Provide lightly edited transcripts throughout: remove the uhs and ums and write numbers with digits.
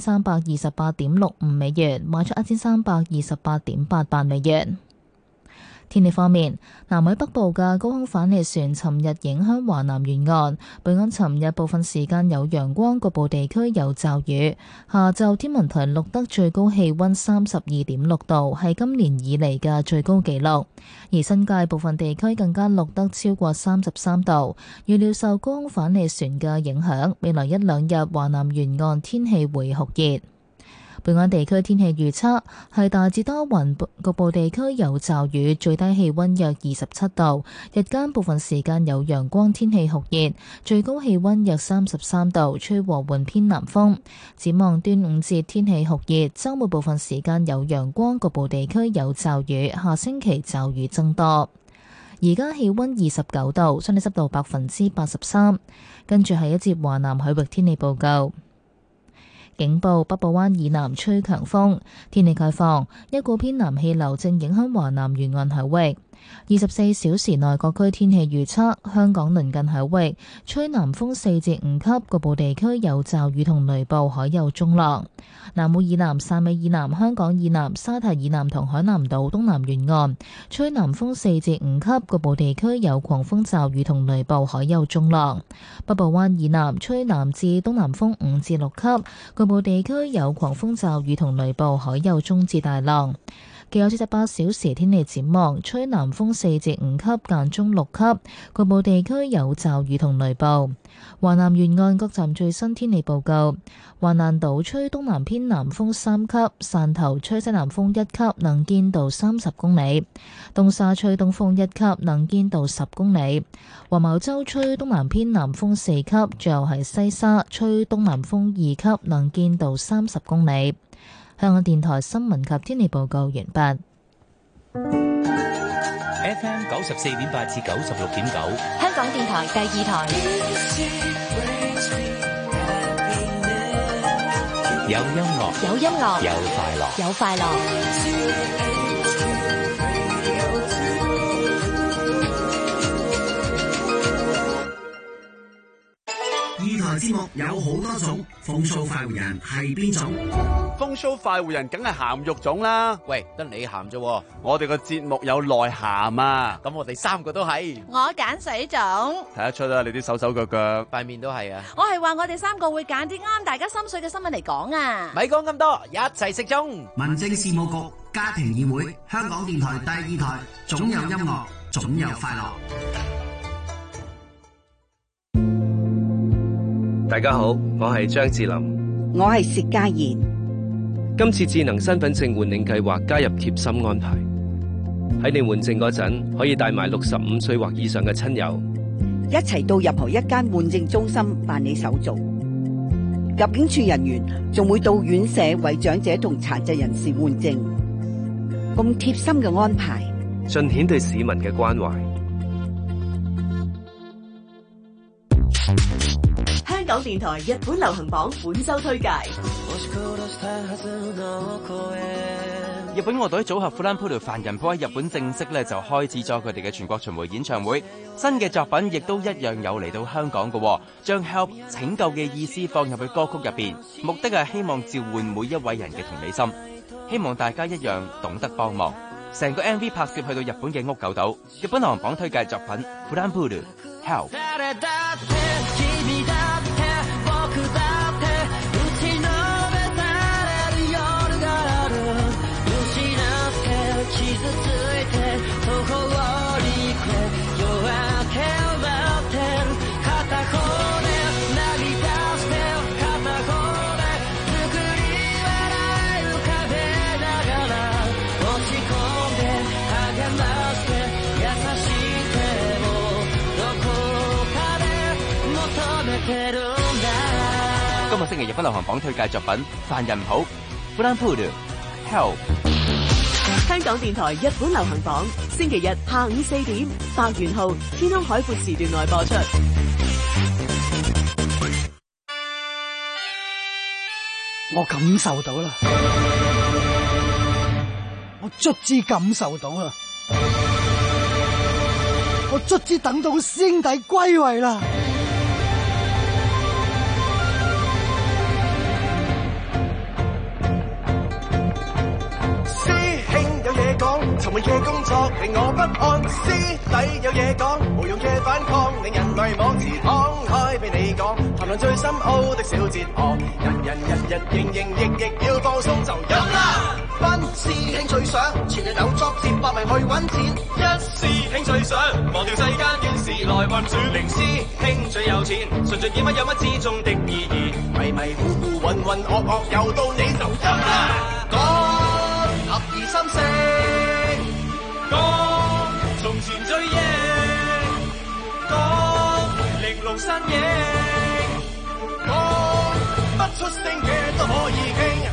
1328.65美元，賣出1328.88美元。天氣方面，南海北部嘅高空反氣旋尋日影響華南沿岸，本港尋日部分時間有陽光，局部地區有驟雨。下晝天文台錄得最高氣溫32.6度，係今年以嚟嘅最高紀錄，而新界部分地區更加錄得超過33度。預料受高空反氣旋嘅影響，未來一兩日華南沿岸天氣會酷熱。本港地區天氣預測係大致多雲，局部地區有驟雨，最低氣溫約27度，日間部分時間有陽光，天氣酷熱，最高氣溫約33度，吹和緩偏南風。展望端午節天氣酷熱，週末部分時間有陽光，局部地區有驟雨，下星期驟雨增多。而家氣溫29度，相對濕度83%。跟住係一節華南海域天氣報告。警報：北部灣以南吹強風，天氣概況，一股偏南氣流正影響華南沿岸海域。24小時內各區天氣預測：香港鄰近海域吹南風4至5級，局部地區有驟雨同雷暴，海有中浪。南澳以南、汕尾以南、香港以南、沙堤以南同海南島東南沿岸吹南風4至5級，局部地區有狂風驟雨同雷暴，海有中浪。北部灣以南吹南至東南風5至6級，局部地區有狂風驟雨同雷暴，海有中至大浪。既有48小時天氣展望，吹南風4至5級，間中6級，局部地區有驟雨同雷暴。華南沿岸各站最新天氣報告：華南島吹東南偏南風3級，汕頭吹西南風1級，能見度30公里；東沙吹東風1級，能見度10公里；黃茅洲吹東南偏南風4級，最後係西沙吹東南風2級，能見度30公里。香港電台新聞及天氣報告完畢。 FM 94.8至96.9， 香港電台第二台。 有音樂， 有音樂， 有快樂， 有快樂。 二台節目有好多種，風騷快活人係邊種？ 風騷快活人梗係鹹肉種啦。 喂，得你鹹啫， 我哋個節目有內涵啊。 咁我哋3個都係。 我揀水種， 睇得出啦，你啲手手腳腳， 塊面都係啊。 我係話我哋3個會揀啲啱大家心水嘅新聞嚟講啊。 咪講咁多，一齊食中。 民政事務局家庭議會，香港電台第2台，總有音樂，總有快樂。 大家好，我係張智霖， 我係薛家燕。 今次智能身份證換領計劃加入貼心安排，喺你換證嗰陣可以帶埋65歲或以上嘅親友， 一齊到任何一間換證中心辦理手續。入境處人員仲會到院舍為長者同殘疾人士換證，咁貼心嘅安排， 盡顯對市民嘅關懷。 香港電台日本流行榜本周推介。 日本樂隊組合富蘭普魯凡人坡喺日本正式就開始咗佢哋嘅全國巡迴演唱會，新嘅作品亦都一樣有嚟到香港嘅，將 help 拯救嘅意思放入去歌曲入邊，目的係希望召喚每一位人嘅同理心，希望大家一樣懂得幫忙。成個 MV 拍攝去到日本嘅屋久島。日本流行榜推介作品富蘭普魯 help。今個星期日本流行榜推介作品凡人唔好富蘭普魯 help。 香港電台日本流行榜星期日下午4點白元號天空海闊時段內播出。 我感受到啦，我卒之感受到啦，我卒之等到師兄弟歸位啦。 沉悶嘅工作令我不安，師弟有嘢講，無用嘅反抗令人迷惘，自敞開俾你講，談論最深奧的小哲學，人日營役要放鬆就飲啦。班師兄最想前日有作接百名去揾錢，一師兄最想忘掉世間亂事來運轉，零師兄最有錢，順序點乜有乜之中的意義，迷迷糊糊渾渾噩噩又到你就飲啦。講合二心聲，講從前追憶，講玲瓏身影，講不出聲嘅都可以傾。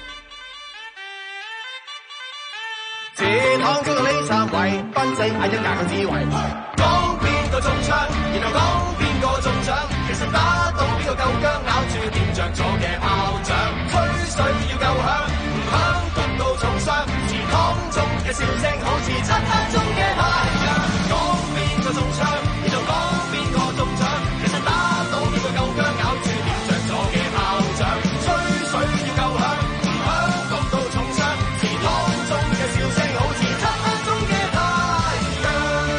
自躺中到呢三位，分析下一格嘅智慧。講邊個中槍，然後講邊個中獎，其實打到邊個夠薑，咬住掂着咗嘅炮仗。吹水要夠響，唔響焗到重傷。自躺中嘅笑聲好似漆黑中嘅太陽。講邊個中槍，然後講邊個中獎，其實打到邊個夠薑，咬住掂着咗嘅炮仗。吹水要夠響，唔響焗到重傷。自躺中嘅笑聲好似漆黑中嘅太陽。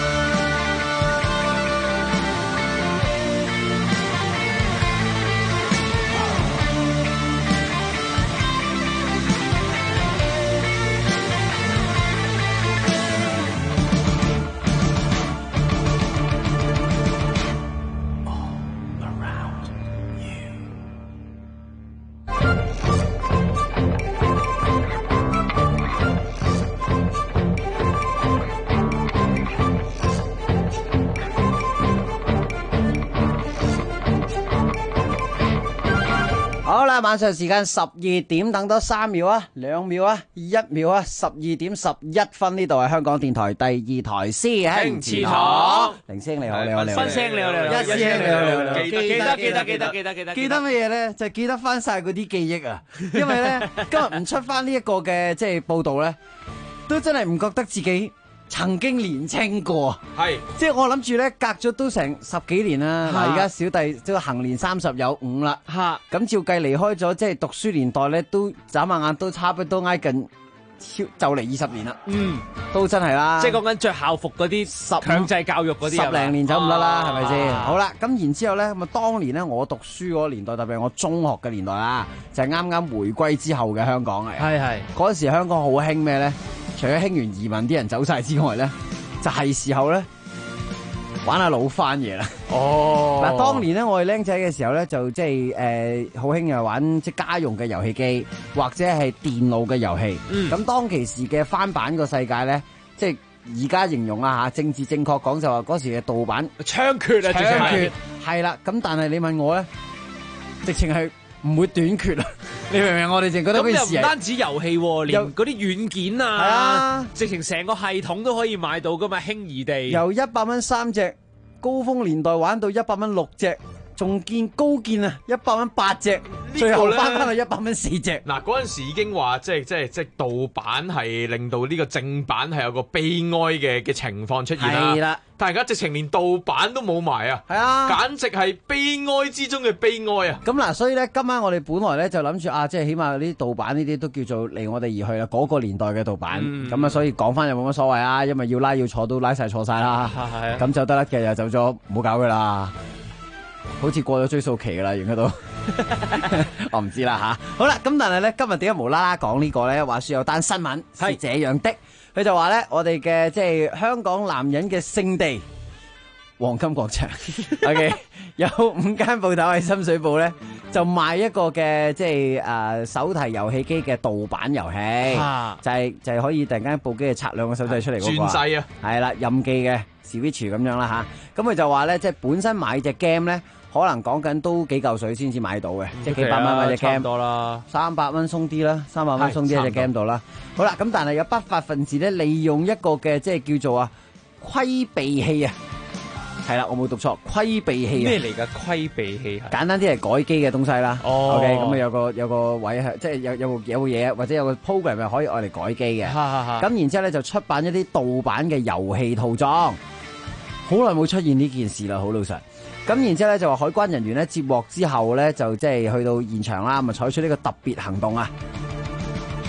好啦，晚上時間12點，等多3秒啊，2秒啊，1秒啊，12點11分，呢度係香港電台第2台師兄祠堂。凌師兄你好，你好，你好。 分聲你好，你好。 一師兄你好，你好。記得乜嘢咧？就係記得翻晒嗰啲記憶啊！因為咧今日唔出翻呢一個嘅即係報道咧，都真係唔覺得自己曾經年青過，係即係我諗住咧，隔咗都成10幾年啦。嗱，而家小弟都行年35啦，咁照計離開咗即係讀書年代咧，都眨下眼都差不多挨近就嚟20年啦。都真係啦， 即係講緊着校服嗰啲強制教育嗰啲 10零年走唔甩啦，係咪先？好啦，咁然之後咧，咁啊當年咧我讀書嗰個年代，特別係我中學嘅年代啦，就係啱啱回歸之後嘅香港嚟。係嗰時香港好興咩咧？除咗興完移民啲人走晒之外咧，就係時候咧玩下老番嘢啦。嗱，當年咧我哋僆仔嘅時候咧，就即係好興又玩即係家用嘅遊戲機，或者係電腦嘅遊戲。咁當其時嘅翻版個世界咧，即係而家形容啊嚇，政治正確講就話嗰時嘅盜版猖獗啊， 猖獗係啦。咁但係你問我咧，直情係唔會短缺啊！你明唔明？我哋淨覺得嗰件事咁又唔單止遊戲，連嗰啲軟件啊，直情成個系統都可以買到噶嘛，輕易地。 由100蚊3隻，高峰年代玩到100蚊6隻，仲見高見啊，100蚊8隻，最後翻去100蚊4隻。 嗱，嗰陣時已經話即係盜版係令到呢個正版係有個悲哀嘅情況出現啦。係啦。但係而家直情連盜版都冇埋啊！係啊，簡直係悲哀之中嘅悲哀啊！ 咁嗱，所以咧，今晚我哋本來咧就諗住啊，即係起碼呢啲盜版呢啲都叫做離我哋而去啦。嗰個年代嘅盜版，咁啊，所以講翻又冇乜所謂啊，因為要拉要坐都拉晒錯晒啦。係咁就得啦，嘅又走咗，唔好搞佢啦。好似過咗追溯期噶啦，而家都我唔知啦吓。好啦，咁但係咧，今日點解無啦啦講呢個咧？話說有單新聞係這樣的。佢就話咧，我哋嘅即係香港男人嘅聖地黃金廣場，OK 有5間鋪頭喺深水埗咧，就賣一個嘅即係手提遊戲機嘅盜版遊戲，就係可以突然間部機拆2個手掣出嚟嗰個，轉掣啊，係啦，任記嘅 Switch 咁樣啦吓。咁佢就話咧，即係本身買隻 game 咧，可能講緊都幾嚿水先至買到嘅，即係幾百蚊買隻 game，多啦，300蚊鬆啲啦，300蚊鬆啲喺隻 game 度啦。好啦，咁但係有不法分子咧，利用一個嘅即係叫做規避器啊，係啦，我冇讀錯，規避器啊， 咩嚟㗎？規避器係簡單啲係改機嘅東西啦。OK， 咁啊有個位係即係有個嘢或者有個 program 係可以愛嚟改機嘅。咁然之後咧就出版一啲盜版嘅遊戲套裝，好耐冇出現呢件事啦，好老實。咁然之後咧就話海關人員咧接獲之後咧就即係去到現場啦，咁啊採取呢個特別行動啊，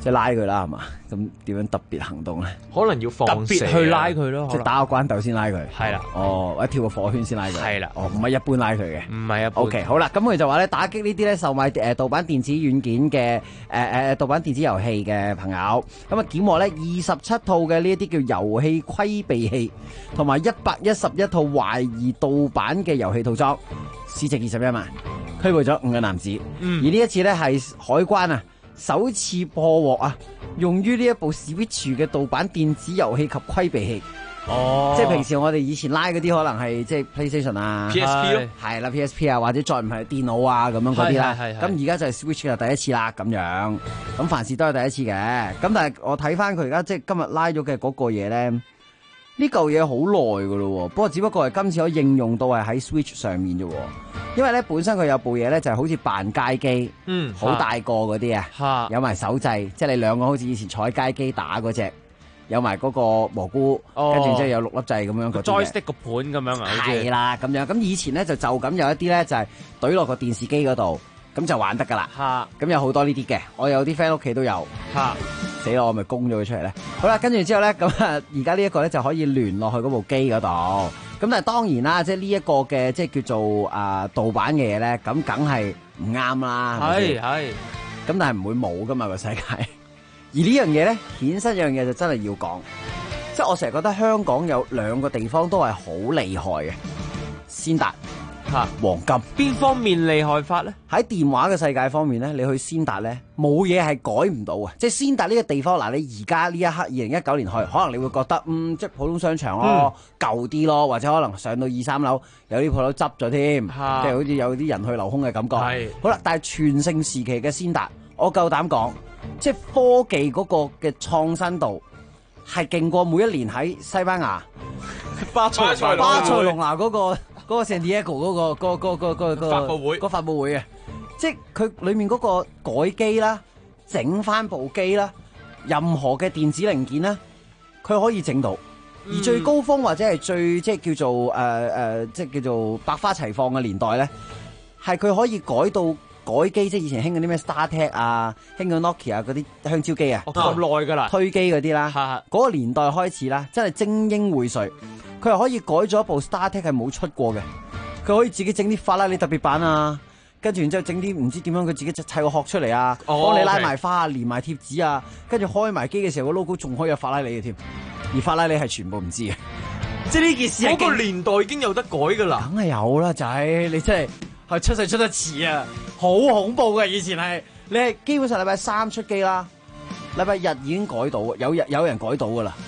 即係拉佢啦，係嘛？咁點樣特別行動咧？ 可能要放特別去拉佢咯， 即係打個關鬥先拉佢。 係啦， 或者跳個火圈先拉佢。 係啦， 唔係一般拉佢嘅。 唔係一般。 OK， 好啦，咁佢就話咧，打擊呢啲咧售賣盜版電子軟件嘅盜版電子遊戲嘅朋友，咁啊檢獲咧27套嘅呢一啲叫遊戲規避器，同埋111套懷疑盜版嘅遊戲套裝，市值21萬，拘捕咗5個男子。而呢一次咧係海關啊首次破獲啊用於呢一部 Switch 嘅盜版電子遊戲及規避器。即係平時我哋以前拉嗰啲可能係即係 PlayStation 啊 PSP 咯， 係啦 PSP 啊，或者再唔係電腦啊咁樣嗰啲啦。咁而家就係 Switch 就第一次啦咁樣。咁凡事都係第一次嘅。咁但係我睇翻佢而家即係今日拉咗嘅嗰個嘢咧，呢嚿嘢好耐噶咯。不過只不過係今次可以應用到係喺 Switch 上面啫。因為咧本身佢有部嘢咧就係好似扮街機，好大個嗰啲啊，有埋手掣，即係你兩個好似以前坐街機打嗰隻。有埋嗰個蘑菇，跟住之後有6粒掣咁樣嗰啲嘅 joystick 個盤咁樣啊， 係啦咁樣。咁以前咧就咁有一啲咧就係懟落個電視機嗰度，咁就玩得噶啦。咁有好多呢啲嘅，我有啲 friend 屋企都有。死啦，我咪供咗佢出嚟咧。好啦，跟住之後咧，咁啊而家呢一個咧就可以聯落去嗰部機嗰度。咁但係當然啦，即係呢一個嘅即係叫做盜版嘅嘢咧，咁梗係唔啱啦。係。咁但係唔會冇噶嘛個世界。而呢樣嘢咧，衍生一樣嘢就真係要講，即係我成日覺得香港有2個地方都係好厲害嘅，先達黃金。 邊方面厲害法咧？ 喺電話嘅世界方面咧，你去先達咧，冇嘢係改唔到啊！即係先達呢個地方，嗱你而家呢一刻2019年去，可能你會覺得即係普通商場咯，舊啲咯，或者可能上到2、3樓有啲鋪頭執咗添，即係好似有啲人去樓空嘅感覺。好啦，但係全盛時期嘅先達，我夠膽講。即係科技嗰個嘅創新度係勁過每一年喺西班牙巴塞隆拿嗰個 San Diego 嗰個發佈會嘅，即係佢裏面嗰個改機啦，整翻部機啦，任何嘅電子零件啦，佢可以整到。而最高峰或者係最即係叫做即係叫做百花齊放嘅年代咧，係佢可以改到。改機即係以前興嗰啲咩 StarTAC 啊，興嗰 Nokia 嗰啲香蕉機啊， 咁耐㗎啦， 推機嗰啲啦，嗰個年代開始啦，真係精英薈萃。佢係可以改咗一部 StarTAC 係冇出過嘅，佢可以自己整啲法拉利特別版啊，跟住然之後整啲唔知點樣佢自己砌個殼出嚟啊，幫你拉埋花啊，連埋貼紙啊，跟住開埋機嘅時候個 logo 仲可以有法拉利嘅添，而法拉利係全部唔知嘅，即係呢件事嗰個年代已經有得改㗎啦， 梗係有啦，仔你真係。係出世出得遲啊，好恐怖嘅。以前係你係基本上禮拜3出機啦，禮拜日已經改到，有人改到噶啦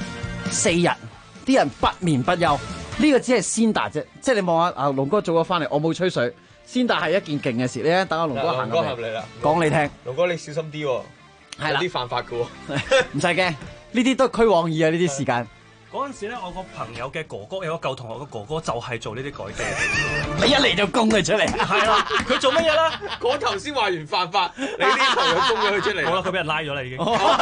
，4日啲人不眠不休。呢個只係先達啫，即係你望下龍哥早咗翻嚟，我冇吹水。先達係一件勁嘅事，你等阿龍哥行入嚟啦，講你聽。 龍哥你小心啲，有啲犯法噶， 唔使驚，呢啲都係虛妄意啊！呢啲時間。 嗰陣時咧，我個朋友嘅哥哥有個舊同學嘅哥哥就係做呢啲改機。 你一嚟就供佢出嚟， 係啦，佢做乜嘢啦？ 我頭先話完犯法，你呢頭又供咗佢出嚟。 好啦，佢俾人拉咗啦，已經。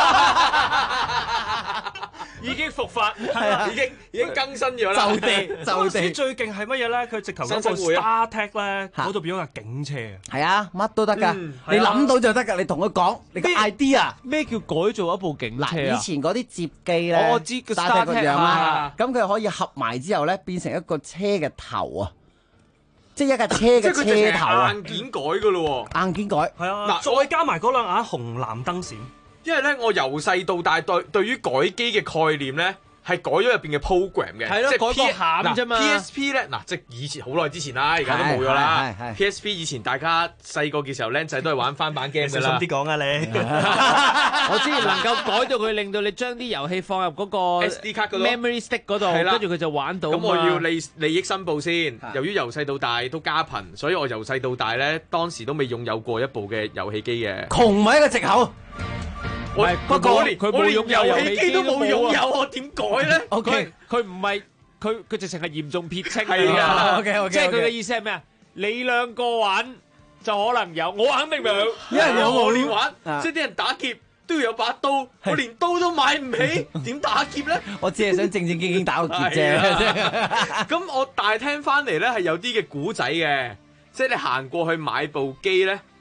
已經復發， 已經更新咗啦。 就地最勁係乜嘢咧？佢直頭嗰部 StarTAC 咧，嗰度變咗架警車啊！ 係啊，乜都得噶，你諗到就得噶。你同佢講，你個 idea 咩叫改造一部警車啊？ 以前嗰啲摺機咧， 我知個 StarTAC 個樣啦，咁佢可以合埋之後咧，變成一個車嘅頭啊！即係一架車嘅車頭啊！ 硬件改噶咯， 硬件改係啊！嗱，再加埋嗰兩眼紅藍燈閃。 因為咧，我由細到大對於改機嘅概念咧，係改咗入邊嘅 program 嘅， 係咯，改個餡啫嘛。 PSP 咧，嗱，即係以前好耐之前啦，而家都冇咗啦。PSP 以前大家細個嘅時候，僆仔都係玩翻版 game 㗎啦。 小心啲講啊你！ 我之前能夠改到佢，令到你將啲遊戲放入嗰個 SD 卡嗰度 memory stick 嗰度，跟住佢就玩到。 咁我要利益申報先。由於由細到大都家貧，所以我由細到大咧，當時都未擁有過一部嘅遊戲機嘅。 窮唔係一個藉口。 不過我連遊戲機都冇擁有，我點改咧？ 佢唔係佢直情係嚴重撇清係啊 ！OK， 即係佢嘅意思係咩啊？你兩個玩就可能有，我肯定冇， 因為我連玩，即係啲人打劫都要有把刀，我連刀都買唔起，點打劫咧？ 我只係想正正經經打個劫啫。 咁我大聽翻嚟咧係有啲嘅古仔嘅，即係你行過去買部機咧。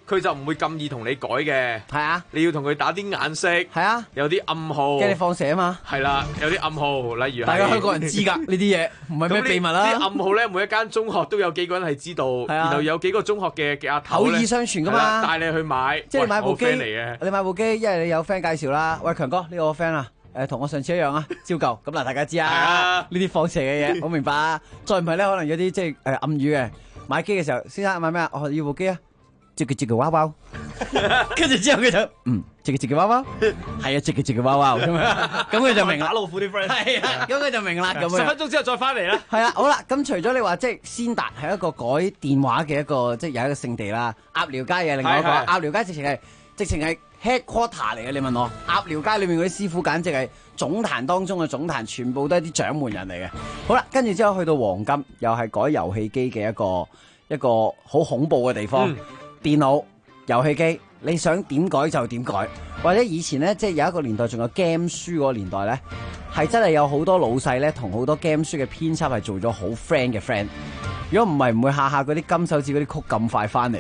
佢就唔會咁易同你改嘅。 係啊， 你要同佢打啲顏色。 係啊， 有啲暗號。 驚你放蛇啊嘛。 係啦，有啲暗號，例如大家香港人知㗎呢啲嘢，唔係咩秘密啦。 啲暗號咧，每一間中學都有幾個人係知道，然後有幾個中學嘅阿頭口耳相傳㗎嘛， 帶你去買。 即係你買部機嚟嘅， 你買部機，因為你有 friend 介紹啦。喂，強哥呢個 friend 啊。同我上次一樣啊，照舊咁嗱，大家知啊，呢啲放蛇嘅嘢，我明白啊。再唔係咧，可能有啲即係暗語嘅。買機嘅時候，先生買咩啊？我要部機啊，接個娃娃。跟住之後佢就接個娃娃，係啊，接個娃娃咁樣，咁佢就明啦。 打老虎啲 friend 係啊，咁佢就明啦。咁 10分鐘之後再翻嚟啦。 係啦，好啦，咁除咗你話即係先達係一個改電話嘅一個即係有一個聖地啦，鴨寮街嘅另外一個，鴨寮街直情係 headquarter 嚟嘅。你問我鴨寮街裏面嗰啲師傅簡直係總壇當中嘅總壇，全部都係啲掌門人嚟嘅。好啦，跟住之後去到黃金，又係改遊戲機嘅一個好恐怖嘅地方。電腦遊戲機你想點改就點改，或者以前呢，即係有一個年代仲有 game 書嗰個年代呢，係真係有好多老細呢，同好多 game 書嘅編輯係做咗好 friend 嘅 friend。如果唔係，唔會下下嗰啲金手指嗰啲曲咁快翻嚟。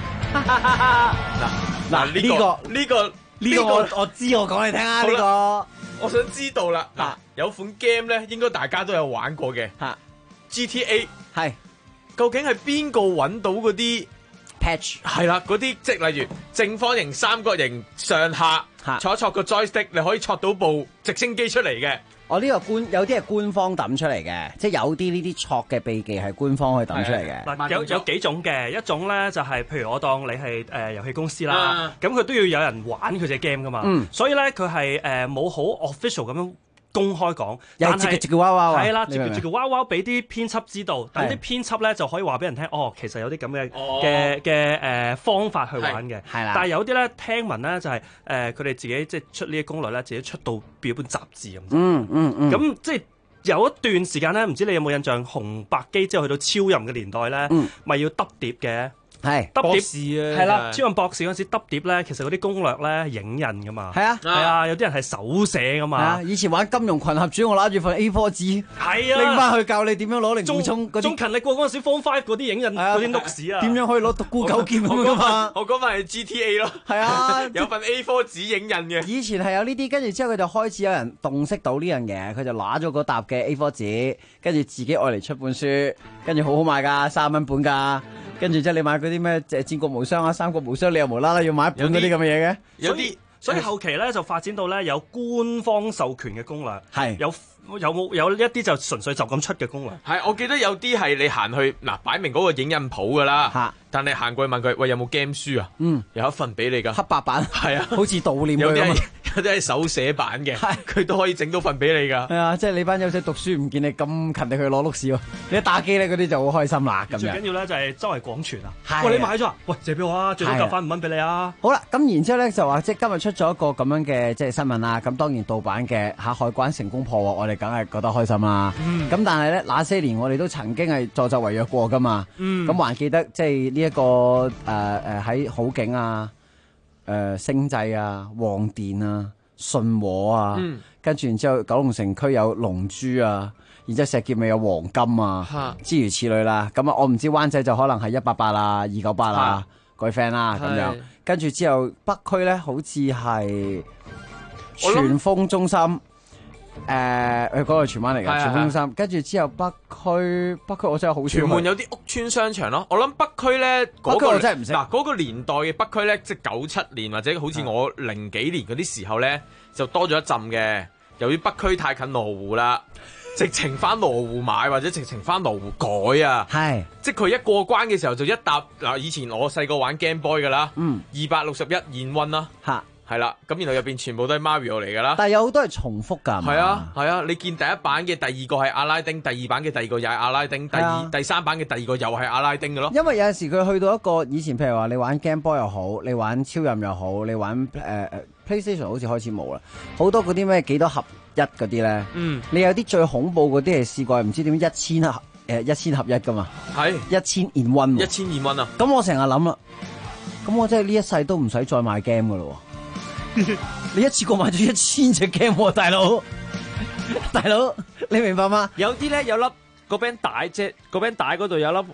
嗱呢個我知，我講你聽啊。呢個我想知道啦。嗱，有款 game 咧，應該大家都有玩過嘅。GTA 係， 究竟係邊個揾到嗰啲 patch？ 係啦，嗰啲即係例如正方形、三角形、上下戳一戳個 joystick，你可以戳到部直升機出嚟嘅。 我呢個有啲係官方抌出嚟嘅，即係有啲呢啲錯嘅秘技係官方可以抌出嚟嘅。 嗱，有幾種嘅，一種咧就係譬如我當你係遊戲公司啦，咁佢都要有人玩佢隻 game 噶嘛，所以咧佢係冇好 official 咁樣公開講， 又係接個娃娃， 係啦，接個娃娃俾啲編輯知道，等啲編輯咧就可以話俾人聽，哦，其實有啲咁嘅方法去玩嘅，係啦。但係有啲咧聽聞咧就係佢哋自己即係出呢啲攻略咧，自己出到變一本雜誌咁。咁即係有一段時間咧，唔知你有冇印象？紅白機之後去到超任嘅年代咧，咪要揼碟嘅。 係揼碟啊， 係啦，超任博士嗰陣時揼碟咧，其實嗰啲攻略咧影印噶嘛，係啊，有啲人係手寫噶嘛。 以前玩金庸群俠傳，我攞住份 A4 紙， 係啊， 拎翻去教你點樣攞嚟補充嗰啲， 仲勤力過嗰陣時 Form 5嗰啲影印嗰啲 notes 啊， 點樣可以攞獨孤九劍咁噶嘛？ 我嗰份係 GTA 咯，係啊， 有份 A4 紙影印嘅。 以前係有呢啲，跟住之後佢就開始有人洞悉到呢樣嘢，佢就拿咗嗰沓嘅 A4 紙，跟住自己愛嚟出本書，跟住好好賣㗎，30蚊本㗎。跟住即係你買嗰啲咩戰國無雙啊、三國無雙，你又無啦啦要買一本嗰啲咁嘅嘢嘅， 所以後期咧就發展到咧有官方授權嘅攻略， 係有一啲就純粹就咁出嘅攻略。 係，我記得有啲係你行去嗱，擺明嗰個影印鋪噶啦，但係行過去問佢，喂，有冇 game 書啊？有一份俾你噶， 黑白版， 係啊， 好似悼念佢咁。 有啲係手寫版嘅，佢都可以整到份俾你噶。 係啊，即係你班友仔讀書唔見你咁勤力去攞碌屎喎，你一打機咧嗰啲就好開心啦。咁最緊要咧就係周圍廣傳啊！喂，你買咗啊？喂，借俾我啊！最多夾翻5蚊俾你啊！ 好啦，咁然之後咧就話即係今日出咗一個咁樣嘅即係新聞啦。咁當然盜版嘅海關成功破獲，我哋梗係覺得開心啦。咁但係咧那些年我哋都曾經係助紂為虐過噶嘛。咁還記得即係呢一個喺好景啊、星際啊、旺電啊、信和啊，跟住然之後九龍城區有龍珠啊，然之後石硤尾有黃金啊，諸如此類啦。咁啊，我唔知灣仔就可能係188啊、298啊嗰啲 friend 啦咁樣。跟住之後北區咧，好似係全豐中心，嗰個荃灣嚟嘅全豐中心。跟住之後北區我真係好屯門有啲屋村商場咯。我諗北區咧嗰個真係唔識嗱嗰個年代嘅北區咧，即係97年或者好似我零幾年嗰啲時候咧，就多咗一陣嘅。由於北區太近羅湖啦，直情翻羅湖買或者直情翻羅湖改啊， 係即係佢一過關嘅時候就一搭嗱，以前我細個玩 Game Boy 噶啦，261燕溫啦，係啦，咁然後入邊全部都係 Mario 嚟噶啦， 但係有好多係重複㗎， 係啊，你見第一版嘅第二個係阿拉丁，第二版嘅第二個又係阿拉丁，第三版嘅第二個又係阿拉丁嘅咯。 因為有陣時佢去到一個以前譬如話你玩 Game Boy 又好，你玩超任又好，你玩PlayStation 好似開始冇啦，好多嗰啲咩幾多合一嗰啲咧，你有啲最恐怖嗰啲係試過唔知點1000合一㗎嘛， 係 1000 in one 啊， 咁我成日諗啦，咁我真係呢一世都唔使再買 game 㗎咯。你一次過買咗1000隻 game， 大佬，你明白嗎？ 有啲咧有粒個 band 帶，即係個 band 帶嗰度有粒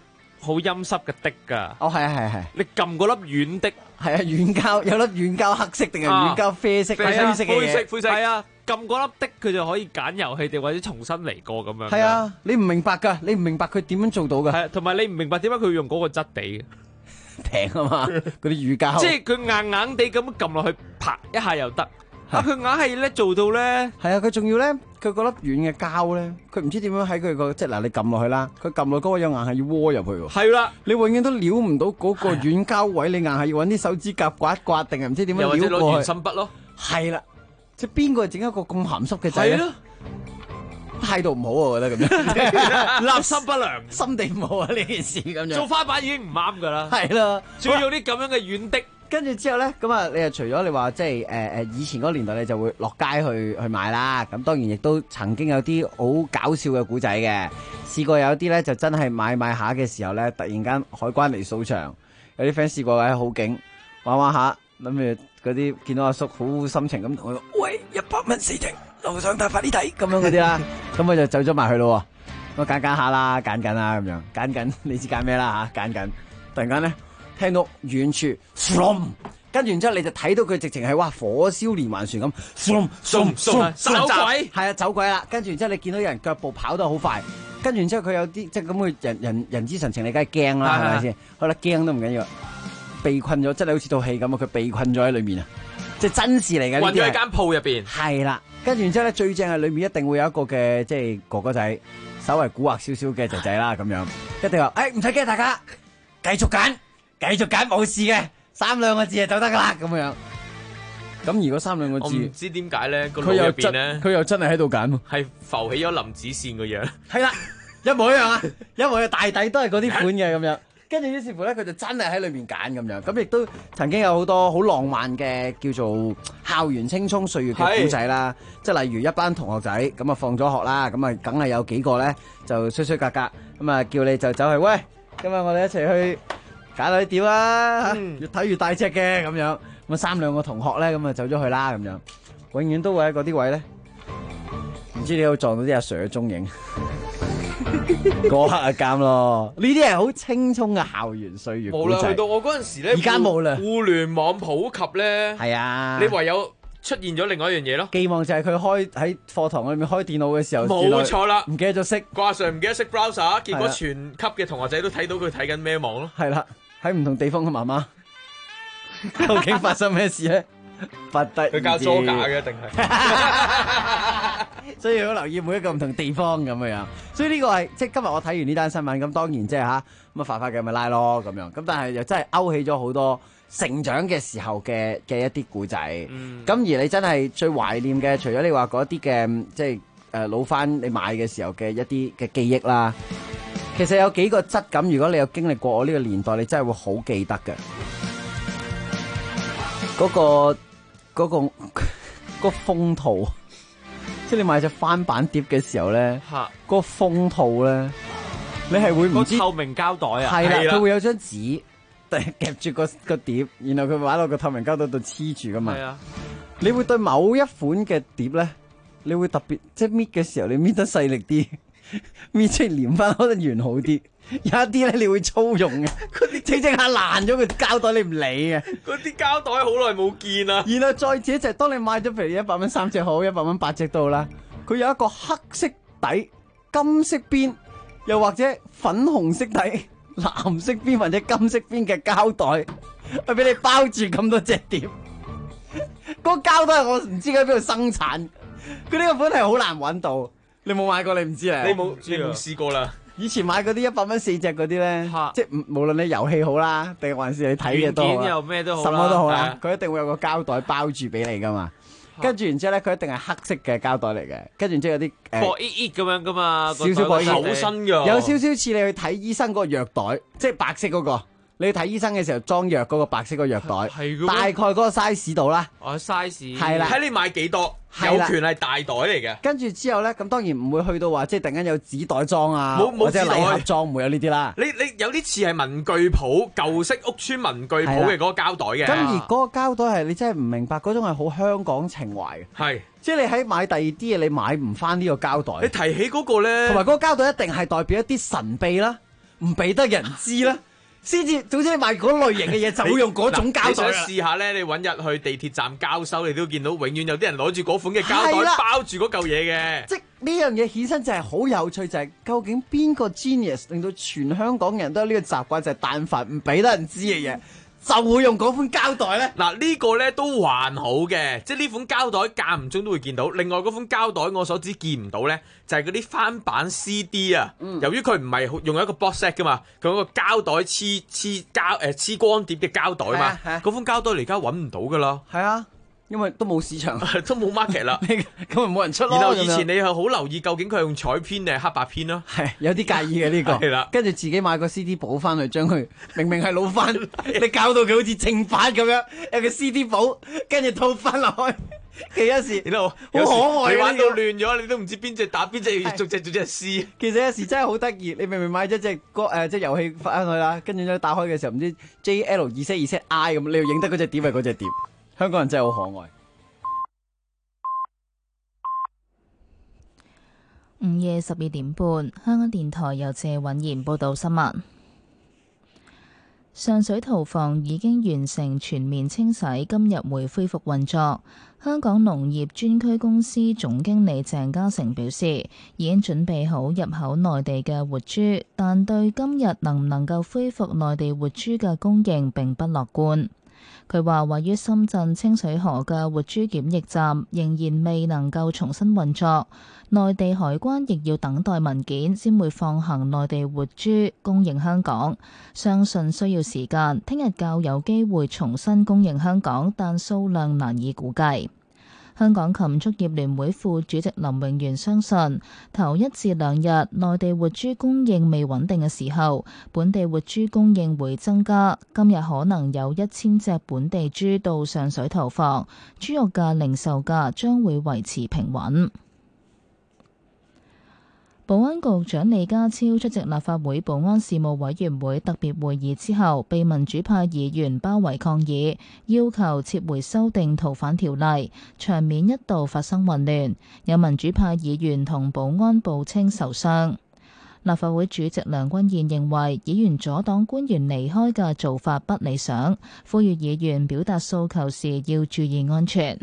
好陰濕嘅的㗎。 哦，係。 你撳嗰粒軟的， 係啊，軟膠有粒軟膠黑色定係軟膠啡色？ 係啊， 灰色嘅嘢。 灰色。係啊，撳嗰粒的佢就可以揀遊戲定或者重新嚟過咁樣。 係啊，你唔明白㗎，你唔明白佢點樣做到㗎。 係啊，同埋你唔明白點解佢用嗰個質地嘅。 平啊嘛，嗰啲乳膠， 即係佢硬硬地咁撳落去，啪一下又得。佢硬係咧做到咧， 係啊，佢仲要咧，佢嗰粒軟嘅膠咧，佢唔知點樣喺佢個即係嗱，你撳落去啦，佢撳落嗰個有硬係要窩入去喎。 係啦， 你永遠都撩唔到嗰個軟膠位，你硬係要揾啲手指甲刮一刮，定係唔知點樣撩過去。 又或者攞鉛芯筆咯。 係啦，即係邊個整一個咁鹹濕嘅仔咧？態度唔好啊，我覺得咁樣， 立心不良， 心地唔好啊呢件事咁樣。 做花板已經唔啱噶啦， 係啦， 仲要用啲咁樣嘅軟的。 跟住之後咧，咁啊，你又除咗你話即係以前嗰個年代你就會落街去買啦。咁當然亦都曾經有啲好搞笑嘅古仔嘅，試過有啲咧就真係買下嘅時候咧，突然間海關嚟掃場，有啲 friend 試過喺好景玩下，諗住嗰啲見到阿叔好心情咁同佢講：喂，100蚊4隻。樓上睇快啲睇咁樣嗰啲啦，咁我就走咗埋去咯。我揀下啦，揀緊啦咁樣，揀緊，你知揀咩啦嚇？揀緊，突然間咧聽到遠處，跟住然之後你就睇到佢直情係哇火燒連環船咁， 走鬼， 係啊走鬼啦。跟住然之後你見到有人腳步跑得好快，跟住然之後佢有啲即係咁佢人之常情，你梗係驚啦，係咪先？好啦，驚都唔緊要，被困咗真係好似套戲咁啊！佢被困咗喺裏面啊，即係真事嚟嘅。 困咗喺間鋪入邊， 係啦。跟住然之後咧，最正係裏面一定會有一個嘅即係哥哥仔，稍為蠱惑少少嘅仔仔啦，咁樣一定話：唔使驚，大家繼續揀，冇事嘅，3兩個字就得噶啦，咁樣。咁如果3兩個字， 我唔知點解咧，個腦入邊咧， 佢又真係喺度揀， 係浮起咗林子善個樣。 係啦，一模一樣啊，一模嘅大抵都係嗰啲款嘅咁樣。跟住於是乎咧，佢就真係喺裏面揀咁樣，咁亦都曾經有好多好浪漫嘅叫做校園青葱歲月嘅古仔啦，即係例如一班同學仔咁啊放咗學啦，咁啊梗係有幾個咧就衰衰格格咁啊叫你就走去喂，今日我哋一齊去揀女屌啦，越睇越大隻嘅咁樣，咁啊3兩個同學咧咁啊走咗去啦咁樣，永遠都會喺嗰啲位咧，唔知你有撞到啲阿 Sir 嘅蹤影。嗰刻啊監咯，呢啲係好青葱嘅校園歲月。 冇啦，去到我嗰陣時咧， 而家冇啦， 互聯網普及咧， 係啊， 你唯有出現咗另外一樣嘢咯。 寄望就係佢開喺課堂裏面開電腦嘅時候， 冇錯啦， 唔記得咗熄， 個阿 Sir 唔記得熄 browser， 結果全級嘅同學仔都睇到佢睇緊咩網咯。 係啦，喺唔同地方嘅媽媽，究竟發生咩事咧？不得佢教裝假嘅，一定係。 所以要留意每一個唔同地方咁樣，所以呢個係即係今日我睇完呢單新聞，咁當然即係吓咁啊犯法嘅咪拉咯咁樣，咁但係又真係勾起咗好多成長嘅時候嘅一啲故仔。咁而你真係最懷念嘅，除咗你話嗰啲嘅即係老翻你買嘅時候嘅一啲嘅記憶啦，其實有幾個質感，如果你有經歷過我呢個年代，你真係會好記得嘅。嗰個封套，即係你買隻翻版碟嘅時候咧，嗰個封套咧，你係會唔知透明膠袋啊？ 係啦，佢會有張紙夾住個碟，然後佢玩落個透明膠袋度黐住噶嘛。係啊，你會對某一款嘅碟咧，你會特別即係搣嘅時候，你搣得細力啲，搣出嚟連翻可能完好啲。有一啲咧，你會粗用嘅，整整下爛咗個膠袋，你唔理嘅。 嗰啲膠袋好耐冇見啦。 然後再者就係當你買咗譬如100蚊3隻好，100蚊8隻都好啦，佢有一個黑色底、金色邊，又或者粉紅色底、藍色邊或者金色邊嘅膠袋，去俾你包住咁多隻碟。嗰個膠袋我唔知喺邊度生產，佢呢個款係好難揾到。你冇買過，你唔知啊。 你冇試過啦。 以前買嗰啲100蚊4隻嗰啲咧，即係無論你遊戲好啦，定還是你睇嘅都好， 軟件又咩都好， 什麼都好啦，佢一定會有個膠袋包住俾你噶嘛。跟住然之後咧，佢一定係黑色嘅膠袋嚟嘅。跟住然之後有啲薄咁樣噶嘛， 少少薄好新噶， 有少少似你去睇醫生嗰個藥袋，即係白色嗰個。你去睇醫生嘅時候裝藥嗰個白色個藥袋，大概嗰個 size 度啦。 size 係啦， 睇你買幾多，有權係大袋嚟嘅。 跟住之後咧，咁當然唔會去到話即係突然間有紙袋裝啊， 冇或者禮盒裝，唔會有呢啲啦。 你有啲似係文具鋪舊式屋村文具鋪嘅嗰個膠袋嘅。 咁而嗰個膠袋係你真係唔明白嗰種係好香港情懷嘅。 係， 即係你喺買第二啲嘢，你買唔翻呢個膠袋。 你提起嗰個咧， 同埋嗰個膠袋一定係代表一啲神秘啦。 唔俾得人知咧？先至，總之你買嗰類型嘅嘢就會用嗰種膠袋。 你想試下咧？你揾日去地鐵站交收，你都見到永遠有啲人攞住嗰款嘅膠袋包住嗰嚿嘢嘅。 即係呢樣嘢衍生就係好有趣，就係究竟邊個 genius 令到全香港人都有呢個習慣，就係但凡唔俾得人知嘅嘢，就會用嗰款膠袋咧。 嗱，呢個咧都還好嘅，即係呢款膠袋間唔中都會見到。另外嗰款膠袋我所知見唔到咧，就係嗰啲翻版 CD 啊。由於佢唔係用一個 box set 噶嘛，佢用個膠袋黐光碟嘅膠袋嘛，嗰款膠袋而家揾唔到噶啦。 係啊。因為都冇市場， 都冇 market 啦， 咁咪冇人出咯。 然後以前你係好留意究竟佢係用彩編定係黑白編咯， 係有啲介意嘅呢個。係啦，跟住自己買個 CD 簿翻去，將佢明明係老翻，你搞到佢好似正版咁樣，有個 CD 簿，跟住套翻落去。其有時，好可愛。 你玩到亂咗，你都唔知邊隻打邊隻，要逐隻試。 其實有時真係好得意，你明明買咗隻歌即係遊戲翻去啦，跟住咧打開嘅時候唔知 JL2Z2ZI 咁，你要影得嗰隻碟係嗰隻碟。香港人真係好可愛。 午夜12點半，香港電台由謝允賢報道新聞。上水屠房已經完成全面清洗，今日會恢復運作。香港農業專區公司總經理鄭家成表示，已經準備好入口內地嘅活豬，但對今日能唔能夠恢復內地活豬嘅供應並不樂觀。佢話位於深圳清水河嘅活豬檢疫站仍然未能夠重新運作，內地海關亦要等待文件先會放行內地活豬供應香港，相信需要時間，聽日較有機會重新供應香港，但數量難以估計。香港禽畜業聯會副主席林永元相信，頭1至2日內地活豬供應未穩定嘅時候，本地活豬供應會增加。今日可能有1000隻本地豬到上水屠房，豬肉嘅零售價將會維持平穩。保安局長李家超出席立法會保安事務委員會特別會議之後，被民主派議員包圍抗議，要求撤回修訂逃犯條例，場面一度發生混亂，有民主派議員同保安報稱受傷。立法會主席梁君彥認為，議員阻擋官員離開嘅做法不理想，呼籲議員表達訴求時要注意安全。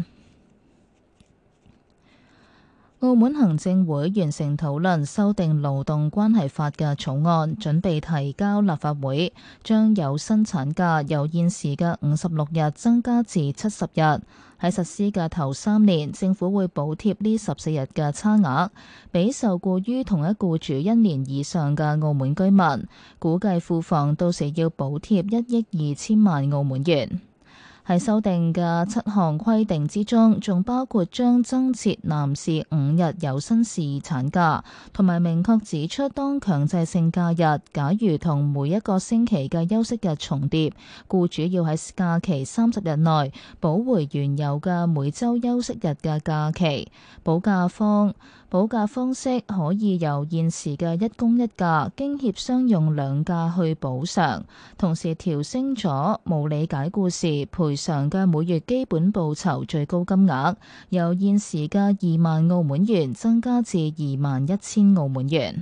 澳門行政會完成討論修訂勞動關係法嘅草案，準備提交立法會，將有薪產假由現時嘅56日增加至70日。喺實施嘅頭3年，政府會補貼呢14日嘅差額，俾受僱於同一僱主1年以上嘅澳門居民，估計庫房到時要補貼1億2千萬澳門元。喺修訂嘅7項規定之中，仲包括將增設男士5日有薪侍產假，同埋明確指出，當強制性假日假如同每一個星期嘅休息日重疊，僱主要喺假期30日內補回原有嘅每週休息日嘅假期。補假方式可以由現時嘅1公1假，經協商用2假去補償，同時調升咗無理解僱時賠償嘅每月基本報酬最高金額，由現時嘅2萬澳門元增加至21,000澳門元。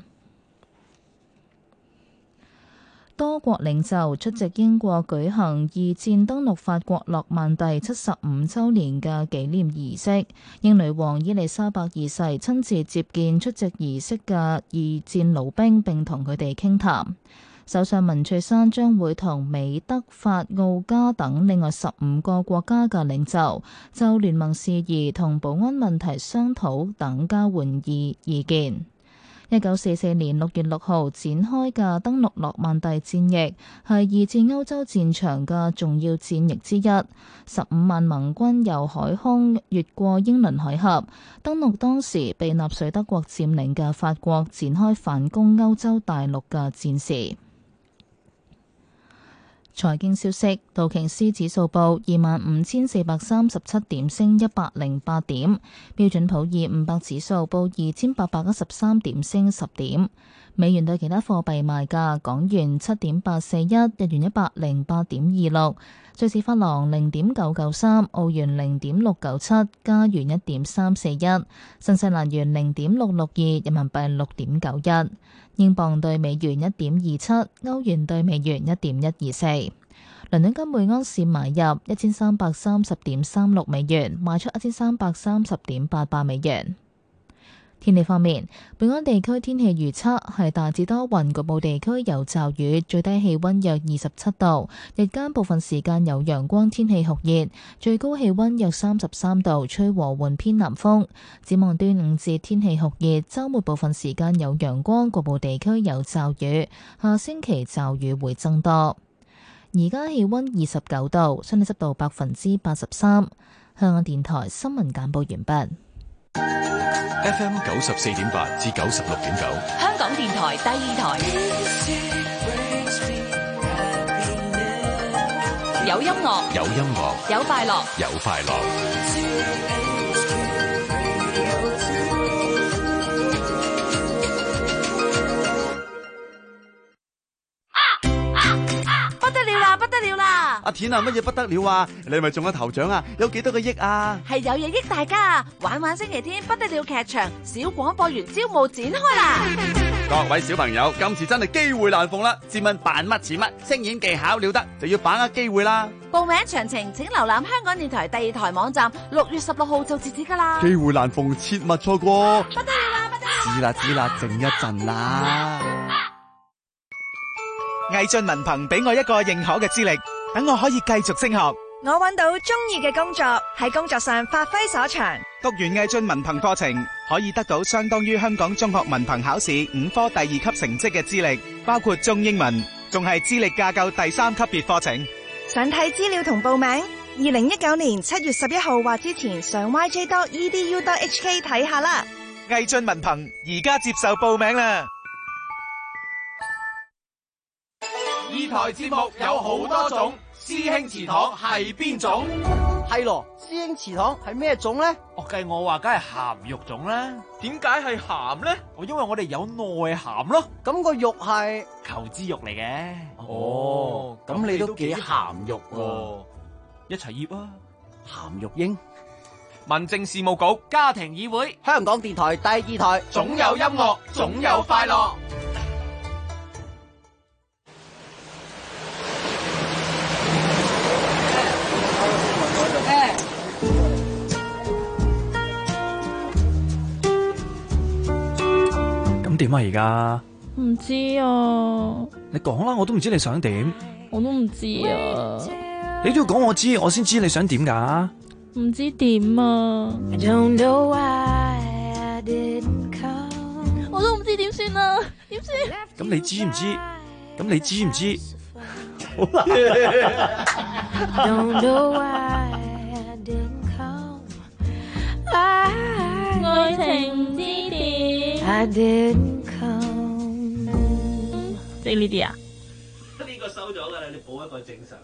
多國領袖出席英國舉行2戰登陸法國諾曼第75週年嘅紀念儀式，英女王伊麗莎白二世親自接見出席儀式嘅2戰老兵，並同佢哋傾談。首相文翠珊將會同美、德、法、澳、加等另外15個國家嘅領袖就聯盟事宜同保安問題商討等交換意見。1944年6月6號展開嘅登陸諾曼第戰役係2戰歐洲戰場嘅重要戰役之一。15萬盟軍由海空越過英倫海峽，登陸當時被納粹德國佔領嘅法國，展開反攻歐洲大陸嘅戰事。財經消息，道瓊斯指數報25,437點，升108點；標準普爾500指數報2,813點，升10點。 美元對其他貨幣賣價：港元7.841，日元108.26，瑞士法郎0.993，澳元0.697，加元1.341，新西蘭元0.662，人民幣6.91，英鎊對美元1.27，歐元對美元1.124。倫敦金每安士買入1330.36美元，賣出1330.88美元。天氣方面，本港地區天氣預測係大致多雲，局部地區有驟雨，最低氣溫約27度，日間部分時間有陽光，天氣酷熱，最高氣溫約33度，吹和緩偏南風。展望端午節天氣酷熱，週末部分時間有陽光，局部地區有驟雨，下星期驟雨會增多。而家氣溫29度，相對濕度83%。香港電台新聞簡報完畢。 FM 94.8至96.9， 香港電台第二台，有音樂， 有音樂， 有快樂， 有快樂。 不得了啦！ 阿田啊，乜嘢不得了啊？你係咪中咗頭獎啊？有幾多個億啊？ 係有嘢益大家，玩玩星期天不得了劇場小廣播員招募展開啦！ 各位小朋友，今次真係機會難逢啦！自問扮乜似乜，聲演技巧了得，就要把握機會啦！ 報名詳情請瀏覽香港電台第二台網站，6月16號就截止噶啦！ 機會難逢，切勿錯過！ 不得了啦！不得了！ 知啦，靜一陣啦！ 毅進文憑俾我一個認可嘅資歷，等我可以繼續升學。 我揾到中意嘅工作，喺工作上發揮所長。 讀完毅進文憑課程，可以得到相當於香港中學文憑考試5科第2級成績嘅資歷，包括中英文，仲係資歷架構第3級別課程。 想睇資料同報名，2019年7月11號或之前上 yj.edu.hk 睇下啦。 毅進文憑而家接受報名啦。 二台節目有好多種，師兄祠堂係邊種？ 係咯，師兄祠堂係咩種咧？ 計我話梗係鹹肉種啦。 點解係鹹咧？ 因為我哋有內涵咯。 咁個肉係求知肉嚟嘅。 哦，咁你都幾鹹肉喎。 一齊醃啊！ 鹹肉英。 民政事務局家庭議會， 香港電台第二台， 總有音樂，總有快樂。 咁點啊？而家唔知啊。 你講啦，我都唔知你想點。 我都唔知啊。 你都要講我知，我先知你想點噶。 唔知點啊。我都唔知點算啊，點算？ 咁你知唔知？咁你知唔知？好難。 愛情唔知點。即係呢啲啊？ 呢個收咗㗎啦，你補一個正常。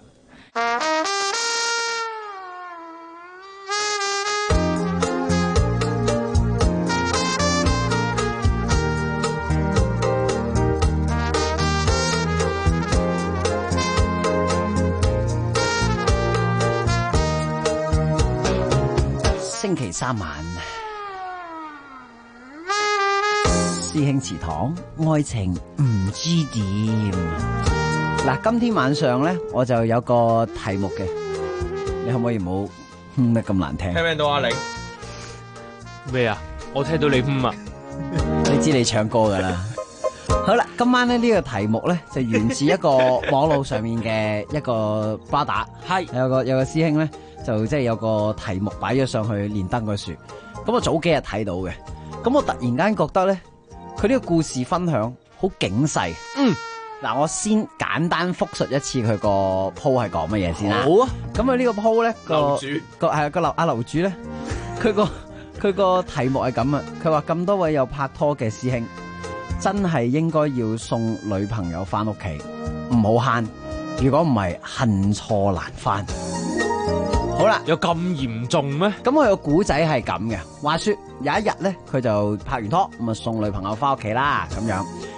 星期三晚，師兄祠堂，愛情唔知點。嗱，今天晚上咧，我就有個題目嘅，你可唔可以唔好得咁難聽？ 聽唔聽到阿玲？咩啊？我聽到你啊！ 你知你唱歌噶啦。好啦，今晚咧呢個題目咧就源自一個網絡上面嘅一個巴打，係有個師兄咧。就即係有個題目擺咗上去連登嗰樹，咁我早幾日睇到嘅，咁我突然間覺得咧，佢呢個故事分享好警世。嗱，我先簡單複述一次佢個 po 係講乜嘢先啦。好啊，咁佢呢個 po 咧個樓主咧，佢個題目係咁啊，佢話咁多位有拍拖嘅師兄，真係應該要送女朋友翻屋企，唔好慳，如果唔係恨錯難返。好啦， 有咁嚴重咩？ 咁佢個古仔係咁嘅，話說有一日咧，佢就拍完拖，咁啊送女朋友翻屋企啦，咁樣。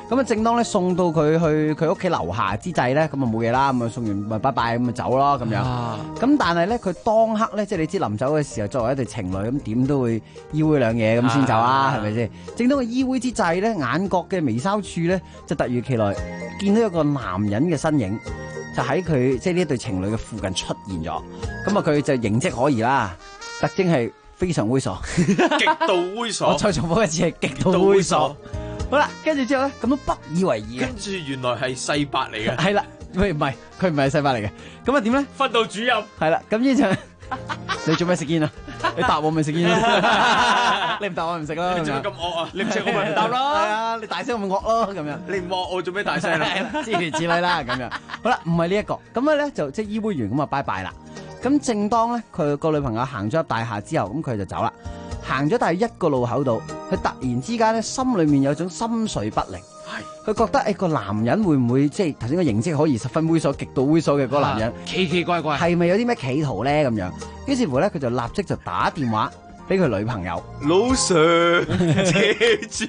咁啊，正當咧送到佢去佢屋企樓下之際咧，咁啊冇嘢啦，咁啊送完咪拜拜咁啊走咯咁樣。咁但係咧佢當刻咧，即係你知臨走嘅時候，作為一對情侶咁點都會依偎兩嘢咁先走啊，係咪先？正當佢依偎之際咧，眼角嘅眉梢處咧就突如其來見到一個男人嘅身影，就喺佢即係呢一對情侶嘅附近出現咗。咁啊佢就形跡可疑啦，特徵係非常猥瑣， 極度猥瑣。 我再重複一次係極度猥瑣。好啦，跟住之後咧，咁都不以為意。 跟住原來係世伯嚟嘅。 係啦，喂唔係，佢唔係世伯嚟嘅。咁啊點咧？ 訓導主任。 係啦，咁呢就你做咩食煙啊？你答我咪食煙咯，你唔答我唔食咯。 你做咩咁惡啊？你唔食我咪唔答咯。 係啊，你大聲我咪惡咯咁樣。 你唔惡我做咩大聲啊？ 諸如此類啦咁樣。好啦，唔係呢一個，咁啊咧就即係依偎完咁啊拜拜啦。咁正當咧佢個女朋友行咗入大廈之後，咁佢就走啦。行咗大約一個路口度，佢突然之間咧心裏面有種心緒不寧。佢覺得個男人會唔會即係頭先個形跡可疑、十分猥瑣、極度猥瑣嘅嗰個男人， 奇奇怪怪， 係咪有啲咩企圖咧咁樣？於是乎咧，佢就立即就打電話俾佢女朋友。 老 Sir， 借住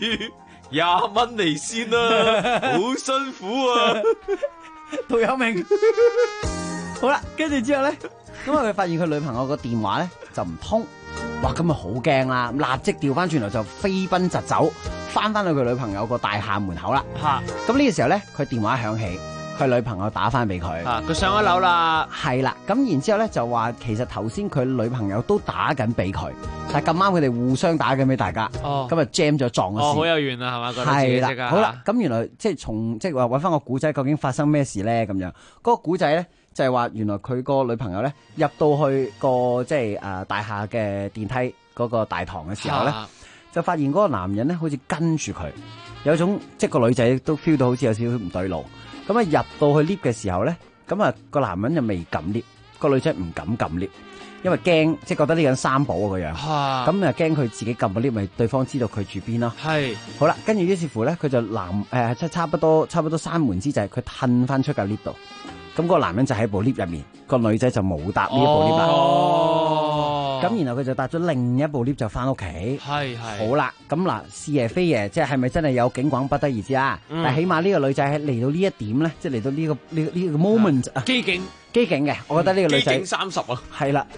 20蚊嚟先啦，好辛苦啊， 都有命。好啦，跟住之後咧，咁佢發現佢女朋友個電話咧就唔通。哇！咁啊好驚啦，立即調翻轉頭就飛奔疾走，翻去佢女朋友個大廈門口啦。咁呢個時候咧，佢電話響起，佢女朋友打翻俾佢。 佢上咗樓啦。 係啦，咁然之後咧就話，其實頭先佢女朋友都打緊俾佢，但係咁啱佢哋互相打緊俾大家。咁啊 jam 咗撞咗線。 好有緣啊，係嘛？ 係啦，好啦，咁原來即係從即係話揾翻個古仔，究竟發生咩事咧？咁樣嗰個古仔咧。就係話原來佢個女朋友咧入到去個即係大廈嘅電梯嗰個大堂嘅時候咧，就發現嗰個男人咧好似跟住佢，有種即係個女仔都 feel 到好似有少少唔對路。咁啊入到去 lift 嘅時候咧，咁啊個男人就未撳 lift，個女仔唔敢撳 lift，因為驚即係覺得呢個人三寶個樣，咁啊驚佢自己撳個 lift，咪對方知道佢住邊咯。係好啦，跟住於是乎咧，佢就即係差不多閂門之際，佢褪翻出架 lift 度。咁嗰個男人就喺部 lift 入面，個女仔就冇搭呢一部 lift 啦。咁然後佢就搭咗另一部 lift 就翻屋企。係好啦，咁嗱是爺非爺，即係咪真係有警廣不得而知啊？但係起碼呢個女仔喺嚟到呢一點咧，即係嚟到呢個 moment 啊，機警嘅，我覺得呢個女仔機警30啊，係啦。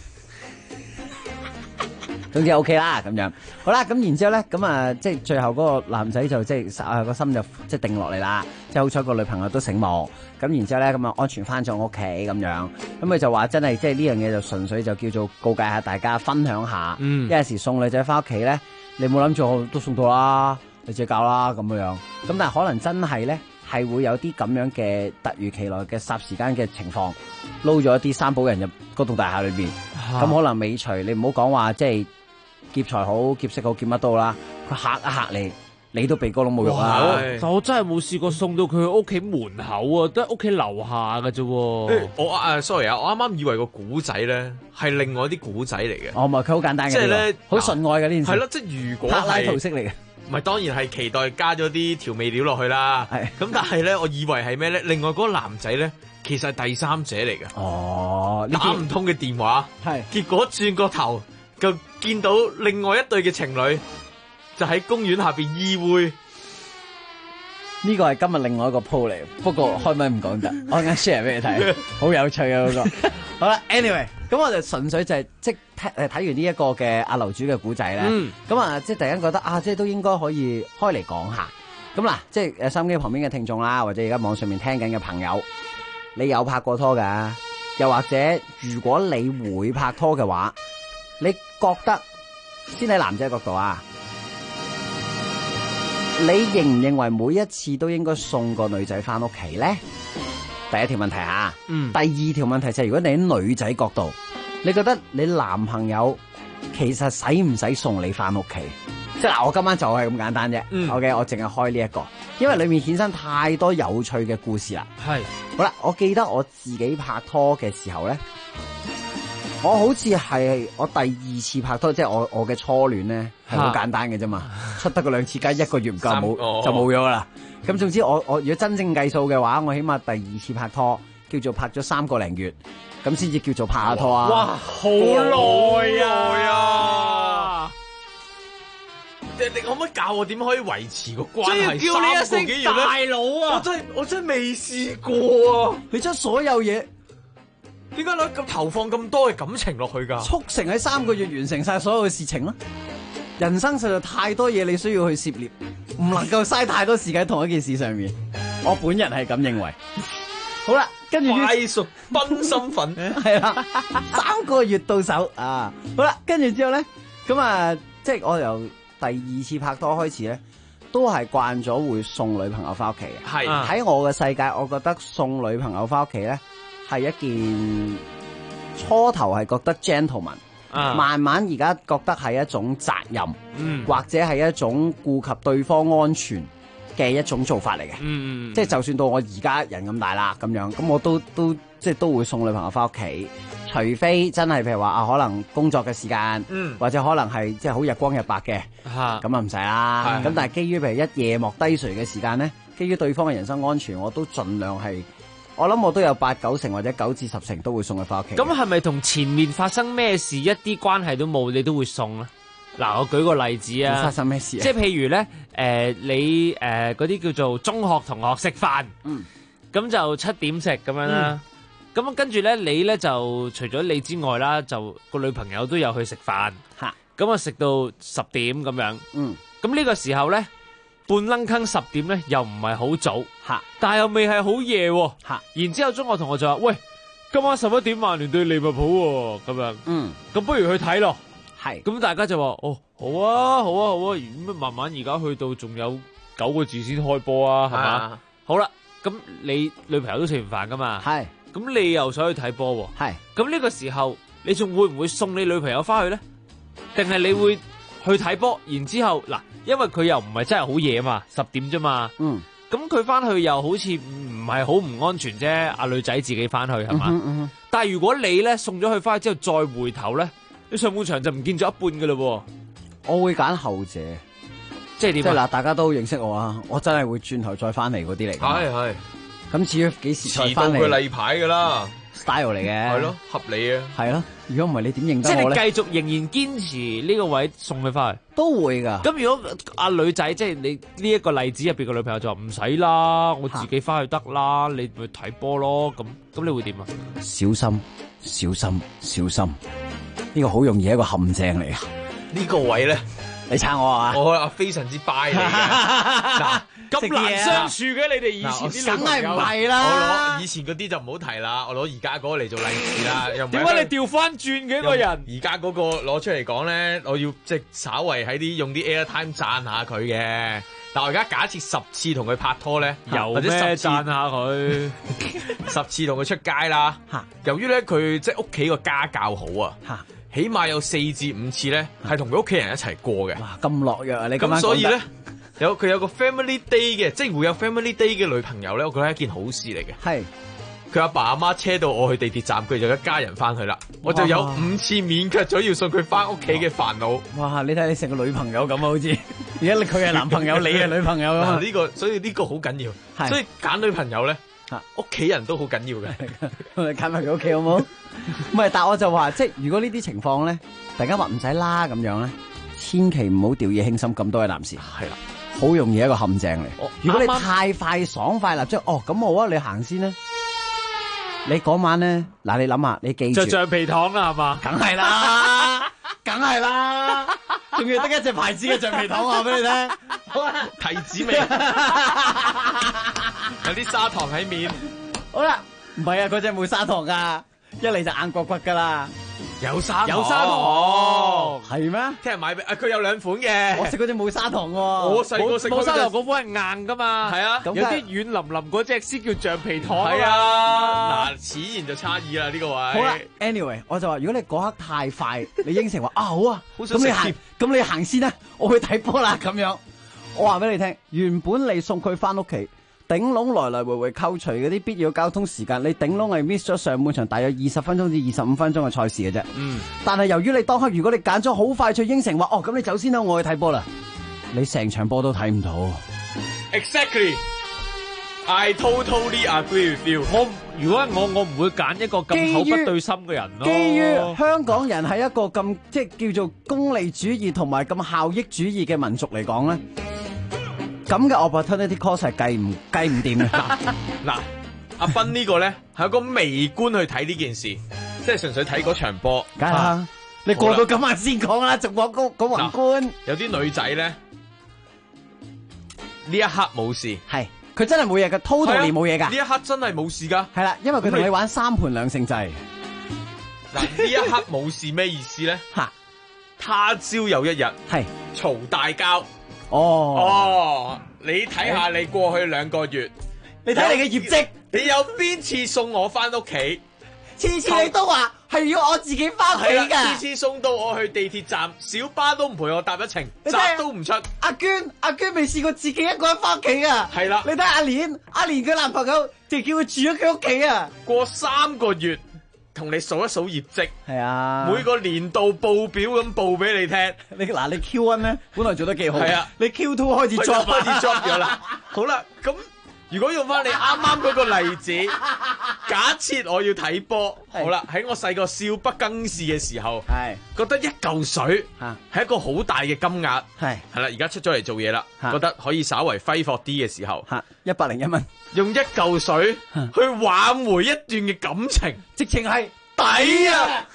總之 OK 啦，咁樣好啦，咁然之後咧，咁啊，即係最後嗰個男仔就即係個心就即係定落嚟啦，即係好彩個女朋友都醒目，咁然之後咧，咁啊安全翻咗屋企咁樣，咁佢就話真係即係呢樣嘢就純粹就叫做告誡下大家，分享下，有時送女仔翻屋企咧，你冇諗住都送到啦，你自己搞啦咁樣，咁但係可能真係咧係會有啲咁樣嘅突如其來嘅霎時間嘅情況，撈咗一啲三寶人入嗰棟大廈裏邊，咁可能尾隨你唔好講話即係。劫財好，劫色好，劫乜都好啦。佢嚇一嚇你都鼻哥窿冇肉啦。 但我真係冇試過送到佢屋企門口啊，都係屋企樓下㗎啫。 我sorry啊，我啱啱以為個古仔咧係另外啲古仔嚟嘅。 哦，唔係佢好簡單嘅，即係咧好純愛嘅呢件事。 係咯，即係如果柏拉圖式嚟嘅， 唔係當然係期待加咗啲調味料落去啦。係咁，但係咧，我以為係咩咧？另外嗰個男仔咧，其實係第三者嚟嘅。 哦， 打唔通嘅電話，係結果轉個頭。就見到另外一對嘅情侶就喺公園下邊依偎， 呢個係今日另外一個鋪嚟，不過開咪唔講得，我啱 share 俾你睇，好有趣啊嗰個。好啦 ，anyway， 咁我就純粹就係即睇完呢一個嘅阿樓主嘅古仔咧，咁啊即係突然間覺得啊，即係都應該可以開嚟講下。咁嗱，即係收音機旁邊嘅聽眾啦，或者而家網上面聽緊嘅朋友，你有拍過拖噶？又或者如果你會拍拖嘅話？你覺得先喺男仔角度啊？你認唔認為每一次都應該送個女仔翻屋企咧？第一條問題啊，第二條問題就係如果你喺女仔角度，你覺得你男朋友其實使唔使送你翻屋企？即係嗱，我今晚就係咁簡單啫。OK， 我淨係開呢一個，因為裏面衍生太多有趣嘅故事啦。係，好啦，我記得我自己拍拖嘅時候咧。我好似係我第二次拍拖，即係我嘅初戀咧，係好簡單嘅啫嘛，出得個2次街，1個月唔夠冇就冇咗啦。咁總之我如果真正計數嘅話，我起碼第2次拍拖叫做拍咗3個零月，咁先至叫做拍下拖啊！ 哇，好耐啊！ 你可唔可以教我點可以維持個關係？ 即係叫你一聲大佬啊！ 我真係未試過啊！ 你將所有嘢點解你咁投放咁多嘅感情落去㗎？ 促成喺3個月完成晒所有嘅事情啦！人生實在太多嘢你需要去涉獵，唔能夠嘥太多時間喺同一件事上面。我本人係咁認為。好啦，跟住快熟奔心粉係啦，3個月到手啊！好啦，跟住之後咧，咁啊，即係我由第2次拍拖開始咧，都係慣咗會送女朋友翻屋企嘅。係喺我嘅世界，我覺得送女朋友翻屋企咧係一件初頭係覺得 gentleman，慢慢而家覺得係一種責任，或者係一種顧及對方安全嘅一種做法嚟嘅，即係就算到我而家人咁大啦咁樣，咁我都即係都會送女朋友翻屋企，除非真係譬如話可能工作嘅時間，或者可能係即係好日光日白嘅，咁啊唔使啦。咁但係基於譬如一夜莫低垂嘅時間咧，基於對方嘅人身安全，我都盡量係，我諗我都有8、9成或者9至10成都會送佢翻屋企。 咁係咪同前面發生咩事一啲關係都冇，你都會送咧？嗱，我舉個例子啊， 發生咩事啊？ 即係譬如咧，你嗰啲叫做中學同學食飯，咁就7點食咁樣啦。咁跟住咧，你咧就除咗你之外啦，就個女朋友都有去食飯。咁啊食到10點咁樣。咁呢個時候咧，半撚坑10點咧，又唔係好早，但係又未係好夜。然之後中學同學就話：喂，今晚11點曼聯對利物浦喎，咁樣。咁不如去睇咯。咁大家就話好啊，咁慢慢而家去到仲有9個字先開波啊，係嘛？好啦，咁你女朋友都食完飯噶嘛？咁你又想去睇波喎？咁呢個時候你仲會唔會送你女朋友翻去咧？定係你會去睇波？然之後嗱，因為佢又唔係真係好夜啊嘛，10點啫嘛。咁佢翻去又好似唔係好唔安全啫。阿女仔自己翻去係嘛？但係如果你咧送咗佢翻去之後再回頭咧？你上半場就唔見咗一半噶啦， 我會揀後者， 即係點？ 即係嗱，大家都認識我啊，我真係會轉頭再翻嚟嗰啲嚟。 係。 咁至於幾時再翻嚟？ 遲到佢例牌噶啦 ，style 嚟嘅。係咯，合理啊。 係咯，如果唔係你點認得我咧？ 即係你繼續仍然堅持呢個位送佢翻去， 都會噶。 咁如果阿女仔即係你呢一個例子入邊個女朋友就話唔使啦，我自己翻去得啦，你咪睇波咯。咁你會點啊？ 小心，小心，小心。呢個好容易係一個陷阱嚟啊！ 呢個位咧， 你撐我啊！ 我非常之 buy 你嘅。嗱， 咁難相處嘅你哋以前啲梗係唔係啦！ 我攞以前嗰啲就唔好提啦，我攞而家嗰個嚟做例子啦。 點解你調翻轉嘅一個人？ 而家嗰個攞出嚟講咧，我要即係稍為喺啲用啲 airtime 讚下佢嘅。但我而家假設10次同佢拍拖咧，或者10次讚下佢 ，10次同佢出街啦。由於咧佢即係屋企個家教好啊。起碼有4至5次咧，係同佢屋企人一齊過嘅。 哇，咁落藥啊！你咁所以咧，佢有個 family day 嘅，即係會有 family day 嘅女朋友咧，我覺得係一件好事嚟嘅。係，佢阿爸阿媽車到我去地鐵站，佢就一家人翻去啦。我就有5次免卻咗要送佢翻屋企嘅煩惱。 哇！你睇你成個女朋友咁啊，好似而家佢係男朋友，你係女朋友咁啊。 所以呢個好緊要。所以揀女朋友咧，屋企人都好緊要嘅。 我哋揀埋佢屋企好唔好？唔係，但我就話，即係如果呢啲情況咧，大家話唔使啦咁樣咧，千祈唔好掉以輕心。咁多位男士係啦，好容易一個陷阱嚟。如果你太快爽快啦，即係咁好啊，你行先啦。你嗰晚咧，嗱你諗下，你記住就橡皮糖啦，係嘛？ 梗係啦，梗係啦，仲要得一隻牌子嘅橡皮糖話俾你聽。好啊， 提子味，有啲砂糖喺面。 好啦，唔係啊，嗰隻冇砂糖噶。一嚟就硬骨骨噶啦， 有砂糖係咩？ 聽日買俾佢有2款嘅， 我食嗰隻冇砂糖喎。 我細個食冇砂糖嗰款係硬噶嘛，係啊，有啲軟腍腍嗰隻先叫橡皮糖。 係啊，嗱，此言就差異啦呢個位。 好啦 ，anyway， 我就話如果你嗰刻太快，你應承話好啊，咁你行先啦，我去睇波啦咁樣。我話俾你聽，原本你送佢翻屋企。頂籠來來回回扣除嗰啲必要交通時間，你頂籠係 miss 咗上半場大約20分鐘至25分鐘嘅賽事嘅啫。但係由於你當刻如果你揀咗好快脆應承話咁你走先啦，我去睇波啦，你成場波都睇唔到。 Exactly。 I totally agree with you。 如果係我唔會揀一個咁口不對心嘅人咯。 基於香港人係一個咁即係叫做功利主義同埋咁效益主義嘅民族嚟講咧，咁嘅 opportunity cost 係計唔掂嘅。 嗱，阿斌呢個咧係一個微觀去睇呢件事，即係純粹睇嗰場波。 梗係啦，你過到咁晚先講啦，仲講宏觀。 有啲女仔咧呢一刻冇事， 係佢真係冇嘢嘅 ，totally 冇嘢㗎。 呢一刻真係冇事㗎。 係啦，因為佢同你玩3盤兩勝制。 嗱，呢一刻冇事咩意思咧？ 嚇， 他朝有一日係嘈大交。 哦， 你睇下你過去2個月， 你睇你嘅業績， 你有邊次送我翻屋企？ 次次你都話係要我自己翻屋企㗎。 次次送到我去地鐵站，小巴都唔陪我搭一程，閘都唔出。 阿娟未試過自己一個人翻屋企㗎。 係啦， 你睇阿蓮嘅男朋友就叫佢住咗佢屋企啊。 過3個月，同你數一數業績。 係啊， 每個年度報表咁報俾你聽。 你 Q1 咧，本來做得幾好。係啊， 你 Q2 開始 drop 咗啦。好啦，咁。如果用翻你啱啱嗰個例子，假設我要睇波，好啦，喺我細個少不更事嘅時候，覺得一嚿水係一個好大嘅金額，係啦，而家出咗嚟做嘢啦，覺得可以稍為揮霍啲嘅時候 ，101蚊， 用一嚿水去挽回一段嘅感情， 直情係抵啊！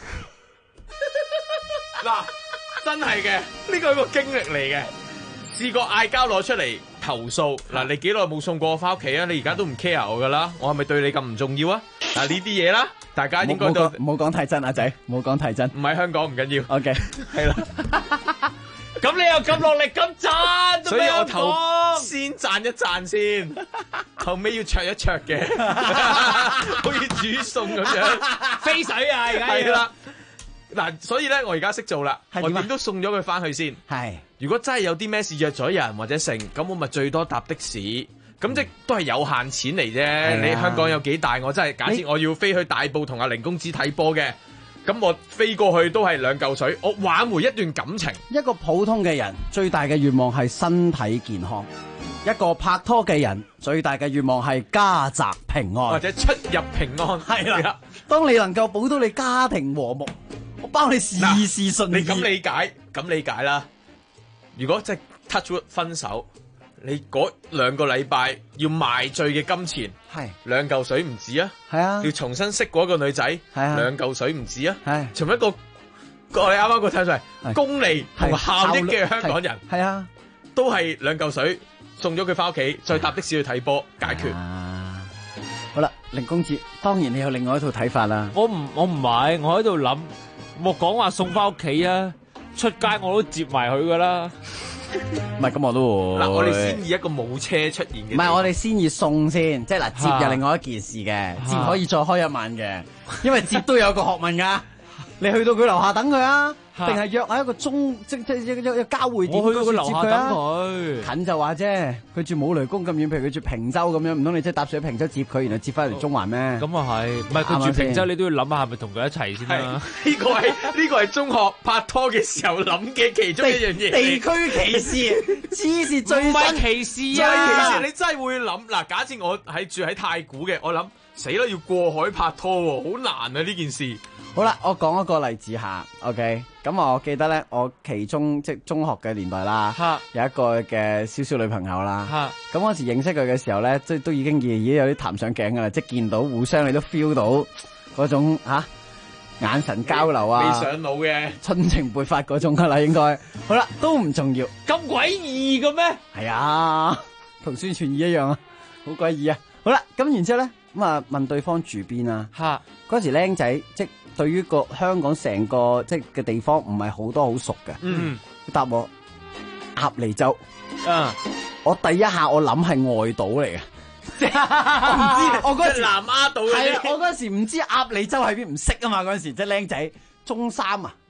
嗱，真係嘅，呢個係一個經歷嚟嘅，試過嗌交攞出嚟。投訴嗱，你幾耐冇送過我翻屋企啊？你而家都唔 care 我噶啦，我係咪對你咁唔重要啊？嗱，呢啲嘢啦，大家應該都唔好講太真，阿仔，唔好講太真。 唔喺香港唔緊要。 OK， 係啦。 咁你又咁落力咁讚， 所以我頭先讚一讚先，後尾要灼一灼嘅，好似煮餸咁樣， 飛水啊！而家係啦。嗱，所以咧，我而家識做啦，我點都送咗佢翻去先。 係， 如果真係有啲咩事約咗人或者剩，咁我咪最多搭的士，咁即都係有限錢嚟啫。你香港有幾大？我真係假設我要飛去大埔同阿凌公子睇波嘅，咁我飛過去都係2嚿水，我挽回一段感情。 一個普通嘅人最大嘅願望係身體健康，一個拍拖嘅人最大嘅願望係家宅平安， 或者出入平安。 係啦，當你能夠保到你家庭和睦，我包你事事順意。 你咁理解啦。如果即係 touch wood 分手，你嗰2個禮拜要賣醉嘅金錢係 2嚿水唔止啊。 係啊， 要重新識過一個女仔係啊 ，2嚿水唔止啊。 係從一個我哋啱啱個睇出嚟功利同效益嘅香港人係啊， 都係2嚿水送咗佢翻屋企，再搭的士去睇波解決。 好啦，凌公子，當然你有另外一套睇法啦。 我唔係，我喺度諗。莫講話送翻屋企啊！出街我都接埋佢噶啦。 唔係咁我都會。 嗱，我哋先以一個冇車出現嘅。 唔係，我哋先以送先，即係嗱，接又另外一件事嘅，接可以再開一晚嘅，因為接都有個學問噶。你去到佢樓下等佢啊，定係約喺一個即一交匯點我去到佢樓下等佢。近就話啫，佢住冇雷公咁遠，譬如佢住平洲咁樣，唔通你即係搭水平洲接佢，然後接翻嚟中環咩？ 咁啊係，唔係佢住平洲，你都要諗下係咪同佢一齊先啦。 呢個係中學拍拖嘅時候諗嘅其中一樣嘢。 地區歧視，黐線最唔係歧視啊！ 你真係會諗嗱，假設我係住喺太古嘅，我諗死啦，要過海拍拖喎，好難啊呢件事。 好啦，我講一個例子下 ，OK， 咁我記得咧，我其中即係中學嘅年代啦，有一個嘅少女朋友啦，咁嗰時認識佢嘅時候咧，即係都已經有啲談上頸噶啦，即係見到互相你都 feel 到嗰種眼神交流啊， 未上腦嘅春情勃發嗰種噶啦，應該好啦，都唔重要， 咁詭異嘅咩？ 係啊，同宣傳儀一樣啊，好詭異啊！好啦，咁然之後咧，咁啊問對方住邊啊？嗰時僆仔即對於個香港成個即嘅地方唔係好多好熟嘅，佢答我鴨脷洲，我第一下我諗係外島嚟嘅，我唔知，我嗰時南丫島係啊，我嗰時唔知鴨脷洲喺邊，唔識啊嘛，嗰時即係僆仔，中3啊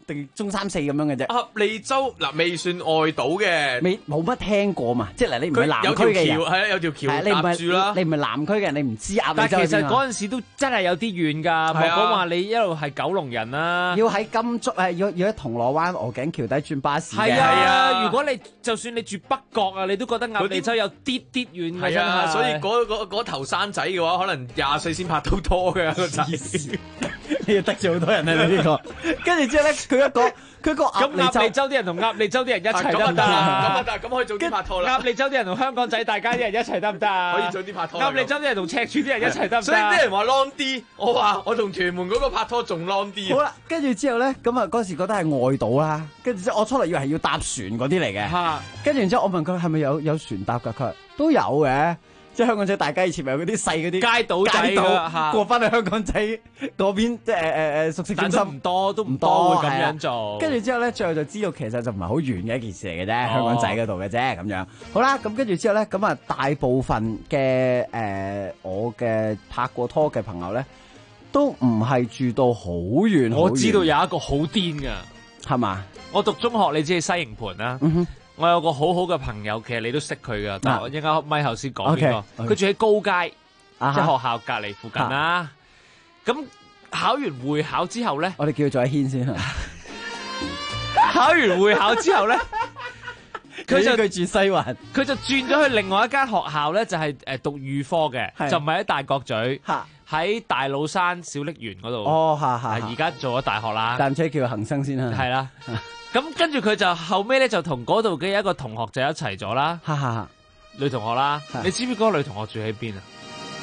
定中三四咁樣嘅啫。 鴨脷洲嗱未算外島嘅， 未冇乜聽過嘛。即係嗱，你唔係南區嘅人， 係啊，有條橋搭住啦。 你唔係南區嘅人，你唔知鴨脷洲。 但係其實嗰陣時都真係有啲遠㗎，莫講話你一路係九龍人啦。 要喺金竹要喺銅鑼灣鵝頸橋底轉巴士嘅。 係啊，如果你就算你住北角啊，你都覺得鴨脷洲有啲遠嘅。 係啊，所以嗰頭山仔嘅話，可能24先拍到拖嘅個仔。 你要得罪好多人啊！你呢個，跟住之後咧，佢個咁鴨脷洲啲人同鴨脷洲啲人一齊得唔得啊？咁可以做啲拍拖啦。 鴨脷洲啲人同香港仔大街啲人一齊得唔得啊？ 可以做啲拍拖。 鴨脷洲啲人同赤柱啲人一齊得唔得？ 所以啲人話 long 啲，我話我同屯門嗰個拍拖仲 long 啲。 好啦，跟住之後咧，咁啊嗰時覺得係外島啦，跟住之後我初嚟以為係要搭船嗰啲嚟嘅，跟住然之後我問佢係咪有船搭㗎？佢話都有嘅。即係香港仔大街以前咪有嗰啲細嗰啲街島仔過翻去香港仔嗰邊，即係熟食中心都唔多會咁樣做。 跟住之後咧，最後就知道其實就唔係好遠嘅一件事嚟嘅啫，香港仔嗰度嘅啫咁樣。好啦，咁跟住之後咧，咁啊大部分嘅我嘅拍過拖嘅朋友咧，都唔係住到好遠。 我知道有一個好癲㗎， 係嘛？ 我讀中學，你知係西營盤啦。我有個好好嘅朋友，其實你都識佢噶，但係我應該咪後先講邊個。佢住喺高街，即係學校隔離附近啦。咁考完會考之後咧， 我哋叫佢做阿軒先。 考完會考之後咧，佢住西環， 佢就轉咗去另外一間學校咧，就係讀預科嘅，就唔係喺大角咀，喺大老山小瀝源嗰度。 哦， 而家做咗大學啦。 暫且叫恒生先啦。 係啦。咁跟住佢就後尾咧就同嗰度嘅一個同學就一齊咗啦，女同學啦。你知唔知嗰個女同學住喺邊啊？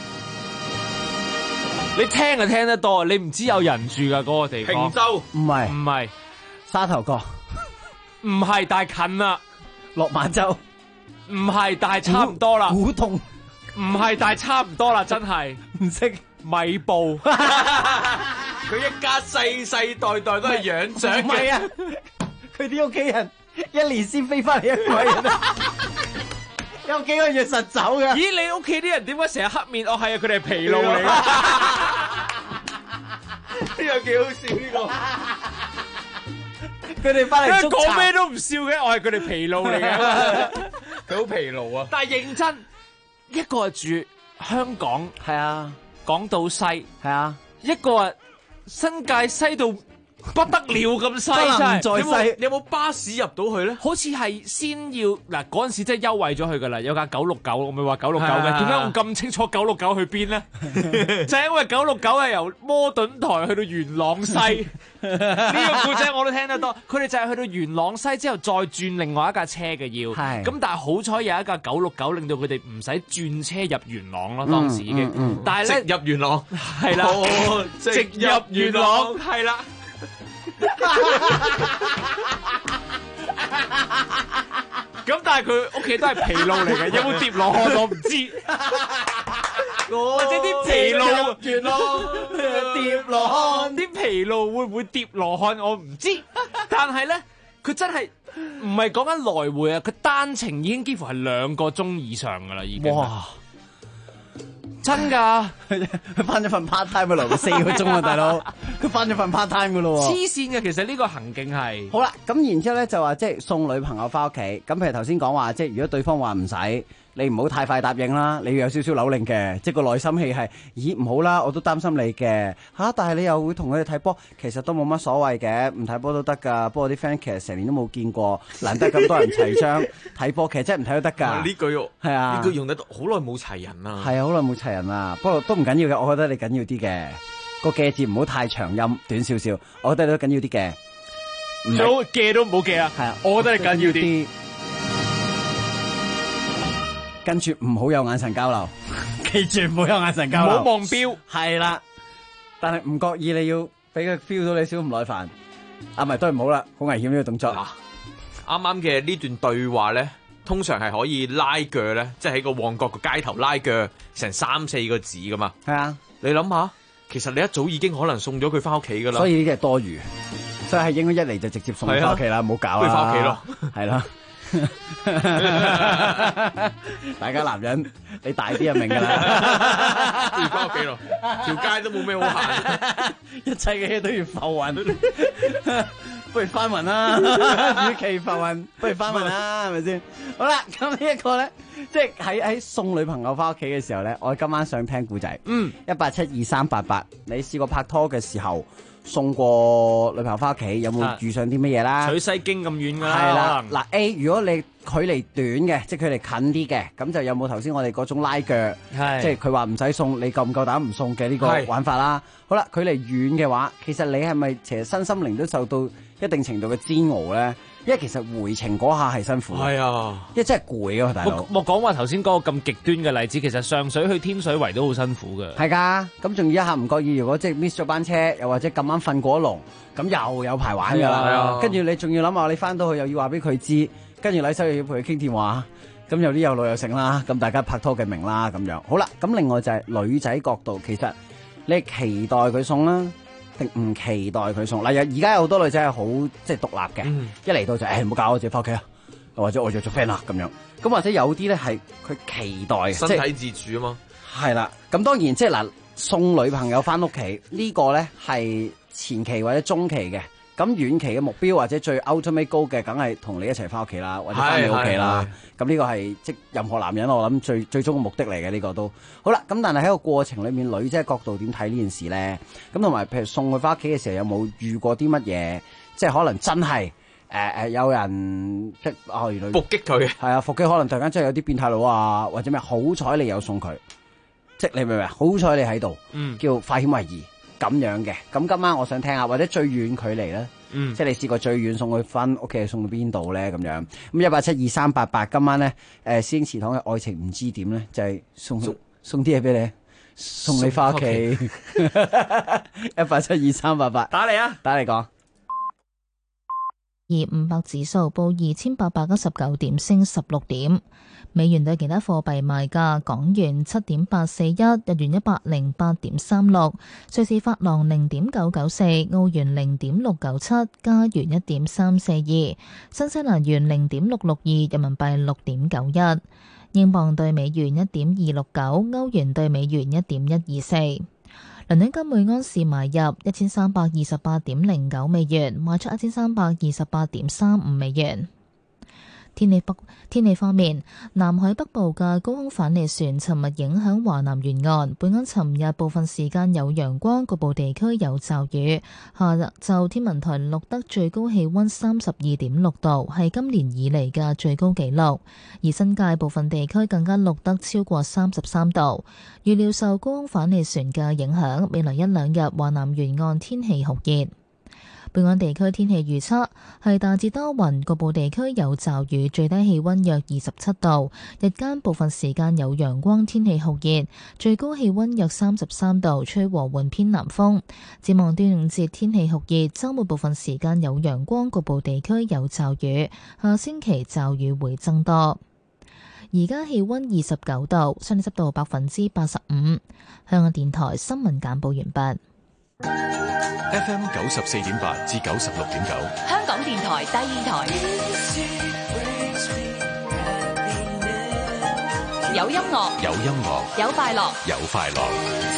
你聽就聽得多，你唔知有人住噶嗰個地方。 平洲唔係沙頭角， 唔係但係近啦。 落馬洲唔係但係差唔多啦。 古洞唔係但係差唔多啦，真係唔識米埔。 佢一家世世代代都係養長嘅。 唔係啊。佢啲屋企人一年先飛翻嚟一個人，有幾個月實走㗎。 咦？你屋企啲人點解成日黑面？哦，係啊，佢哋係疲勞嚟㗎。 呢個幾好笑呢個。佢哋翻嚟講咩都唔笑嘅，我係佢哋疲勞嚟嘅。 佢好疲勞啊！ 但係認真，一個係住香港， 係啊， 港島西， 係啊， 一個係新界西到不得了咁西， 你有冇巴士入到去咧？ 好似係先要嗱嗰陣時真係優惠咗佢噶啦，有架969，我咪話969嘅。點解我咁清楚969去邊咧？就係因為969係由摩頓台去到元朗西。呢個故仔我都聽得多。佢哋就係去到元朗西之後再轉另外一架車嘅要。咁但係好彩有一架969令到佢哋唔使轉車入元朗咯。當時已經，但係咧直入元朗係啦，直入元朗係啦。咁但係佢屋企都係疲勞嚟嘅，有冇跌落漢我唔知，或者啲疲勞元朗跌落漢，啲疲勞會唔會跌落漢我唔知，但係咧佢真係唔係講緊來回啊，佢單程已經幾乎係2個鐘以上噶啦，已經。哇！真噶， 佢翻咗份 part time 咪來回4個鐘啊，大佬！佢翻咗份 part time 噶咯喎。 黐線嘅，其實呢個行徑係好啦。咁然之後咧就話即係送女朋友翻屋企。咁譬如頭先講話，即係如果對方話唔使，你唔好太快答應啦。你要有少少扭擰嘅，即係個內心戲係，咦唔好啦，我都擔心你嘅嚇。但係你又會同佢哋睇波，其實都冇乜所謂嘅，唔睇波都得㗎。不過啲 friend 其實成年都冇見過，難得咁多人齊張睇波，其實真係唔睇都得㗎。 呢句係啊， 呢句用得好耐冇齊人啦。 係啊，好耐冇齊人啦。不過都唔緊要嘅，我覺得你緊要啲嘅。個嘅字唔好太長音，短少少，我覺得你都緊要啲嘅。 最好嘅都唔好嘅啊！ 係啊， 我覺得你緊要啲。 跟住唔好有眼神交流，記住唔好有眼神交流， 唔好望錶。 係啦，但係唔覺意你要俾佢 feel 到你少唔耐煩，啊咪都係唔好啦，好危險呢個動作。 啱啱嘅呢段對話咧，通常係可以拉鋸咧，即係喺個旺角個街頭拉鋸成3-4個字噶嘛。 係啊， 你諗下，其實你一早已經可能送咗佢翻屋企噶啦。 所以呢啲係多餘，所以係應該一嚟就直接送佢翻屋企啦，唔好搞啦。 不如翻屋企咯， 係啦。大家男人，你大啲就明噶啦。 不如翻屋企咯，條街都冇咩好行， 一切嘅嘢都要浮雲。 不如翻雲啦，與其浮雲，不如翻雲啦，係咪先？好啦，咁呢一個咧，即係喺送女朋友翻屋企嘅時候咧，我今晚想聽故仔。1872388，你試過拍拖嘅時候送過女朋友翻屋企，有冇遇上啲乜嘢啦？ 取西經咁遠噶啦。 係啦，嗱 A， 如果你距離短嘅，即係距離近啲嘅，咁就有冇頭先我哋嗰種拉腳，即係佢話唔使送，你夠唔夠膽唔送嘅呢個玩法啦？好啦，距離遠嘅話，其實你係咪其實身心靈都受到一定程度嘅煎熬咧？因為其實回程嗰下係辛苦，係啊，因為真係攰啊，大佬。 莫講話頭先嗰個咁極端嘅例子，其實上水去天水圍都好辛苦㗎。 係㗎，咁仲要一下唔覺意，如果即係 miss 咗班車，又或者咁啱瞓過龍，咁又有排玩㗎啦。跟住你仲要諗下，你翻到去又要話俾佢知，跟住禮收又要陪佢傾電話，咁有啲有路有成啦。咁大家拍拖嘅明啦，咁樣好啦。咁另外就係女仔角度，其實你係期待佢送啦，定唔期待佢送？嗱，而家有好多女仔係好即係獨立嘅，一嚟到就唔好搞我自己翻屋企啊，或者我約咗 friend 啦咁樣。咁或者有啲咧係佢期待身體自主啊嘛。 係啦，咁當然即係嗱，送女朋友翻屋企呢個咧係前期或者中期嘅。咁遠期嘅目標或者最 ultimate goal 嘅，梗係同你一齊翻屋企啦，或者翻你屋企啦。咁呢個係即任何男人我諗最終嘅目的嚟嘅，呢個都好啦。咁但係喺個過程裏面，女仔角度點睇呢件事咧？咁同埋譬如送佢翻屋企嘅時候，有冇遇過啲乜嘢？即係可能真係有人即原來伏擊佢， 係啊，伏擊可能突然間真係有啲變態佬啊，或者咩？好彩你有送佢，即你明唔明？好彩你喺度，叫化險為夷。咁樣嘅，咁今晚我想聽下，或者最遠距離咧，即係你試過最遠送佢翻屋企，送到邊度咧？咁樣咁1872388，今晚咧師兄祠堂嘅愛情唔知點咧，就係送啲嘢俾你，送你翻屋企。1872388， 打嚟啊！ 打嚟講。 而500指數報2819點，升16點。美元對其他貨幣賣價：港元7.841，日元108.36，瑞士法郎0.994，澳元0.697，加元1.342，新西蘭元0.662，人民幣6.91，英鎊對美元1.269，歐元對美元1.124。倫敦金每安士買入1328.09美元，賣出1328.35美元。天氣方面，南海北部嘅高空反氣旋尋日影響華南沿岸，本港尋日部分時間有陽光，局部地區有驟雨。下晝天文台錄得最高氣溫32.6度，係今年以嚟嘅最高紀錄，而新界部分地區更加錄得超過33度。預料受高空反氣旋嘅影響，未來一兩日華南沿岸天氣酷熱。本港地區天氣預測係大致多雲，局部地區有驟雨，最低氣溫約27度，日間部分時間有陽光，天氣酷熱，最高氣溫約33度，吹和緩偏南風。展望端午節天氣酷熱，週末部分時間有陽光，局部地區有驟雨，下星期驟雨會增多。而家氣溫29度，相對濕度85%。香港電台新聞簡報完畢。 FM 94.8至96.9， 香港電台第二台，有音樂， 有音樂， 有快樂， 有快樂。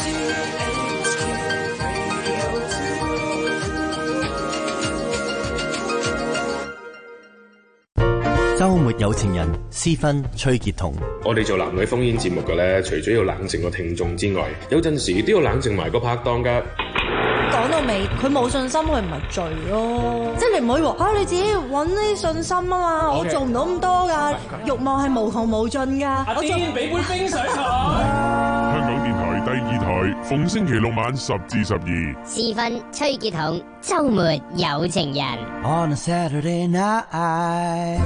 周末有情人，私分崔潔彤。 我哋做男女烽煙節目嘅咧，除咗要冷靜個聽眾之外，有陣時都要冷靜埋個拍檔噶。 講到尾，佢冇信心，佢唔係罪咯。即係你唔可以話你自己揾啲信心啊嘛。Okay. 我做唔到咁多噶，慾望係無窮無盡噶。 我先俾杯冰水佢。香港電台第二台，逢星期六晚10至12。 私分崔潔彤，周末有情人。 On a Saturday night，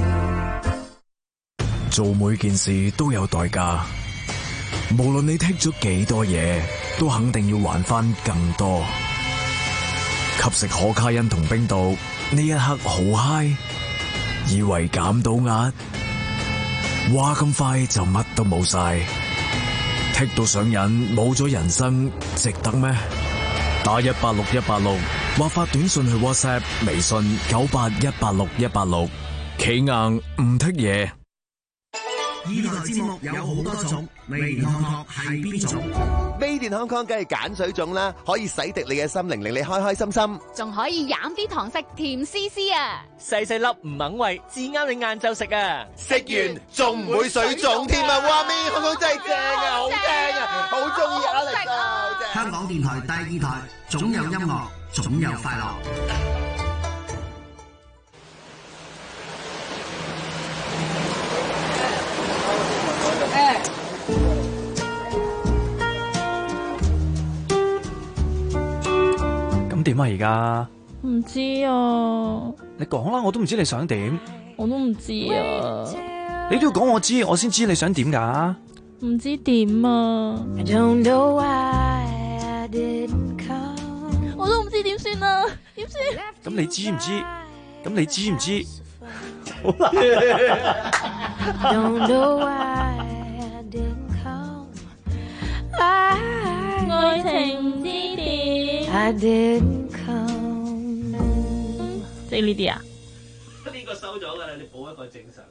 做每件事都有代價，無論你剔咗幾多嘢，都肯定要還翻更多。吸食可卡因同冰毒，呢一刻好嗨，以為減到壓，話咁快就乜都冇晒，剔到上癮，冇咗人生，值得咩？打186186或發短信去 WhatsApp、微信9818686，企硬唔剔嘢。 二台節目有好多種，微電康康係邊種？ 微電康康梗係鹼水種啦，可以洗滌你嘅心靈，令你開開心心。 仲可以飲啲糖食，甜絲絲啊！ 細細粒唔肯喂，至啱你晏晝食啊！ 食完仲唔會水腫添啊！哇，微康康真係正啊，好聽啊，好中意Alex啊，好正！ 香港電台第2台，總有音樂，總有快樂。 咁點啊？而家唔知啊， 你講啦，我都唔知你想點。 我都唔知啊。 你都要講我知，我先知你想點㗎。 唔知點啊。我都唔知點算啊，點算？ 咁你知唔知？咁你知唔知？好愛情之點即係呢啲啊？ 呢個收咗㗎啦，你補一個正常。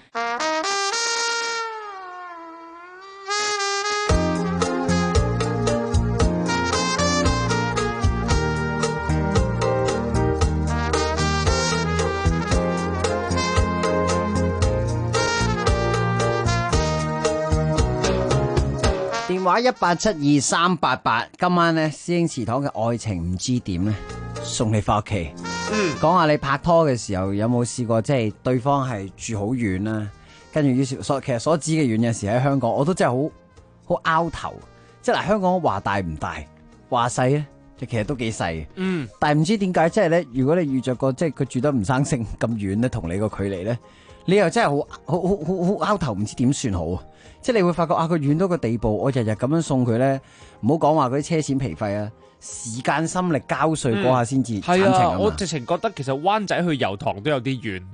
電話1872388，今晚咧師兄祠堂嘅愛情唔知點咧，送你翻屋企。講下你拍拖嘅時候有冇試過，即係對方係住好遠啦，跟住於是其實所指嘅遠有時喺香港，我都真係好拗頭。即係嗱，香港話大唔大，話細咧，其實都幾細嘅。但係唔知點解，即係咧，如果你遇着個即係佢住得唔生性咁遠咧，同你個距離咧，你又真係好拗頭，唔知點算好。即係你會發覺啊，佢遠到個地步，我日日咁樣送佢咧，唔好講話嗰啲車錢皮費啊，時間心力交稅嗰下先至慘情啊嘛。 我直情覺得其實灣仔去油塘都有啲遠。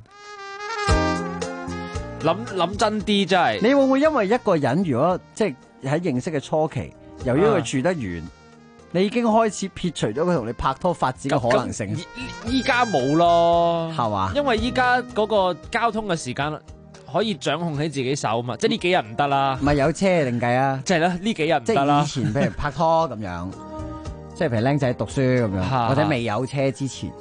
諗真啲真係。 你會唔會因為一個人如果即係喺認識嘅初期，由於佢住得遠，你已經開始撇除咗佢同你拍拖發展嘅可能性？ 依家冇咯， 係嘛？ 因為依家嗰個交通嘅時間可以掌控喺自己手嘛，即係呢幾日唔得啦。 唔係有車定計啊？ 即係咧呢幾日唔得啦。 即係以前譬如拍拖咁樣，即係譬如僆仔讀書咁樣，或者未有車之前，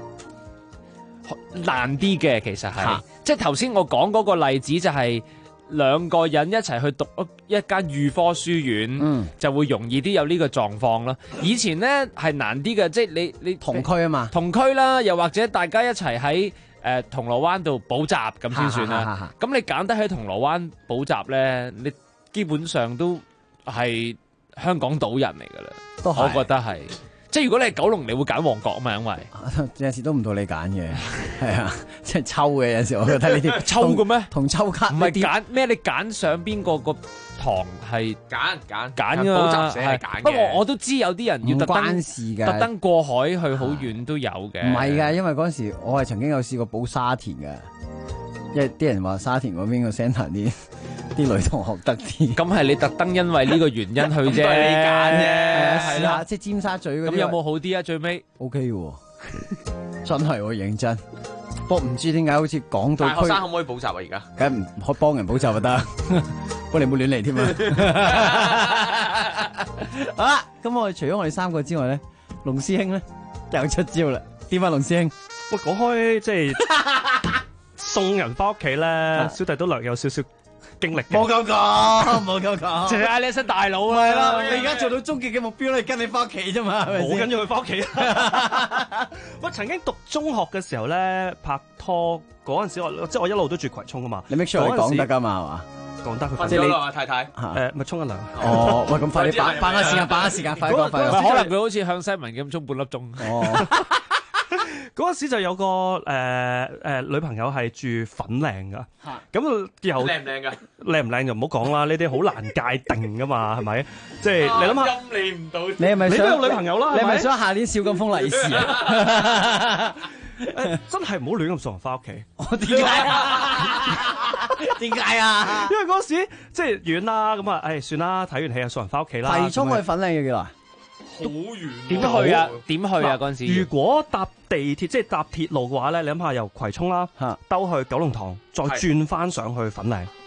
難啲嘅其實係。即係頭先我講嗰個例子就係兩個人一齊去讀一間預科書院，就會容易啲有呢個狀況啦。以前咧係難啲嘅，即係你同區啊嘛， 同區啦，又或者大家一齊喺銅鑼灣度補習咁先算啦。咁你揀得喺銅鑼灣補習咧，你基本上都係香港島人嚟㗎啦。我覺得係。即係如果你係九龍，你會揀旺角啊嘛，因為有陣時都唔到你揀嘅，係啊，即係抽嘅有陣時，我覺得呢啲抽嘅咩？ 同抽卡唔係揀咩？你揀上邊個堂係揀㗎補習社係揀嘅。 不過我都知有啲人要特登過海去好遠都有嘅。 唔係㗎，因為嗰陣時我係曾經有試過補沙田嘅，因為啲人話沙田嗰邊個 centre 啲女同學得啲， 咁係你特登因為呢個原因去啫， 都係你揀啫， 係啦，即係尖沙咀嗰啲。 咁有冇好啲啊？最尾 OK 喎，真係喎，認真。不過唔知點解好似講到大學生可唔可以補習啊？而家梗係唔可以幫人補習就得，不過你唔好亂嚟添啊！好啦，咁我哋除咗我哋三個之外咧，龍師兄咧又出招啦。點啊，龍師兄？ 喂，講開即係送人翻屋企咧，小弟都略有少少經歷嘅。 冇咁講，冇咁講， 就係嗌你一聲大佬啊！ 係啦，你而家做到終極嘅目標咧，跟你翻屋企啫嘛，係咪先？ 我跟住佢翻屋企。我曾經讀中學嘅時候咧，拍拖嗰陣時，我一路都住葵涌噶嘛。 你 make sure 你講得噶嘛，係嘛？ 講得佢。 或者你太太咪沖緊涼。 哦，喂，咁快啲把握時間，把握時間，快啲。 可能佢好似向西文咁沖半粒鐘。哦。 嗰陣時就有個女朋友係住粉嶺噶，咁又靚唔靚噶？ 靚唔靚就唔好講啦，呢啲好難界定噶嘛，係咪？即係你諗下， 陰你唔到， 你係咪你都有女朋友啦？ 你係咪想下年少咁封利是啊？ 真係唔好亂咁送人翻屋企。 我點解啊？點解啊？ 因為嗰時即係遠啦，咁啊，算啦，睇完戲啊，送人翻屋企啦。 葵涌去粉嶺要幾耐？ 好遠， 點去啊？點去啊？嗰陣時， 如果搭地鐵，即係搭鐵路嘅話咧，你諗下由葵涌啦，兜去九龍塘，再轉翻上去粉嶺，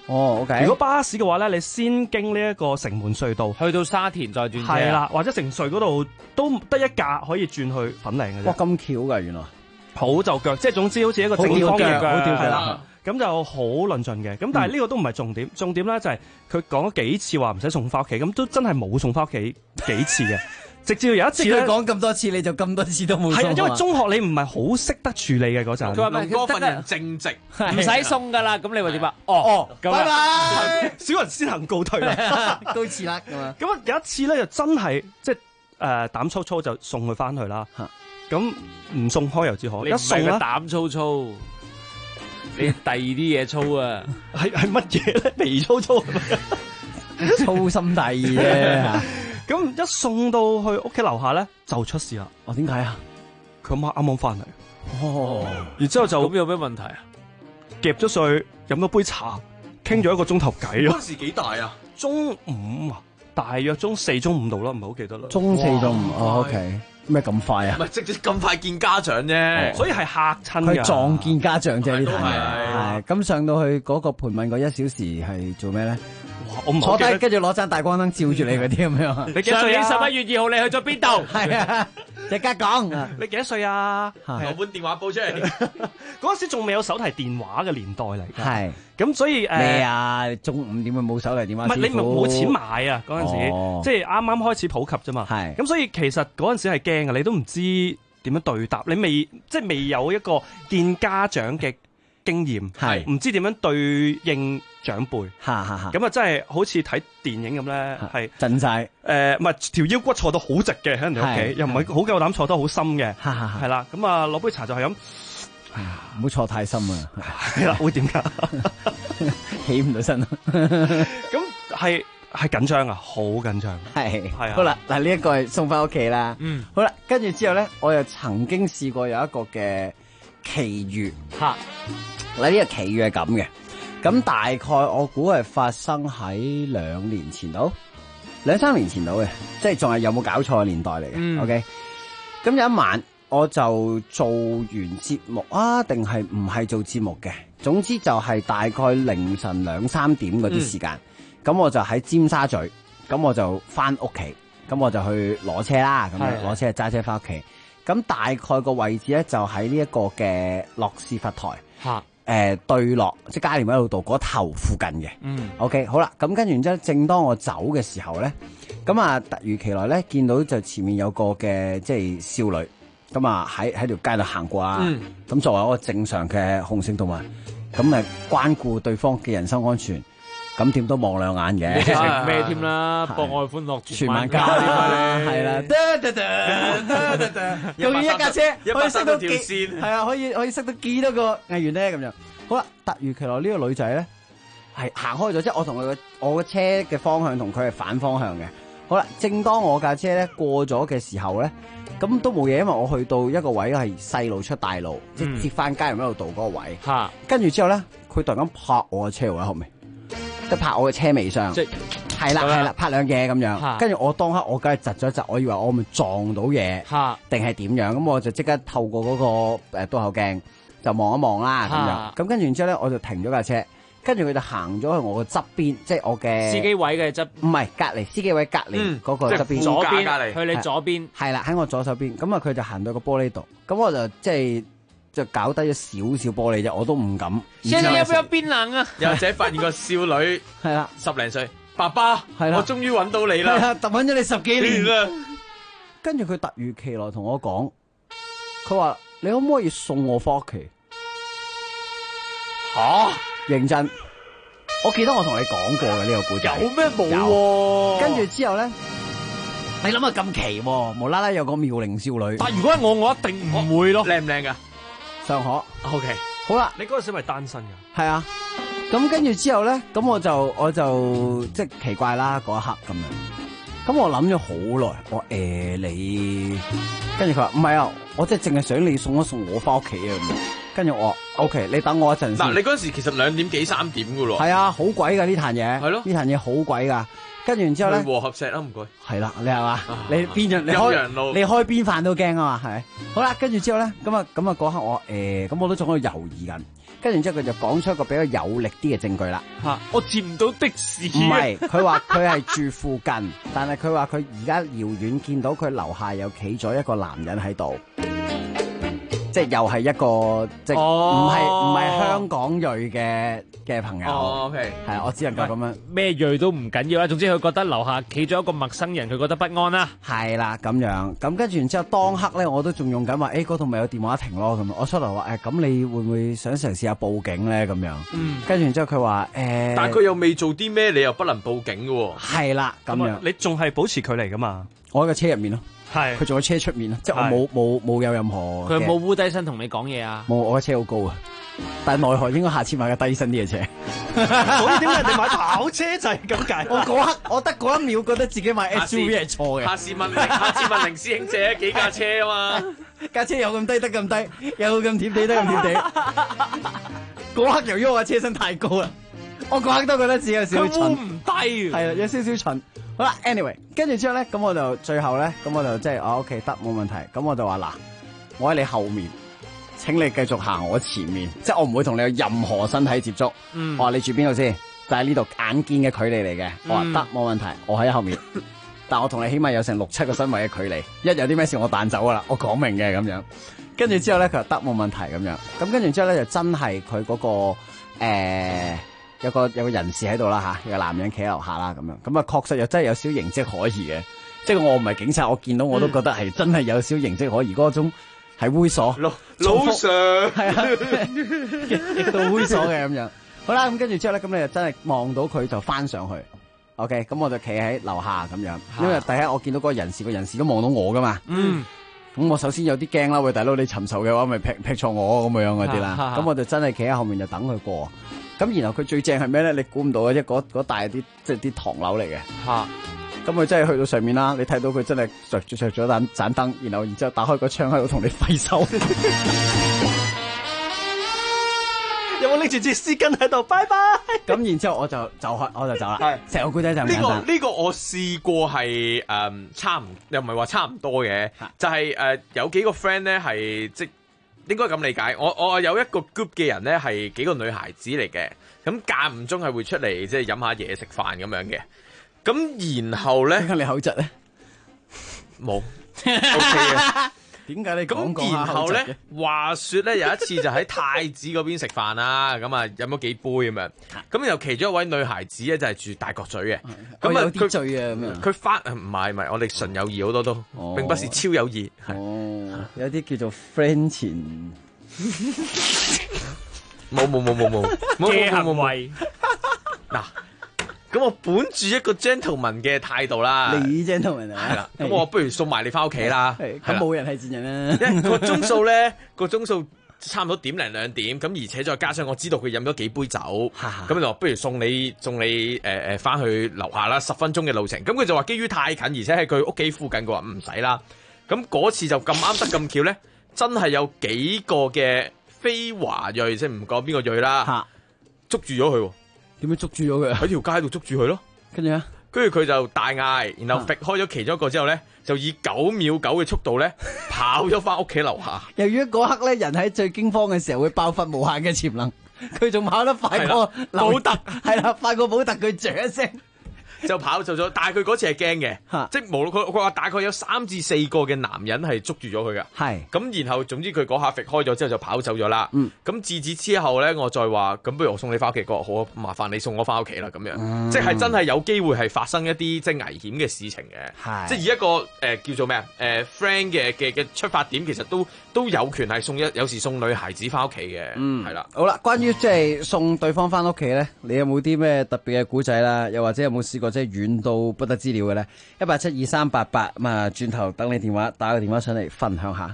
哦，OK。 如果巴士嘅話咧，你先經呢一個城門隧道去到沙田再轉車。 係啦，或者城隧嗰度都得一架可以轉去粉嶺嘅啫。 哇，咁巧㗎原來。 好就腳，即係總之好似一個正方形嘅，係啦。咁就好論盡嘅。咁但係呢個都唔係重點，重點咧就係佢講咗幾次話唔使送翻屋企，咁都真係冇送翻屋企幾次嘅。直至有一次咧， 佢講咁多次，你就咁多次都冇送。 係啊，因為中學你唔係好識得處理嘅嗰陣。 佢話唔該份人正直， 唔使送㗎啦。咁你話點啊？ 哦， 拜拜。 小人先行告退啦， 告辭啦咁啊。 咁啊有一次咧就真係即係膽粗粗就送佢翻去啦。咁唔送開又至可， 一送咧膽粗粗，你第二啲嘢粗啊？ 係乜嘢咧？鼻粗粗， 粗心大意啫。 咁一送到去屋企樓下咧，就出事啦。 點解啊？ 佢阿媽啱啱翻嚟。 哦， 然之後就咁有咩問題啊？ 夾咗上去飲咗杯茶，傾咗1個鐘頭偈咯。 嗰時幾大啊？ 中5啊，大約中4、中5度啦，唔係好記得啦。 中4、中5哦 OK。咩咁快啊？ 唔係直接咁快見家長啫， 所以係嚇親㗎。 佢撞見家長啫呢係係。咁上到去嗰個盤問嗰1小時係做咩咧？ 我唔坐低跟住攞盞大光燈照住你嗰啲咁樣。 你幾歲啊？ 上年11月2號你去咗邊度？ 係啊，即刻講。 你幾多歲啊？ 攞本電話簿出嚟。 嗰陣時仲未有手提電話嘅年代嚟㗎。 係。 咁所以咩啊？中午點會冇手提電話？ 唔係你冇錢買啊！嗰陣時即係啱啱開始普及啫嘛。 係。 咁所以其實嗰陣時係驚嘅，你都唔知點樣對答，你未有一個見家長嘅經驗，係唔知點樣對應長輩。咁啊，真係好似睇電影咁咧，係震晒。 唔係條腰骨坐到好直嘅喺人哋屋企，又唔係好夠膽坐得好深嘅。係啦，咁啊攞杯茶就係咁。 唔好坐太深啊！ 係啦，會點㗎？ 起唔到身啊！ 咁係緊張啊，好緊張。 係啊。 好啦，嗱呢一個係送翻屋企啦。好啦，跟住之後咧，我又曾經試過有一個嘅奇遇。嗱呢個奇遇係咁嘅，咁大概我估係發生喺2年前度，2、3年前度嘅，即係仲係有冇搞錯嘅年代嚟嘅。OK， 咁有一晚。我就做完節目啊，定係唔係做節目嘅？總之就係大概凌晨2、3點嗰啲時間，咁我就喺尖沙咀，咁我就翻屋企，咁我就去攞車啦，咁樣攞車揸車翻屋企。咁大概個位置咧就喺呢一個嘅諾士佛台，對落即係加連威老道嗰頭附近嘅。OK， 好啦，咁跟住之後，正當我走嘅時候咧，咁啊突如其來咧，見到就前面有個嘅即係少女。咁啊喺條街度行過啊，咁作為一個正常嘅雄性動物，咁啊關顧對方嘅人身安全，咁點都望2眼嘅。 咩添啦？博愛歡樂全萬家係啦，究竟一架車可以塞到幾線？係啊，可以塞到幾多個藝員咧？咁樣好啦，突如其來呢個女仔咧係行開咗，即係我嘅車嘅方向同佢係反方向嘅。好啦，正當我架車咧過咗嘅時候咧。咁都冇嘢，因為我去到一個位係細路出大路，即係接翻加連威老道嗰個位。跟住之後咧，佢突然間拍我嘅車喺後面，即係拍我嘅車尾上。係啦，拍2嘢咁樣。跟住我當刻我梗係窒咗窒，我以為我咪撞到嘢，定係點樣？咁我就即刻透過嗰個倒後鏡就望一望啦咁樣。咁跟住之後咧，我就停咗架車。跟住佢就行咗去我嘅側邊，即係我嘅司機位嘅側， 唔係隔離司機位隔離嗰個側邊， 左邊去你左邊， 係啦，喺我左手邊。咁啊，佢就行到個玻璃度，咁我就即係就搞低咗少少玻璃啫，我都唔敢。 現在要不要檳榔啊？ 又或者發現個少女係啦 ，10零歲，爸爸，係啦，我終於揾到你啦， 係啊，揾咗你10幾年啦。跟住佢突如其來同我講，佢話你可唔可以送我翻屋企？認真，我記得我同你講過嘅呢個故仔。 有咩冇？ 跟住之後咧，你諗下咁奇，無啦啦有個妙齡少女。 但如果係我一定唔會咯。 靚唔靚噶？ 尚可。 OK， 好啦， 你嗰陣時咪單身噶？ 係啊。咁跟住之後咧，咁我就即係奇怪啦嗰一刻咁樣。咁我諗咗好耐，我你，跟住佢話唔係啊，我即係淨係想你送一送我翻屋企啊咁。 跟住我 OK， 你等我一陣先。 嗱，你嗰陣時其實2點幾3點噶咯。 係啊，好鬼噶呢壇嘢。係咯，呢壇嘢好鬼噶。跟住然之後咧， 和合石啊，唔該。 係啦，你係嘛？你邊人？你開邊飯都驚啊嘛，係咪？好啦，跟住之後咧，咁啊嗰刻我咁我都仲喺度猶豫緊。跟住之後佢就講出一個比較有力啲嘅證據啦。 我接唔到的士。 唔係，佢話佢係住附近，但係佢話佢而家遙遠見到佢樓下又企咗一個男人喺度。即係又係一個即係唔係香港裔嘅朋友。 OK， 係啊，我只能夠咁樣。 咩裔都唔緊要啦，總之佢覺得樓下企咗一個陌生人，佢覺得不安啦。 係啦，咁樣咁跟住然之後，當刻咧我都仲用緊話，嗰度咪有電話亭咯咁。我出嚟話咁你會唔會想嘗試下報警咧咁樣？跟住然之後佢話但係佢又未做啲咩，你又不能報警嘅喎。 係啦，咁樣你仲係保持距離噶嘛？ 我喺個車入面咯。 係， 佢仲喺車出面啊！即係我冇有任何。 佢冇烏低身同你講嘢啊？ 冇，我嘅車好高啊！但係奈何應該下次買個低身啲嘅車。 所以點解人哋買跑車就係咁解？ 我嗰刻我得嗰一秒覺得自己買 SUV 係錯嘅。 下次問凌師兄借幾架車啊嘛？ 架車有咁低得咁低，有咁貼地得咁貼地。嗰刻由於我嘅車身太高啦，我嗰刻都覺得自己有少少蠢。 唔低， 係啊，有少少蠢。好啦 ，anyway， 跟住之後咧，咁我就最後咧，咁我就即係OK 得冇問題，咁我就話嗱，我喺你後面，請你繼續行我前面，即係我唔會同你有任何身體接觸。我話你住邊度先？就喺呢度眼見嘅距離嚟嘅。我話得冇問題，我喺後面，但我同你起碼有成6-7個身位嘅距離，一有啲咩事我彈走噶啦，我講明嘅咁樣。跟住之後咧，佢話得冇問題咁樣，咁跟住之後咧就真係佢嗰個有個人士喺度啦吓，有個男人企喺樓下啦咁樣，咁啊確實又真係有少形跡可疑嘅，即係我唔係警察，我見到我都覺得係真係有少形跡可疑，嗰種係猥瑣， 老 Sir 係啊，極度猥瑣嘅咁樣。好啦，咁跟住之後咧，咁你就真係望到佢就翻上去 ，OK， 咁我就企喺樓下咁樣，因為第一我見到嗰個人士都望到我噶嘛，咁我首先有啲驚啦，喂大佬你尋仇嘅話咪劈錯我咁樣嗰啲啦，咁我就真係企喺後面就等佢過。咁然後佢最正係咩咧？你估唔到嘅啫，嗰大啲即係啲唐樓嚟嘅。咁佢真係去到上面啦，你睇到佢真係着咗盞燈，然之後打開個窗喺度同你揮手。 有冇拎住支絲巾喺度？拜拜。 咁然之後我就走啦。係成個故仔就咁簡單。 呢個我試過係又唔係話差唔多嘅，就係有幾個 friend 咧係即應該咁理解，我有一個 group 嘅人咧係幾個女孩子嚟嘅，咁間唔中係會出嚟即係飲下嘢食飯咁樣嘅，咁然後咧點解你口窒咧？冇 OK 嘅。 點解你講咁然後咧，話說咧有一次就喺太子嗰邊食飯啦，咁啊飲咗幾杯咁樣，咁又其中一位女孩子咧就係住大角咀嘅，咁啊有啲醉啊咁樣。 佢翻唔係，我哋純友誼好多都，並不是超友誼。 有啲叫做 friend 前， 冇嘅行為嗱。咁我本住一個 gentleman 嘅態度啦， 你 gentleman 啊， 係啦，咁我不如送埋你翻屋企啦， 咁冇人係賤人啦， 因為個鐘數差唔多1:00 2點，咁而且再加上我知道佢飲咗幾杯酒，咁就話不如送你翻去樓下啦，10分鐘嘅路程，咁佢就話基於太近，而且係佢屋企附近，佢話唔使啦，咁嗰次就咁啱得咁巧咧，真係有幾個嘅非華裔，即係唔講邊個裔啦，捉住咗佢。 點樣捉住咗佢？ 喺條街度捉住佢咯，跟住佢就大嗌，然後搣開咗其中一個之後咧，就以9.9秒嘅速度咧跑咗翻屋企樓下。 由於嗰刻咧，人喺最驚慌嘅時候會爆發無限嘅潛能，佢仲跑得快過保特，係啦，快過保特，佢著一聲。 就跑走咗，但係佢嗰次係驚嘅，即係無論佢話大概有3至4個嘅男人係捉住咗佢㗎，係咁然後總之佢嗰下揈開咗之後就跑走咗啦。咁自此之後咧，我再話咁不如我送你翻屋企，好麻煩你送我翻屋企啦咁樣，即係真係有機會係發生一啲即係危險嘅事情嘅，即係以一個叫做咩friend 嘅出發點，其實都有權係有時送女孩子翻屋企嘅，係啦。 好啦，關於即係送對方翻屋企咧，你有冇啲咩特別嘅古仔啦？又或者有冇試過即係遠到不得之了嘅咧？1872388咁啊，轉頭等你電話，打個電話上嚟分享下。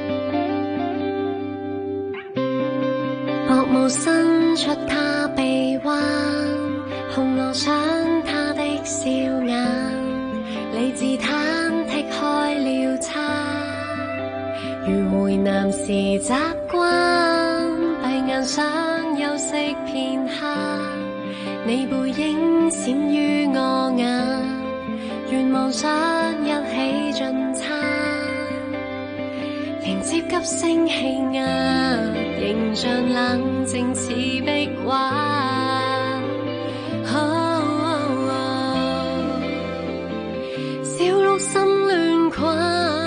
薄霧伸出他臂彎，控我想他的笑顏，理智忐忑開了叉，如回南時習慣，閉眼想休息片刻，你背影閃於我眼，願望想一起進餐，連接急聲氣壓，形象冷靜似壁畫。小鹿心亂困，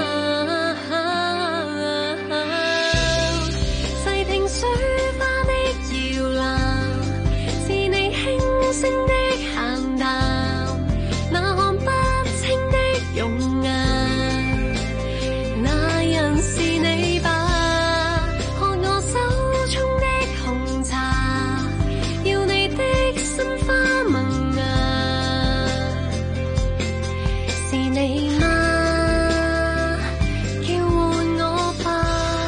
細聽水花的搖籃，是你輕聲的閒談，那看不清的容顏，那人是你吧？看我手中的紅茶，要你的心花萌芽，是你嗎？叫喚我吧。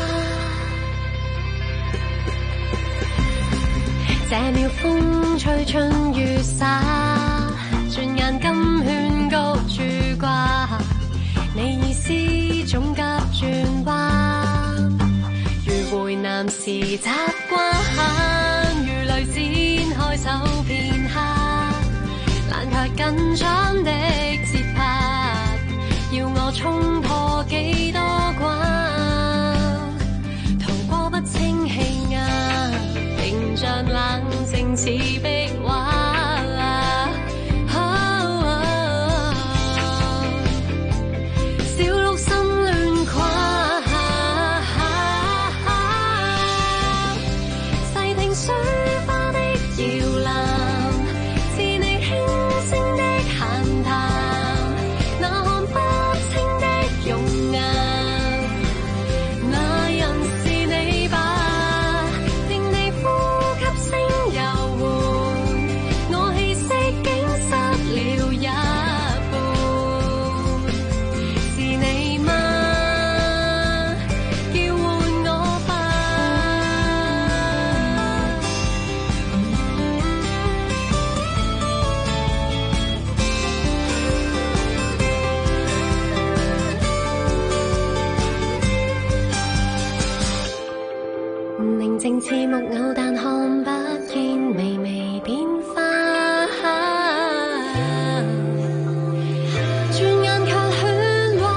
這秒風吹春雨灑，轉眼金圈高處掛，你意思總急轉彎，如回南時習慣，如淚展開手片刻，難卻緊張的節拍，要我衝破幾多關，逃過不清氣壓，形象冷靜似壁畫。小鹿心亂困，細聽水花的搖籃，是你輕聲的閒談，那看不清的容顏，那人是你吧？聽你呼吸聲柔緩，我氣息竟失了一半，是你嗎？叫喚我吧。寧靜似木偶，但看不見微微變化，轉眼卻喧嘩，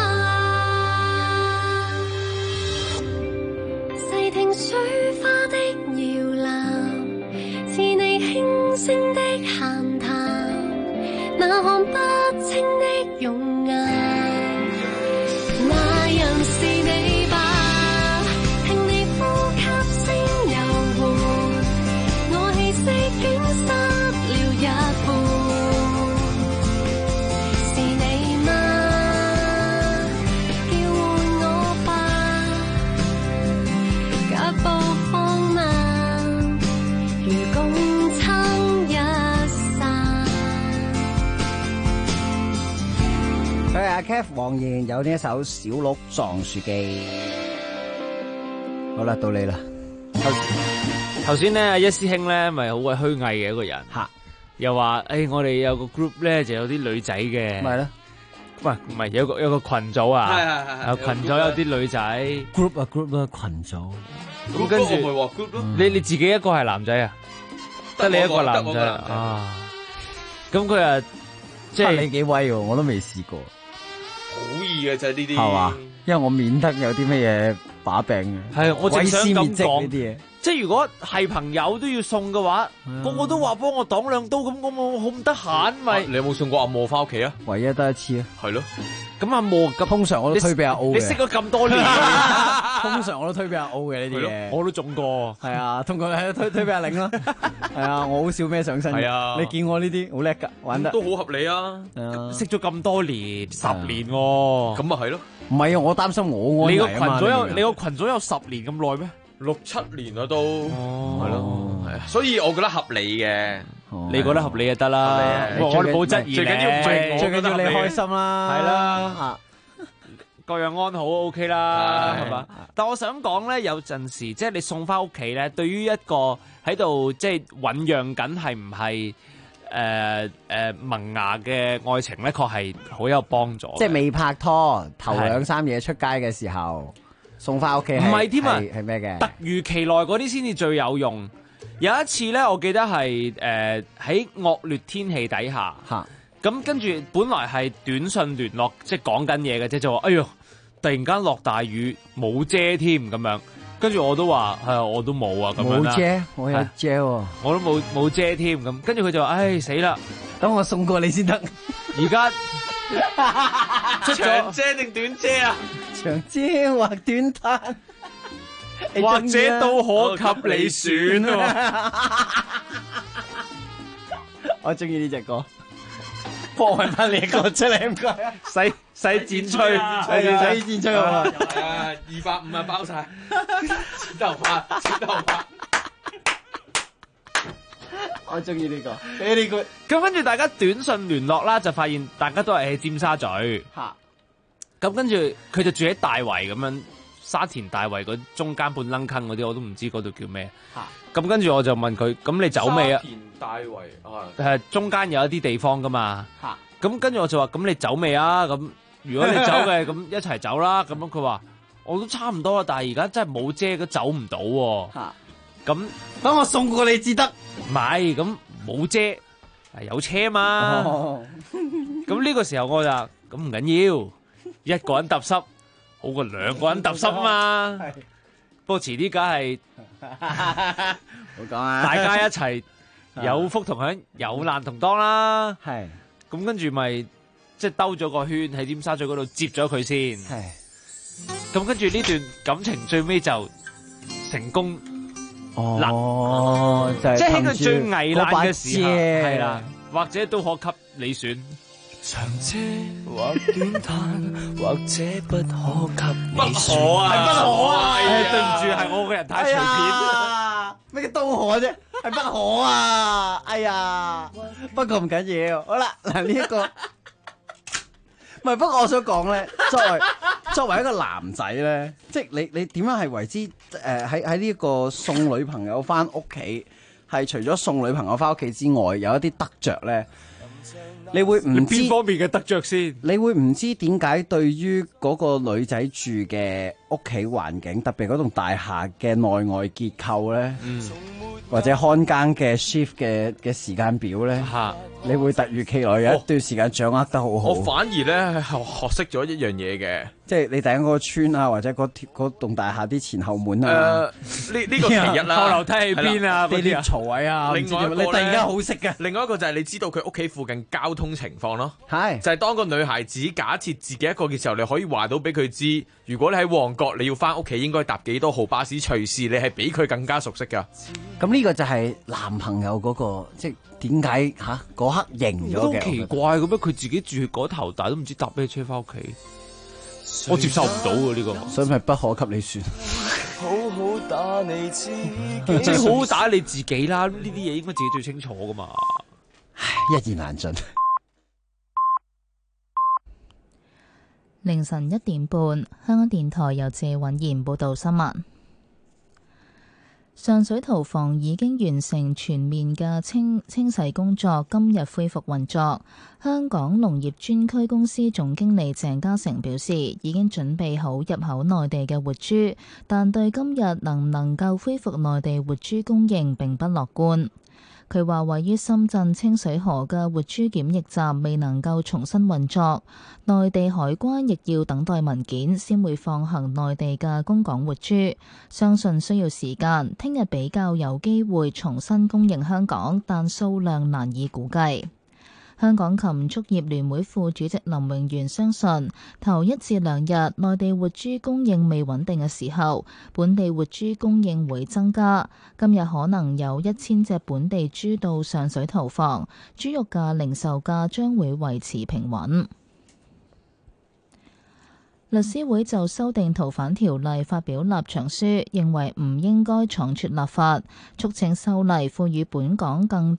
細聽水花的搖籃，是你輕聲的閒談，那看不清的容顏，那人是你吧？聽你呼吸聲柔緩，我氣息竟失了一半，是你嗎？叫喚我吧，腳步放慢，如共撐一散。 佢係阿 Kev 黃妍有呢一首《小鹿撞樹記》。好啦，到你啦。 頭先咧，一師兄咧，咪好鬼虛偽嘅一個人，又話我哋有個 group 咧，就有啲女仔嘅， 咪咧， 喂，唔係有個群組啊， 係群組有啲女仔 group 啊 group 啊群組， 咁跟住我咪話 group 咯， 你自己一個係男仔啊，得你一個男仔啊，咁佢啊，即係你幾威喎，我都未試過， 好易嘅啫呢啲， 係嘛？因為我免得有啲乜嘢把柄嘅， 係我正想咁講呢啲嘢。 即係如果係朋友都要送嘅話，個個都話幫我擋兩刀，咁我好唔得閒咪。 你有冇送過阿莫翻屋企啊？ 唯一得一次啊。 係咯。 咁阿莫通常我都推俾阿 O 嘅。 你識咗咁多年， 通常我都推俾阿 O 嘅呢啲嘢。 我都中過。 係啊，通過推俾阿玲啦。係啊，我好少咩上身。 係啊。 你見我呢啲好叻㗎，玩得都好合理啊。 識咗咁多年，10年喎。 咁咪係咯。 唔係啊，我擔心我安危啊嘛。 你個群組有10年咁耐咩 ？6、7年啦都。係咯，係啊。所以我覺得合理嘅。 你覺得合理就得啦。我哋冇質疑你。 最緊要你開心啦。 係啦。 各樣安好 OK 啦，係嘛？但我想講咧，有陣時即係你送翻屋企咧，對於一個喺度即係醖釀緊係唔係萌芽嘅愛情咧，確係好有幫助。 即係未拍拖頭2、3夜出街嘅時候送翻屋企， 唔係添啊， 係咩嘅？ 突如其來嗰啲先至最有用。有一次咧，我記得係喺惡劣天氣底下，咁跟住本來係短信聯絡，即係講緊嘢嘅啫，就話哎喲，突然間落大雨，冇遮添咁樣。跟住我都話係啊，我都冇啊咁樣啦。 冇遮，我有遮喎。 我都冇遮添咁。跟住佢就話：唉死啦！ 等我送過你先得。 而家出長遮定短遮啊？ 長遮或短嘆。 或者都可給你選喎。 我中意呢隻歌，播翻翻你個出嚟唔該。 使剪吹， 使剪吹啊 ！250啊，包晒。剪頭髮。 我中意呢個。Very good。 咁跟住大家短信聯絡啦，就發現大家都係喺尖沙咀。咁跟住佢就住喺大圍咁樣。沙田大圍嗰中間半窿坑嗰啲，我都唔知嗰度叫咩。咁跟住我就問佢：咁你走未啊？ 沙田大圍係中間有一啲地方噶嘛。咁跟住我就話：咁你走未啊？咁如果你走嘅，咁一齊走啦。咁樣佢話：我都差唔多啦，但係而家真係冇遮，都走唔到喎。咁等我送過你至得。 唔係，咁冇遮係有車嘛。咁呢個時候我就咁唔緊要，一個人揼濕。好過2個人揼濕啊嘛，不過遲啲梗係好講啊， 大家一齊有福同享，有難同當啦。 係咁跟住咪即係兜咗個圈喺尖沙咀嗰度接咗佢先。 係咁跟住呢段感情最尾就成功。 哦，就係即係喺佢最危難嘅時候，係啦，或者都可給你選。 長遮或短嘆，或者不可給你選。 不可啊！ 係不可啊！對唔住，係我個人太隨便。 咩叫都可啫？係不可啊！哎呀，不過唔緊要。好啦，嗱呢一個，唔係不過我想講咧，作為一個男仔咧，即係你點樣係為之喺呢一個送女朋友翻屋企，係除咗送女朋友翻屋企之外，有一啲得着咧。你會唔知邊方面嘅得着先？ 你會唔知點解對於嗰個女仔住嘅屋企環境，特別嗰棟大廈嘅內外結構咧，或者看更嘅 shift 嘅時間表咧，你會突如其來有一段時間掌握得好好。 我反而咧學識咗一樣嘢嘅， 即係你第一個村啊，或者嗰棟大廈啲前後門啊， 呢個其一啦， 後樓梯喺邊啊， 啲 lift 槽位啊， 另外一個你突然間好識嘅。 另外一個就係你知道佢屋企附近交通情況咯， 係就係當個女孩子假設自己一個嘅時候，你可以話到俾佢知，如果你喺旺角你要翻屋企應該搭幾多號巴士，隨時你係比佢更加熟悉噶。 咁呢個就係男朋友嗰個即係。點解嚇嗰刻認咗嘅？ 都奇怪嘅咩？佢自己住嗰頭，但係都唔知搭咩車翻屋企。我接受唔到喎呢個， 所以咪不可給你選。 好好打你自己， 即係好好打你自己啦！呢啲嘢應該自己最清楚噶嘛。 一言難盡。 凌晨1點半，香港電台由謝允賢報道新聞。上水屠房已經完成全面嘅清洗工作，今日恢復運作。香港農業專區公司總經理鄭家成表示，已經準備好入口內地嘅活豬，但對今日能唔能夠恢復內地活豬供應並不樂觀。佢話位於深圳清水河嘅活豬檢疫站未能夠重新運作，內地海關亦要等待文件先會放行內地嘅供港活豬，相信需要時間，聽日比較有機會重新供應香港，但數量難以估計。香港禽畜業聯會副主席林榮源相信，頭1至2日內地活豬供應未穩定嘅時候，本地活豬供應會增加。今日可能有1000隻本地豬到上水屠房，豬肉嘅零售價將會維持平穩。律師會就修訂逃犯條例發表立場書，認為唔應該倉促立法，促請修例賦予本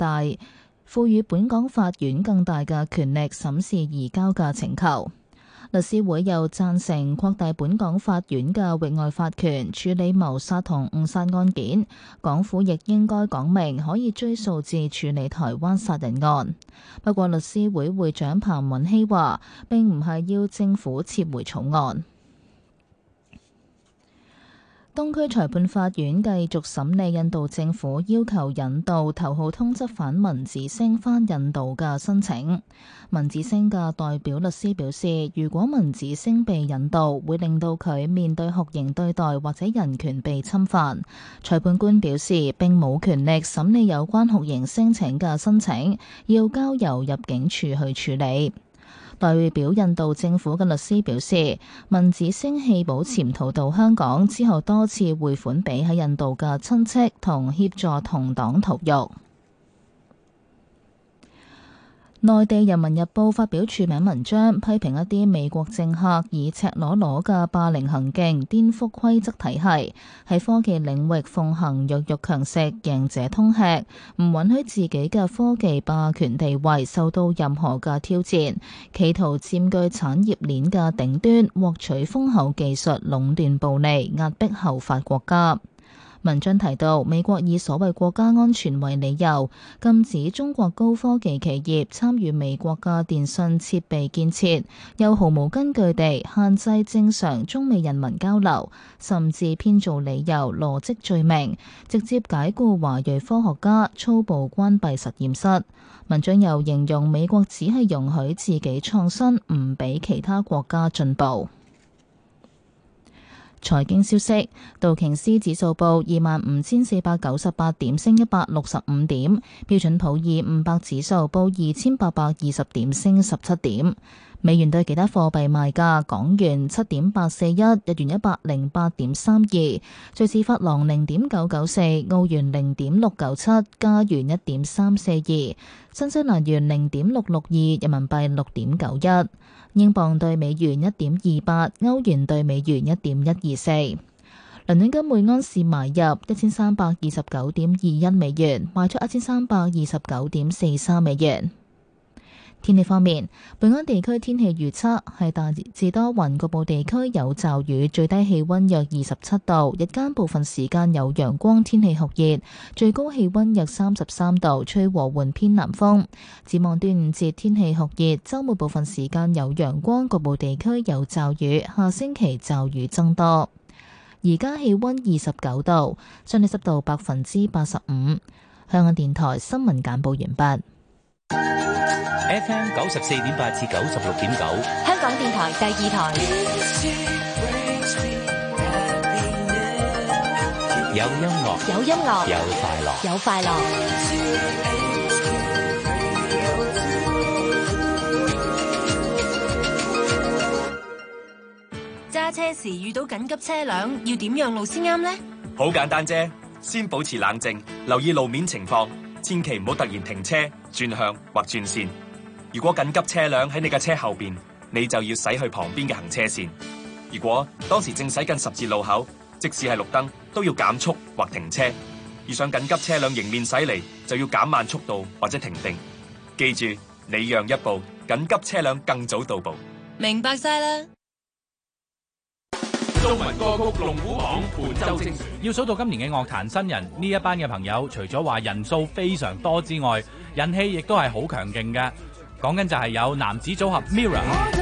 港法院更大嘅權力審視移交嘅請求。 律師會又贊成擴大本港法院嘅域外法權處理謀殺同誤殺案件，港府亦應該講明可以追溯至處理台灣殺人案。不過律師會會長彭允熙話並唔係要政府撤回草案。東區裁判法院繼續審理印度政府要求引渡頭號通緝犯文子星返印度嘅申請。文子星嘅代表律師表示，如果文子星被引渡，會令到佢面對酷刑對待或者人權被侵犯。裁判官表示並冇權力審理有關酷刑申請嘅申請，要交由入境處去處理。代表印度政府嘅律師表示，文子星棄保潛逃到香港之後，多次匯款俾喺印度嘅親戚，同協助同黨逃獄。內地《人民日報》發表署名文章，批評一啲美國政客以赤裸裸嘅霸凌行徑顛覆規則體系，喺科技領域奉行弱肉強食、贏者通吃，唔允許自己嘅科技霸權地位受到任何嘅挑戰，企圖佔據產業鏈嘅頂端，獲取豐厚技術，壟斷暴利，壓迫後發國家。文章提到，美國以所謂國家安全為理由，禁止中國高科技企業參與美國嘅電信設備建設，又毫無根據地限制正常中美人民交流，甚至編造理由羅織罪名，直接解僱華裔科學家，粗暴關閉實驗室。文章又形容美國只係容許自己創新，唔俾其他國家進步。財經消息，道瓊斯指數報25,498點，升165點；標準普爾500指數報2,820點，升17點。美元對其他貨幣賣價：港元7.841，日元108.32，瑞士法郎0.994，澳元0.697，加元1.342，新西蘭元0.662，人民幣6.91。英鎊對美元1.28，歐元對美元1.124。倫敦金每安士買入1329.21美元，賣出1329.43美元。天氣方面，本港地區天氣預測係大致多雲，局部地區有驟雨，最低氣溫約27度，日間部分時間有陽光，天氣酷熱，最高氣溫約33度，吹和緩偏南風。展望端午節天氣酷熱，週末部分時間有陽光，局部地區有驟雨，下星期驟雨增多。而家氣溫29度，相對濕度85%。香港電台新聞簡報完畢。 FM 94.8至96.9， 香港電台第二台。 有音樂， 有音樂， 有快樂， 有快樂。揸車時遇到緊急車輛，要點讓路先啱呢？ 好簡單啫，先保持冷靜，留意路面情況，千祈唔好突然停車、轉向或轉線。如果緊急車輛喺你嘅車後邊，你就要駛去旁邊嘅行車線。如果當時正駛近十字路口，即使係綠燈，都要減速或停車。遇上緊急車輛迎面駛嚟，就要減慢速度或者停定。記住，你讓一步，緊急車輛更早到步。 明白晒啦。 中文歌曲龍虎榜本周精選，要數到今年嘅樂壇新人，呢一班嘅朋友，除咗話人數非常多之外，人氣亦都係好強勁嘅。講緊就係有男子組合 Mirror。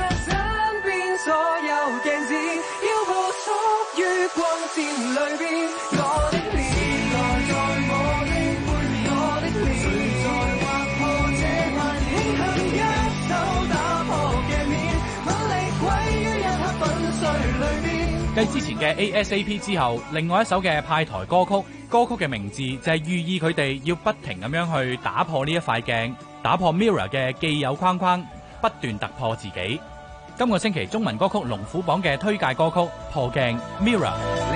繼之前嘅 ASAP 之後，另外一首嘅派台歌曲，歌曲嘅名字就係寓意佢哋要不停咁樣去打破呢一塊鏡，打破 Mirror 嘅既有框框，不斷突破自己。今個星期中文歌曲龍虎榜嘅推介歌曲《破鏡 Mirror》。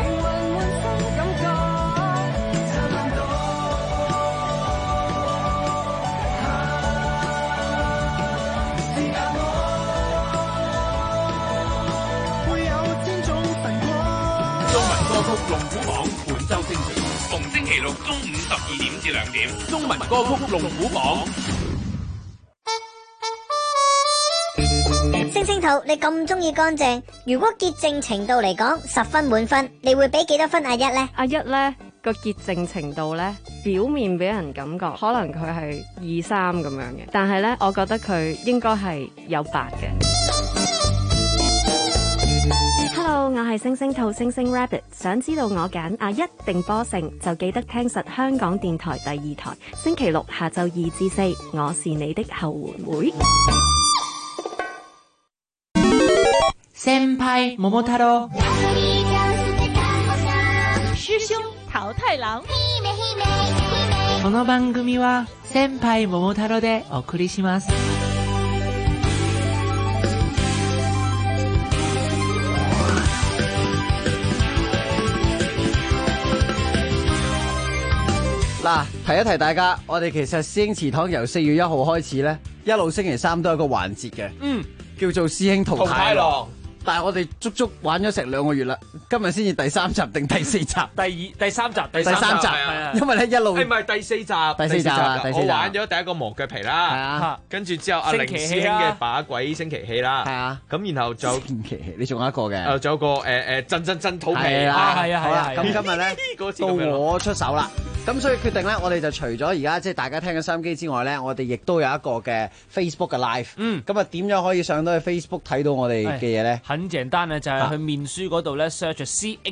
歌曲龍虎榜本周精選，逢星期六中午12點至2點，中文歌曲龍虎榜。 星星兔，你咁中意乾淨，如果潔淨程度嚟講10分滿分，你會俾幾多分阿一呢？ 阿一呢個潔淨程度呢，表面俾人感覺可能佢係2、3咁樣嘅，但係呢，我覺得佢應該係有8嘅。Hello， 我係星星兔星星 Rabbit， 想知道我揀阿一定波勝，就記得聽實香港電台第2台，星期六下晝2至4，我是你的後援會。 先輩桃太郎， 師兄桃太郎。 この番組は先輩桃太郎でお送りします。 嗱，提一提大家，我哋其實師兄祠堂由4月1號開始咧，一路星期3都有個環節嘅，叫做師兄桃太郎。但係我哋足足玩咗成2個月啦，今日先至第3集定第4集？ 第三集， 第三集，因為咧一路唔係第4集， 第4集， 我玩咗第一個磨腳皮啦，係啊，跟住之後阿凌師兄嘅把鬼星期戲啦，係啊，咁然後就星期戲，你仲有一個嘅， 仲有個震肚皮， 係啊，咁今日咧到我出手啦。咁所以決定咧，我哋就除咗而家即係大家聽嘅收音機之外咧，我哋亦都有一個嘅 Facebook 嘅 live。咁啊，點樣可以上到去 Facebook 睇到我哋嘅嘢咧？ 很簡單啊，就係去面書嗰度咧 search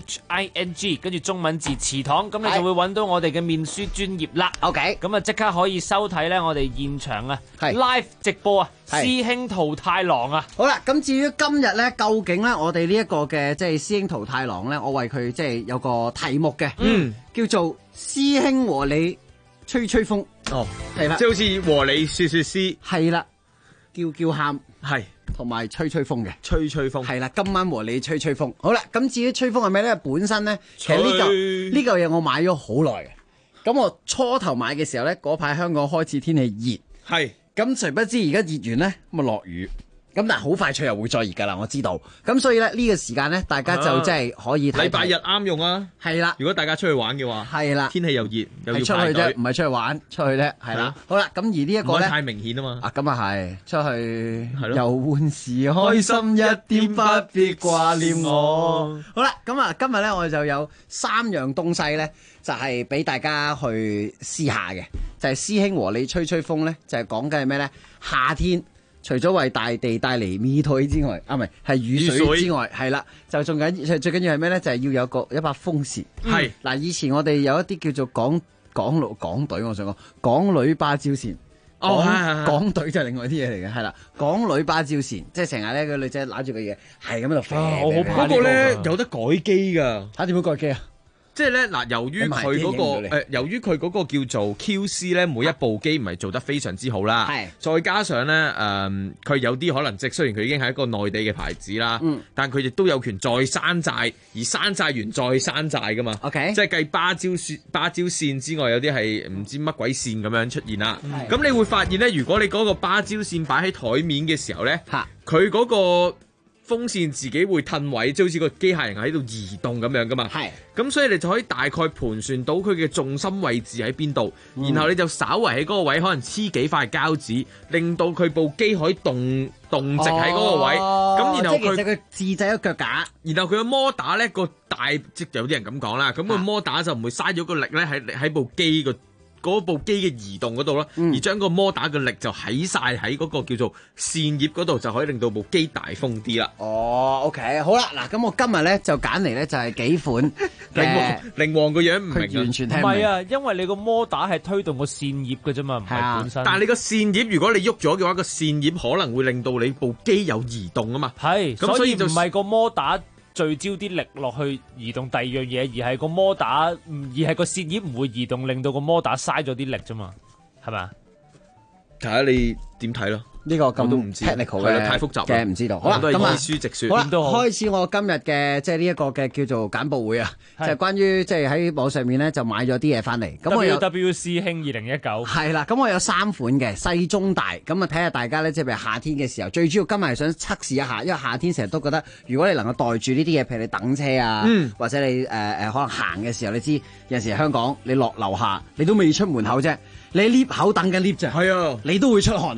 CHING， 跟住中文字祠堂，咁你就會揾到我哋嘅面書專頁啦。 OK， 咁啊即刻可以收睇咧我哋現場啊 live 直播啊，師兄桃太郎啊。 好啦，咁至於今日咧，究竟咧我哋呢一個嘅即係師兄桃太郎咧，我為佢即係有個題目嘅，叫做師兄和你吹吹風。 哦， 係啦， 即係好似和你說說詩，係啦，叫喊， 係同埋吹吹風嘅， 吹吹風係啦。今晚和你吹吹風。好啦，咁至於吹風係咩咧？本身咧，其實呢嚿嘢我買咗好耐嘅。咁我初頭買嘅時候咧，嗰排香港開始天氣熱，係咁誰不知而家熱完咧，咁啊落雨。咁但係好快脆又會再熱㗎啦，我知道。咁所以咧呢個時間咧，大家就即係可以睇。 禮拜日啱用啊，係啦。如果大家出去玩嘅話，係啦。天氣又熱，又要出去啫，唔係出去玩，出去啫，係啦。好啦，咁而呢一個咧， 太明顯啊嘛。 啊，咁啊係出去遊玩時開心一點，不必掛念我。好啦，咁啊今日咧我哋就有3樣東西咧，就係俾大家去試下嘅，就係師兄和你吹吹風咧，就係講緊係咩咧？夏天。除咗為大地帶嚟蜜腿之外，啊唔係雨水之外，係啦，就仲緊最緊要係咩咧？就係要有一把風扇。係嗱，以前我哋有一啲叫做港隊，我想講港女芭蕉扇。港隊就係另外啲嘢嚟嘅，係啦，港女芭蕉扇，即係成日咧個女仔揦住個嘢，係咁喺度飛。 我好怕呢個咧，有得改機㗎。 嚇點樣改機啊？ 即係咧嗱，由於佢嗰個叫做 QC 咧，每一部機唔係做得非常之好啦，再加上咧佢有啲可能即係雖然佢已經係一個內地嘅牌子啦，但佢亦都有權再山寨，而山寨完再山寨噶嘛。OK， 即係繼芭蕉線之外，有啲係唔知乜鬼線咁樣出現啦。咁你會發現咧，如果你嗰個芭蕉線擺喺台面嘅時候咧，佢嗰個風扇自己會褪位，即係好似個機械人喺度移動咁樣噶嘛。係，咁所以你就可以大概盤算到佢嘅重心位置喺邊度，然後你就稍為喺嗰個位可能黐幾塊膠紙，令到佢部機可以動直喺嗰個位。咁然後佢自製咗腳架， 然後佢個摩打咧個大，即有啲人咁講啦，咁個摩打就唔會嘥咗個力咧喺部機嗰部機嘅移動嗰度啦，而將個摩打嘅力就喺晒喺嗰個叫做扇葉嗰度，就可以令到部機大風啲啦。 哦 ，OK， 好啦，嗱，咁我今日咧就揀嚟咧就係幾款靈王個樣唔明， 佢完全聽唔明。 唔係啊，因為你個摩打係推動個扇葉嘅啫嘛，唔係本身。 但係你個扇葉如果你喐咗嘅話，個扇葉可能會令到你部機有移動啊嘛。 係，咁所以就唔係個摩打聚焦啲力落去移動第二樣嘢，而係個摩打，而係個扇葉唔會移動，令到個摩打嘥咗啲力啫嘛，係咪啊？ 睇下你點睇咯。 呢個咁都唔知 technical 嘅太複雜嘅唔知道。好啦， 咁啊，書直説。 好啦，開始我今日嘅即係呢一個嘅叫做簡報會啊，就係關於即係喺網上面咧就買咗啲嘢翻嚟。咁我有 WW 師兄2019 係啦，咁我有3款嘅細中大，咁啊睇下大家咧即係譬如夏天嘅時候，最主要今日係想測試一下，因為夏天成日都覺得如果你能夠袋住呢啲嘢，譬如你等車啊，或者你可能行嘅時候，你知有陣時香港你落樓下你都未出門口啫，你 lift 口等緊 lift 咋，係啊，你都會出汗啊。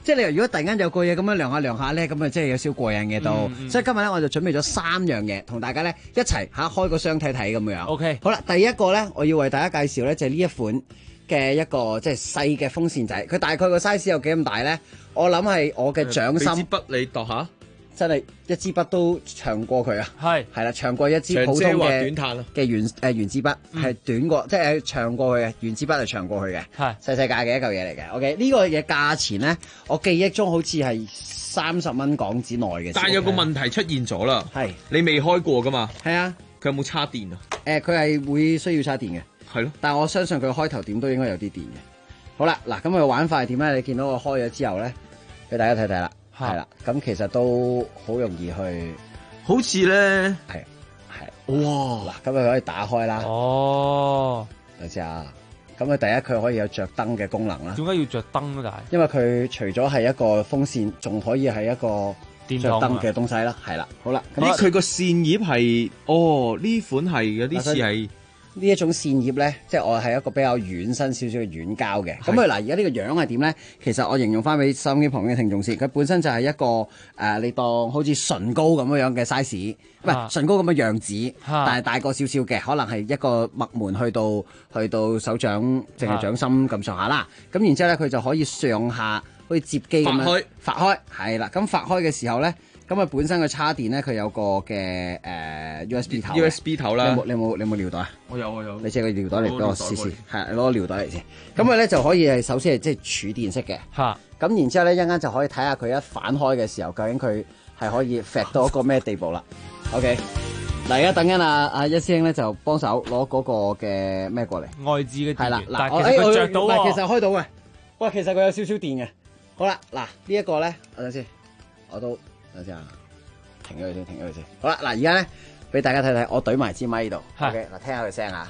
即係你如果突然間有個嘢咁樣涼下咧，咁啊即係有少過癮嘅都。所以今日咧我就準備咗3樣嘢，同大家咧一齊開個箱睇睇咁樣。 OK， 好啦，第一個咧我要為大家介紹咧就係呢一款嘅一個即係細嘅風扇仔，佢大概個 size 有幾咁大咧？我諗係我嘅掌心。 支筆你度下， 真係一支筆都長過佢啊！係啦，長過一支普通嘅短嘅原子筆，係短過即係長過佢嘅原子筆係長過佢嘅，係細細價嘅一嚿嘢嚟嘅。OK， 呢個嘢價錢咧，我記憶中好似係30蚊港紙內嘅。 但係有個問題出現咗啦， 係你未開過噶嘛？ 係啊， 佢有冇叉電啊？ 佢係會需要叉電嘅， 係咯。 但係我相信佢開頭點都應該有啲電嘅。好啦，嗱咁佢玩法係點咧？你見到我開咗之後咧，俾大家睇睇啦。係啦，咁其實都好容易去， 好似咧係哇，嗱咁佢可以打開啦。 哦， 你知啊，咁佢第一佢可以有着燈嘅功能啦。 點解要着燈咧？但係因為佢除咗係一個風扇，仲可以係一個着燈嘅東西啦。係啦，好啦， 咁佢個扇葉係呢款係有啲似係。 呢一種扇葉咧，即係我係一個比較軟身少少嘅軟膠嘅。咁佢嗱，而家呢個樣係點咧？其實我形容翻俾收音機旁邊嘅聽眾先。佢本身就係一個你當好似唇膏咁樣嘅 size，唔係唇膏咁嘅樣子，但係大個少少嘅，可能係一個脈門去到手掌，淨係掌心咁上下啦。咁然之後咧，佢就可以上下好似接機咁樣發開，係啦。咁發開嘅時候咧。咁啊，本身個叉電咧，佢有個嘅USB 頭。 USB 頭啦。 你有冇尿袋啊？ 我有。 你借個尿袋嚟俾我試試。係，攞個尿袋嚟先。咁佢咧就可以係首先係即係儲電式嘅。嚇。咁然之後咧，一陣間就可以睇下佢一反開嘅時候，究竟佢係可以揈到一個咩地步啦。OK。嗱，而家等緊阿一師兄咧就幫手攞嗰個嘅咩過嚟。 外置嘅電。係啦， 嗱， 其實佢著到喎。 其實開到嘅。喂，其實佢有少少電嘅。好啦，嗱呢一個咧，等陣先，我都。等陣啊，停咗佢先。好啦，嗱，而家咧俾大家睇睇，我懟埋支咪呢度。OK， 嗱，聽下佢聲啊。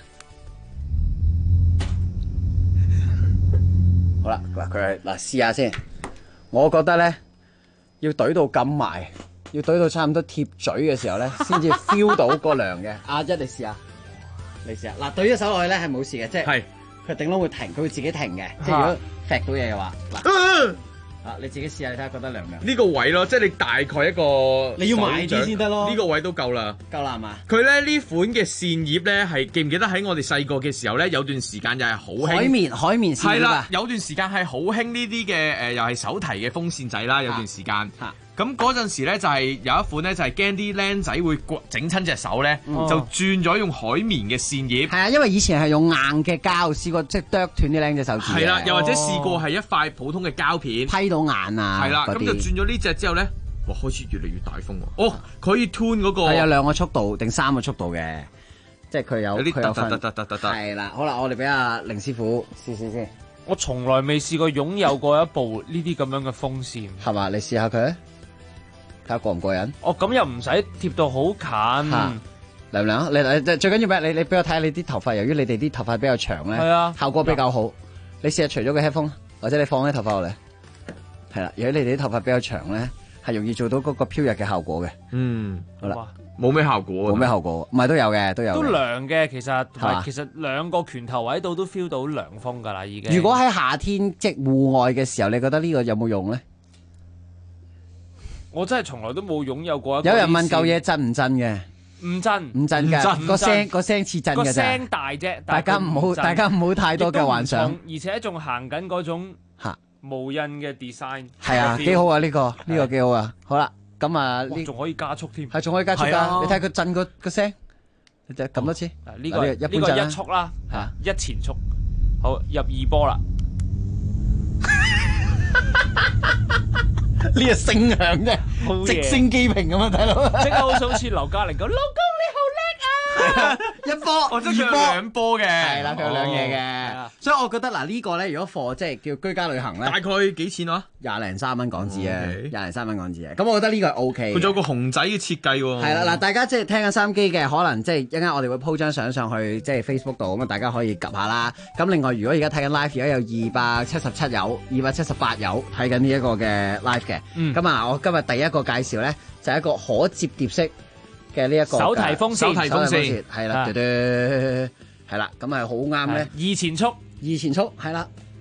好啦，嗱，佢係嗱試下先。我覺得咧要懟到咁埋，要懟到差唔多貼嘴嘅時候咧，先至 feel 到個涼嘅。阿一，你試下，嗱，懟咗手落去咧係冇事嘅，即係佢頂籠會停，佢會自己停嘅。即係如果揈到嘢嘅話，嗱。你自己試下，你睇下覺得涼唔涼？ 呢個位咯，即係你大概一個， 你要埋啲先得咯。 呢個位都夠啦， 夠啦係嘛？ 佢咧呢款嘅扇葉咧係記唔記得喺我哋細個嘅時候咧，有段時間又係好興海綿扇葉。係啦，有段時間係好興呢啲嘅又係手提嘅風扇仔啦，有段時間。咁嗰陣時咧就係有一款咧就係驚啲僆仔會整親隻手咧，就轉咗用海綿嘅扇葉。 係啊，因為以前係用硬嘅膠，試過即係剁斷啲僆仔手指。 係啦，又或者試過係一塊普通嘅膠片批到眼啊。 係啦，咁就轉咗呢隻之後咧，哇，開始越嚟越大風喎。佢可以 tune 嗰個係有2個速度定3個速度嘅，即係佢有啲佢有分。 得。 係啦，好啦，我哋俾阿凌師傅試先。 我從來未試過擁有過一部呢啲咁樣嘅風扇。 係嘛？你試下佢。睇下過唔過癮？ 咁又唔使貼到好近， 涼唔涼？你最緊要咩？你俾我睇下你啲頭髮，由於你哋啲頭髮比較長咧， 係啊， 效果比較好。你試下除咗個 headphone，或者你放啲頭髮落嚟，係啦。如果你哋啲頭髮比較長咧，係容易做到嗰個飄逸嘅效果嘅。好啦， 冇咩效果， 冇咩效果，唔係都有嘅，都有。 都涼嘅，其實其實2個拳頭位度都 feel 到涼風㗎啦，已經。 如果喺夏天即係戶外嘅時候，你覺得呢個有冇用咧？ 我真係從來都冇擁有過一個。 有人問舊嘢震唔震嘅？ 唔震㗎，個聲似震嘅咋。 個聲大啫， 大家唔好太多嘅幻想。 而且仲行緊嗰種無印嘅 design。 係啊，幾好啊呢個幾好啊。好啦，咁啊呢仲可以加速添。 係仲可以加速㗎，你睇佢震個聲，你就撳多次。 呢個1速啦，1前速。好，入2波啦。 呢個聲響啫，直升機屏咁啊，大佬！ 即刻好似劉嘉玲咁，老公你好叻啊！ 一波， 我真係2波嘅， 係啦，佢有2嘢嘅，所以我覺得嗱呢個咧，如果貨即係叫居家旅行咧， 大概幾錢啊 ？20零3蚊港紙啊，20零3蚊港紙啊，咁我覺得呢個係 OK。 佢仲有個熊仔嘅設計喎。 係啦，嗱，大家即係聽緊收音機嘅，可能即係一陣間我哋會 po 張相上去，即係 Facebook 度咁啊，大家可以 𥄫 下啦。咁另外，如果而家睇緊 live，而家有277友、278友睇緊呢一個嘅 live 嘅。咁啊，我今日第一個介紹咧，就係一個可折疊式嘅呢一個手提風扇， 係啦，係啦，咁係好啱咧。 2前速係啦，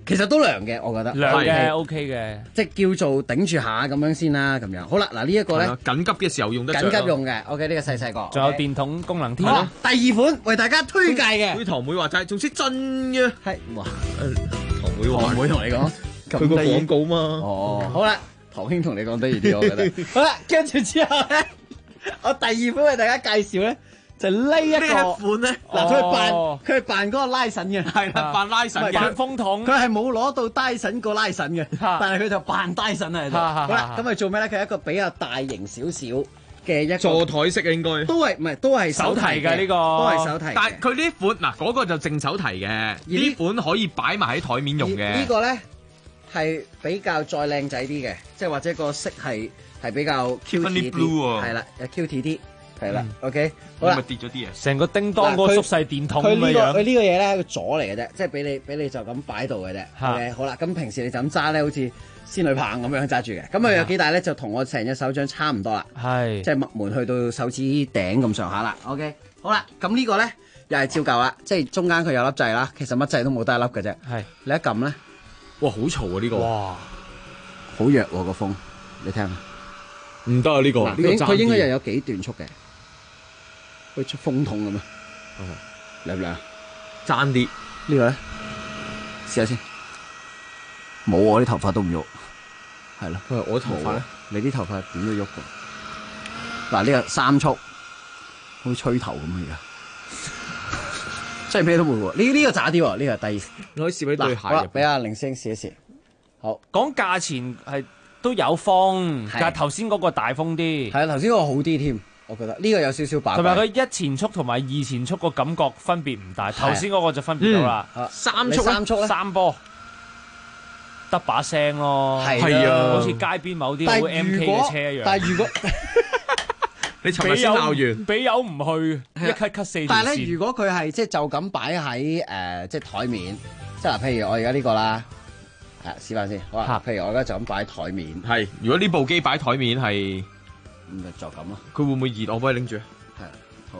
其實都涼嘅，我覺得涼嘅 OK 嘅， 即係叫做頂住下咁樣先啦，咁樣好啦。嗱呢一個咧緊急嘅時候用得緊急用嘅 OK 呢個細個， 仲有電筒功能添。 好，第二款為大家推介嘅， 堂妹話齋仲識震嘅， 係哇， 堂妹同你講， 佢個廣告嘛。 哦，好啦，堂兄同你講得意啲，我覺得。好啦，跟住之後咧，我第二款為大家介紹咧。就呢一款咧， 嗱佢係扮嗰個拉繩嘅， 係啦，扮拉繩嘅， 扮風筒， 佢係冇攞到拉繩個拉繩嘅，但係佢就扮拉繩喺度。好啦，咁佢做咩咧？佢係一個比較大型少少嘅一個座台式嘅，應該都係手提嘅呢個，都係手提。 但係佢呢款嗱嗰個就正手提嘅，呢款可以擺埋喺台面用嘅。 呢個咧係比較再靚仔啲嘅，即係或者個色係比較 cute 啲，係啦，cute 啲。係啦 ，OK， 好啦， 咪跌咗啲嘢， 成個叮當嗰個縮細電筒咁樣。 佢呢個嘢咧係個座嚟嘅啫，即係俾你就咁擺度嘅啫。OK，好啦，咁平時你就咁揸咧，好似仙女棒咁樣揸住嘅。咁佢有幾大咧？就同我成隻手掌差唔多啦。係，即係脈門去到手指頂咁上下啦。OK，好啦，咁呢個咧又係照舊啦，即係中間佢有粒掣啦，其實乜掣都冇得一粒嘅啫。係，你一撳咧， 哇，好嘈啊呢個！哇， 好弱喎個風，你聽下。 唔得啊呢個， 佢應該又有幾段速嘅。好似出風筒咁啊！靚唔靚？ 爭啲呢個咧，試下先。冇我啲頭髮都唔喐，係咯。 我頭髮咧， 你啲頭髮點都喐㗎？嗱，呢個3速，好似吹頭咁啊！而家真係咩都冇喎。呢個渣啲喎，呢個第二。 你可以試俾對鞋。好啦， 俾阿凌聲試一試。好， 講價錢係都有風，但係頭先嗰個大風啲。 係啊，頭先嗰個好啲添。我覺得呢個有少少把， 同埋佢一前速同埋二前速個感覺分別唔大，頭先嗰個就分別到啦。 三速咧， 三波得把聲咯， 係啊， 好似街邊某啲會 MK 嘅車一樣。 但係如果你尋日先鬧完， 俾油唔去，一咳咳4條線。 但係咧，如果佢係即係就咁擺喺即係台面，即係嗱，譬如我而家呢個啦，示範先，好啊。譬如我而家就咁擺喺台面， 係如果呢部機擺台面係。 咁咪就咁咯。 佢會唔會熱？我幫你拎住。 係，好。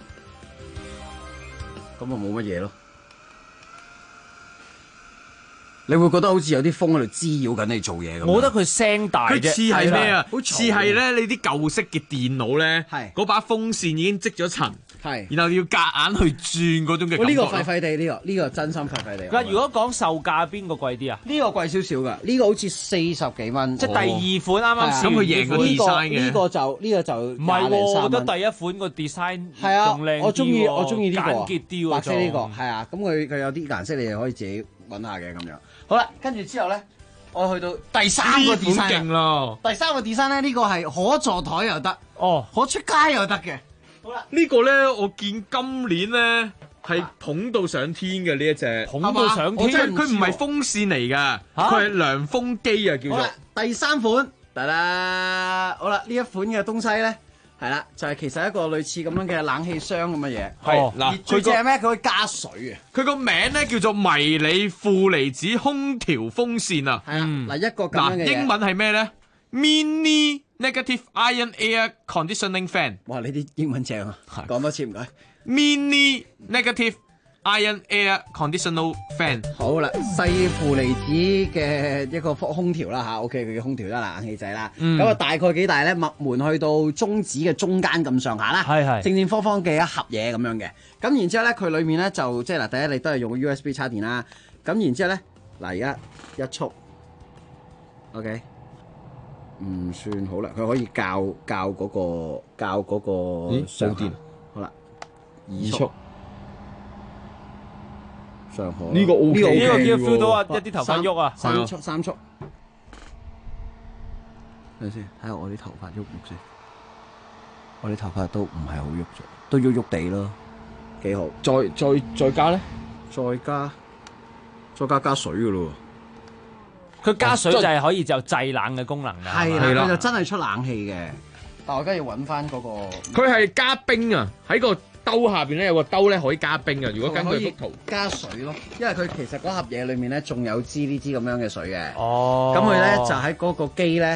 咁咪冇乜嘢咯。你會覺得好似有啲風喺度滋擾緊你做嘢咁。 我覺得佢聲大啫。 佢似係咩啊？似係咧，你啲舊式嘅電腦咧，嗰把風扇已經積咗塵，然後要夾硬去轉嗰種嘅感覺。 呢個廢廢地，呢個真心廢廢地。 嗱，如果講售價，邊個貴啲啊？ 呢個貴少少㗎，呢個好似40幾蚊。 即係第二款啱啱先。 咁佢贏個 design 嘅。 呢個就唔係喎，我覺得第一款個 design 係啊， 仲靚啲喎。 我中意呢個簡潔啲喎， 或者呢個係啊。咁佢有啲顏色，你哋可以自己揾下嘅咁樣。好啦，跟住之後咧，我去到第3個 design 啦。第3個 design 咧，呢個係可坐台又得，可出街又得嘅。好啦， 呢個咧，我見今年咧係捧到上天嘅呢一隻， 捧到上天。 佢唔係風扇嚟噶，佢係涼風機啊，叫做。 第3款，得啦，好啦，呢一款嘅東西咧。係啦，就係其實一個類似咁樣嘅冷氣箱咁嘅嘢。 係嗱， 最正係咩？佢可以加水啊！ 佢個名咧叫做迷你負離子空調風扇啊。 係啊，嗱一個咁樣嘅嘢。 英文係咩咧 ？Mini Negative Ion Air Conditioning Fan。 哇！你啲英文正啊！講多次唔該。 Mini Negative Ion Air Conditional Fan。 好啦，細負離子嘅一個空調啦吓 OK 佢嘅空調啦，冷氣仔啦。咁啊大概幾大咧？脈門去到中指嘅中間咁上下啦。係正正方方嘅一盒嘢咁樣嘅。咁然之後咧，佢裏面咧就即係嗱，第一你都係用 USB 插電啦。咁然之後咧，嗱而家一速 OK 唔算好啦，佢可以校嗰個上電。好啦，2速。上海呢個 OK， 呢個叫 feel 到啊！一啲頭髮喐啊 ，3速。睇下先，睇下我啲頭髮喐唔喐先。我啲頭髮都唔係好喐咗，都喐喐地咯，幾好。 再加咧？ 再加水噶咯。 佢加水就係可以就製冷嘅功能㗎。 係啦，佢就真係出冷氣嘅。但我而家要揾翻嗰個。 佢係加冰啊！喺個兜下邊咧有個兜咧可以加冰啊！如果根據幅圖加水咯，因為佢其實嗰盒嘢裏面咧仲有呢支咁樣嘅水嘅。哦，咁佢咧就喺嗰個機咧，佢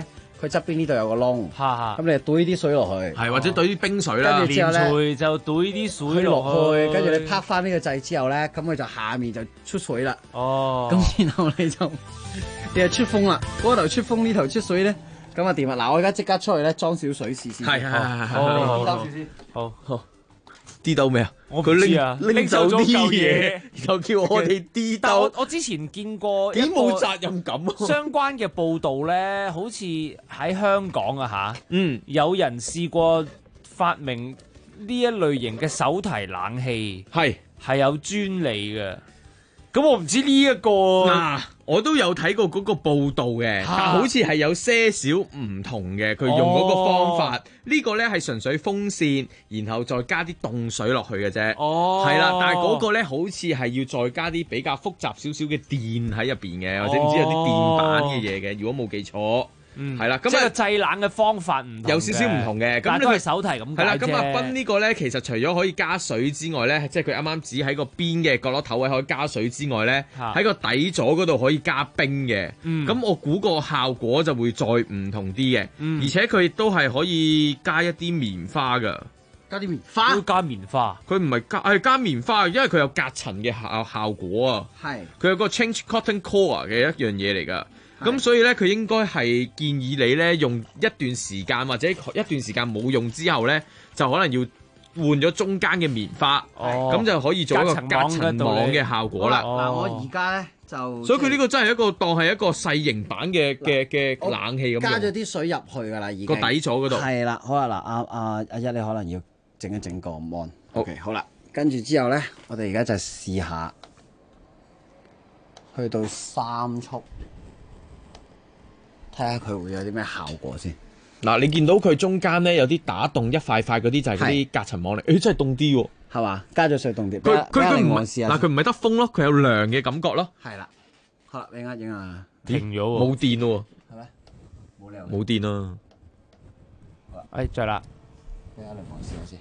佢側邊呢度有個窿，咁你就倒啲水落去， 係或者倒啲冰水啦， 跟住之後咧就倒啲水落去， 跟住你拍翻呢個掣之後咧，咁佢就下面就出水啦。 哦， 咁然後你就出風啦，嗰頭出風呢頭出水咧，咁啊掂啊！嗱，我而家即刻出去咧裝少水試先。 係，好。D 兜咩啊？ 佢拎走啲嘢，就叫我哋 D 兜。 我之前見過幾冇責任感啊！ 相關嘅報道咧，好似喺香港啊有人試過發明呢一類型嘅手提冷氣，係有專利嘅。咁我唔知呢一個我都有睇過嗰個報道嘅，但好似係有些少唔同嘅，佢用嗰個方法。呢個呢係純粹風扇，然後再加啲凍水落去嘅啫。係啦，但係嗰個呢好似係要再加啲比較複雜少少嘅電喺入邊嘅，或者唔知有啲電板嘅嘢嘅，如果冇記錯。係啦，咁即係製冷嘅方法唔同， 有少少唔同嘅， 咁都係手提咁解啫。 係啦，咁阿斌呢個咧，其實除咗可以加水之外咧，即係佢啱啱指喺個邊嘅角落頭位可以加水之外咧，喺個底座嗰度可以加冰嘅。咁我估個效果就會再唔同啲嘅，而且佢亦都係可以加一啲棉花㗎。 加啲棉花？ 加棉花？ 佢唔係加棉花，因為佢有隔層嘅效果啊。係。佢有個 change cotton core 嘅一樣嘢嚟㗎。咁所以咧，佢應該係建議你咧用一段時間或者一段時間冇用之後咧，就可能要換咗中間嘅棉花，咁就可以做一個隔層網嘅效果啦。 嗱，我而家咧就所以佢呢個真係一個當係一個細型版嘅冷氣咁。 加咗啲水入去㗎啦，已經個底座嗰度。係啦，好啦，嗱，阿一你可能要整一整個 mon。OK， 好啦，跟住之後咧，我哋而家就試下去到3速。睇下佢會有啲咩效果先。 嗱，你見到佢中間咧有啲打洞一塊塊嗰啲就係嗰啲隔層網嚟，真係凍啲喎， 係嘛？加咗水凍啲。 佢唔係嗱，佢唔係得風咯，佢有涼嘅感覺咯。 係啦，好啦，影下。 停咗喎，冇電咯喎。 係咩？冇理由。 冇電啦。 着啦。 俾阿梁博士試下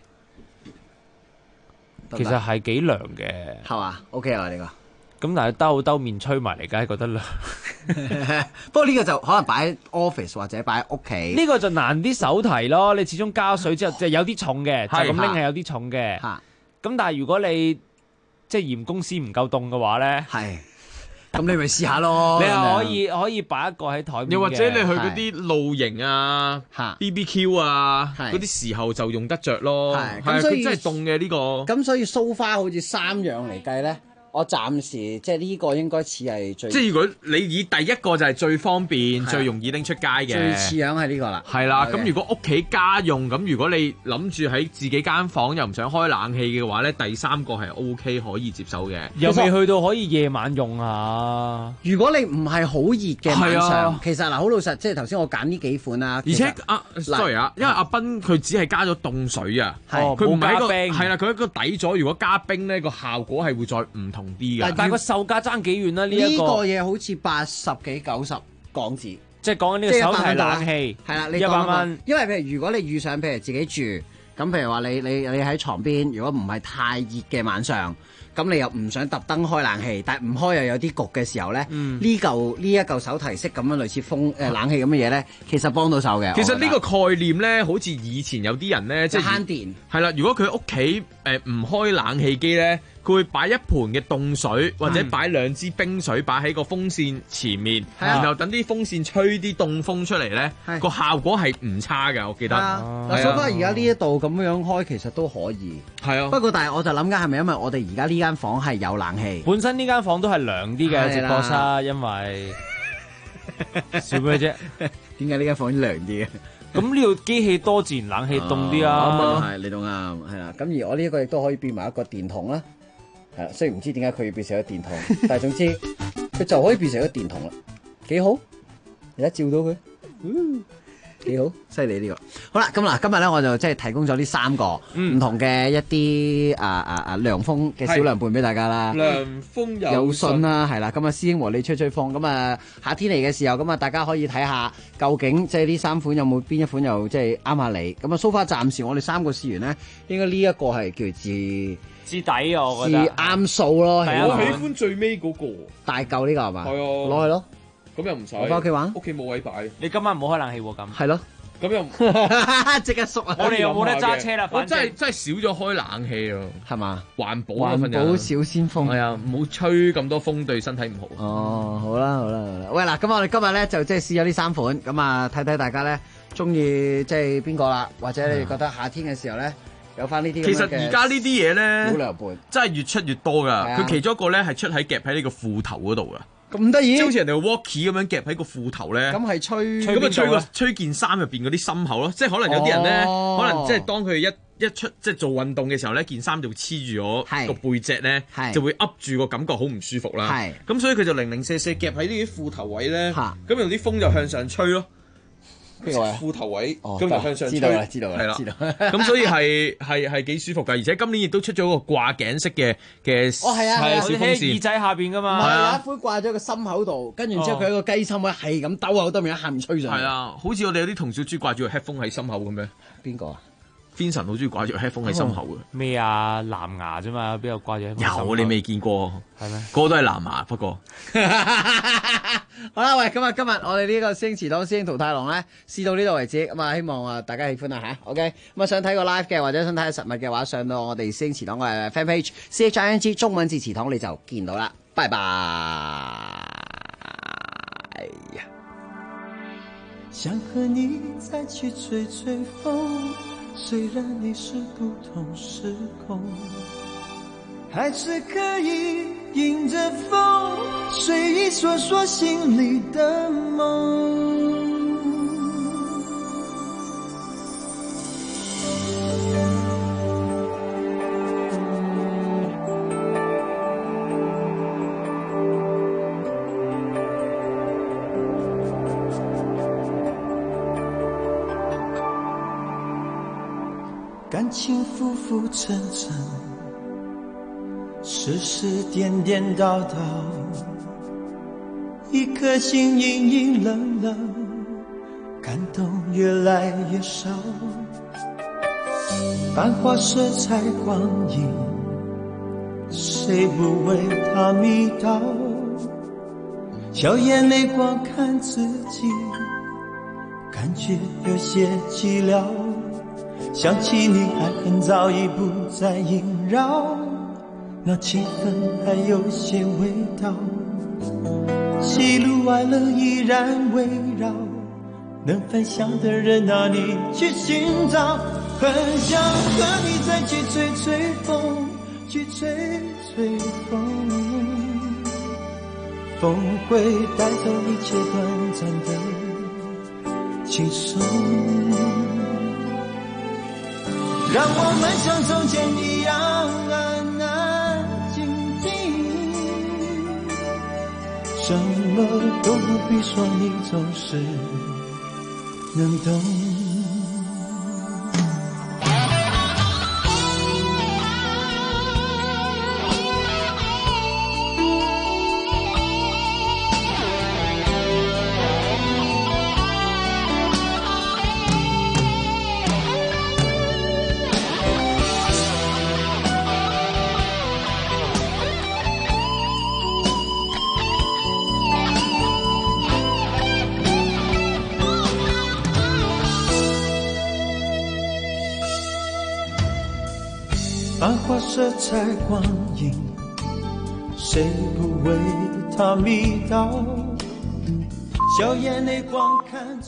先。 其實係幾涼嘅。 係嘛 ？OK 啊，呢個。 咁但係兜面吹埋嚟，梗係覺得涼。 不過呢個就可能擺喺 office 或者擺喺屋企。 呢個就難啲手提咯，你始終加水之後就有啲重嘅，就咁拎係有啲重嘅。咁但係如果你即係嫌公司唔夠凍嘅話咧， 咁你咪試下咯。 你係可以擺一個喺台面嘅， 又或者你去嗰啲露營啊、BBQ 啊嗰啲時候就用得着咯。 咁所以真係凍嘅呢個。 咁所以 so far 好似3樣嚟計咧。我暫時即係呢個應該似係最， 即係如果你以第一個就係最方便、最容易拎出街嘅， 最似樣係呢個啦。 係啦，咁如果屋企家用，咁如果你諗住喺自己間房又唔想開冷氣嘅話咧，第3個係 OK 可以接受嘅。 又未去到可以夜晚用啊！ 如果你唔係好熱嘅晚上，其實嗱好老實，即係頭先我揀呢幾款啦。 而且sorry 啊，因為阿斌佢只係加咗凍水啊，佢唔係一個係啦，佢一個底座，如果加冰咧個效果係會再唔同。 但係個售價爭幾遠啦？呢個嘢好似80幾90港紙， 即係講緊呢個手提冷氣係啦，你 100蚊。 因為譬如如果你遇上譬如自己住，咁譬如話你喺床邊，如果唔係太熱嘅晚上，咁你又唔想特登開冷氣，但係唔開又有啲焗嘅時候咧，呢一嚿手提式咁樣類似冷氣咁嘅嘢咧，其實幫到手嘅。 其實呢個概念咧，好似以前有啲人咧，即係慳電。係啦，如果佢屋企唔開冷氣機咧，佢會擺一盤嘅凍水，或者擺2支冰水擺喺個風扇前面，然後等啲風扇吹啲凍風出嚟咧，個效果係唔差嘅，我記得。 嗱，所以而家呢一度咁樣開，其實都可以。 係啊。 不過但係我就諗緊係咪因為我哋而家呢間房係有冷氣， 本身呢間房都係涼啲嘅直播室，因為笑咩啫？ 點解呢間房涼啲嘅？ 咁呢度機器多，自然冷氣凍啲啊。 係你都啱，係啦。咁而我呢一個亦都可以變埋一個電筒啦。係啦，雖然唔知點解佢要變成一個電筒，但係總之佢就可以變成一個電筒啦，幾好。而家照到佢，幾好，犀利呢個。好啦，咁嗱，今日咧我就即係提供咗呢3個唔同嘅一啲涼風嘅小涼伴俾大家啦。 涼風有信啦，係啦。咁啊，師兄和你吹吹風。咁啊，夏天嚟嘅時候，咁啊，大家可以睇下究竟即係呢3款有冇邊一款又即係啱下你。咁啊，so far暫時我哋3個試完咧，應該呢一個係叫至底，我覺得啱數咯。 我喜歡最尾嗰個大嚿呢個係嘛？ 係啊， 攞去咯。 咁又唔使。 我翻屋企玩， 屋企冇位擺。 你今晚唔好開冷氣喎咁。 係咯。 咁又即刻縮啊！ 我哋又冇得揸車啦， 我真係少咗開冷氣啊， 係嘛？ 環保啊， 環保小先鋒。 係啊，唔好吹咁多風，對身體唔好。 哦，好啦。喂嗱，咁我哋今日咧就即係試咗呢3款，咁啊睇睇大家咧中意即係邊個啦，或者你哋覺得夏天嘅時候咧有翻呢啲。 其實而家呢啲嘢咧， 好涼拌， 真係越出越多㗎。佢其中一個咧係出喺夾喺呢個褲頭嗰度㗎。 咁得意， 即係好似人哋個 walkie 咁樣夾喺個褲頭咧。 咁係吹件衫入邊嗰啲心口咯。即係可能有啲人咧，可能即係當佢一出即係做運動嘅時候咧，件衫就會黐住咗個背脊咧，就會噏住個感覺好唔舒服啦。咁所以佢就零零舍舍夾喺呢啲褲頭位咧，咁用啲風就向上吹咯。 邊個位？ 褲頭位，咁就向上吹。 知道啦，係啦，知道。 咁所以係幾舒服㗎，而且今年亦都出咗個掛頸式嘅係啊， 小風扇， 耳仔下邊㗎嘛。 唔係有一款掛咗個心口度，跟住之後佢喺個雞心位係咁兜口兜面喺下面吹上嚟。 係啊，好似我哋有啲同小豬掛住個 headphone 喺心口咁樣。 邊個啊 ？Vincent 好中意掛住 headphone 喺心口嘅。 咩啊？藍牙啫嘛，邊有掛住？ 有，你未見過？ 係咩？ 個個都係藍牙，不過。 好啦，喂，咁啊，今日我哋呢個師兄祠堂師兄淘太郎咧，試到呢度為止，咁啊，希望大家喜歡啦吓 OK，咁啊，想睇個 live 嘅或者想睇實物嘅話，上到我哋師兄祠堂嘅 fan page CHING 中文字祠堂你就見到啦，拜拜。 想和你再去吹吹風，雖然你是不同時空，還是可以迎着風，隨意說說心裏的夢。感情浮浮沉沉，世事颠颠倒倒，一顆心隱隱冷冷，感動越來越少。繁華色彩光影，誰不為它迷倒？笑眼淚光看自己，感覺有些寂寥。想起你愛恨早已不再縈繞，那情分還有些味道，喜怒哀樂依然圍繞，能分享的人哪裡去尋找？很想和你再去吹吹風，去吹吹風，風會帶走一切短暫的輕鬆，讓我們像從前一樣安安靜靜，什麼都不必說，你總是能懂。繁華色彩光影，誰不為它迷倒？笑眼淚光看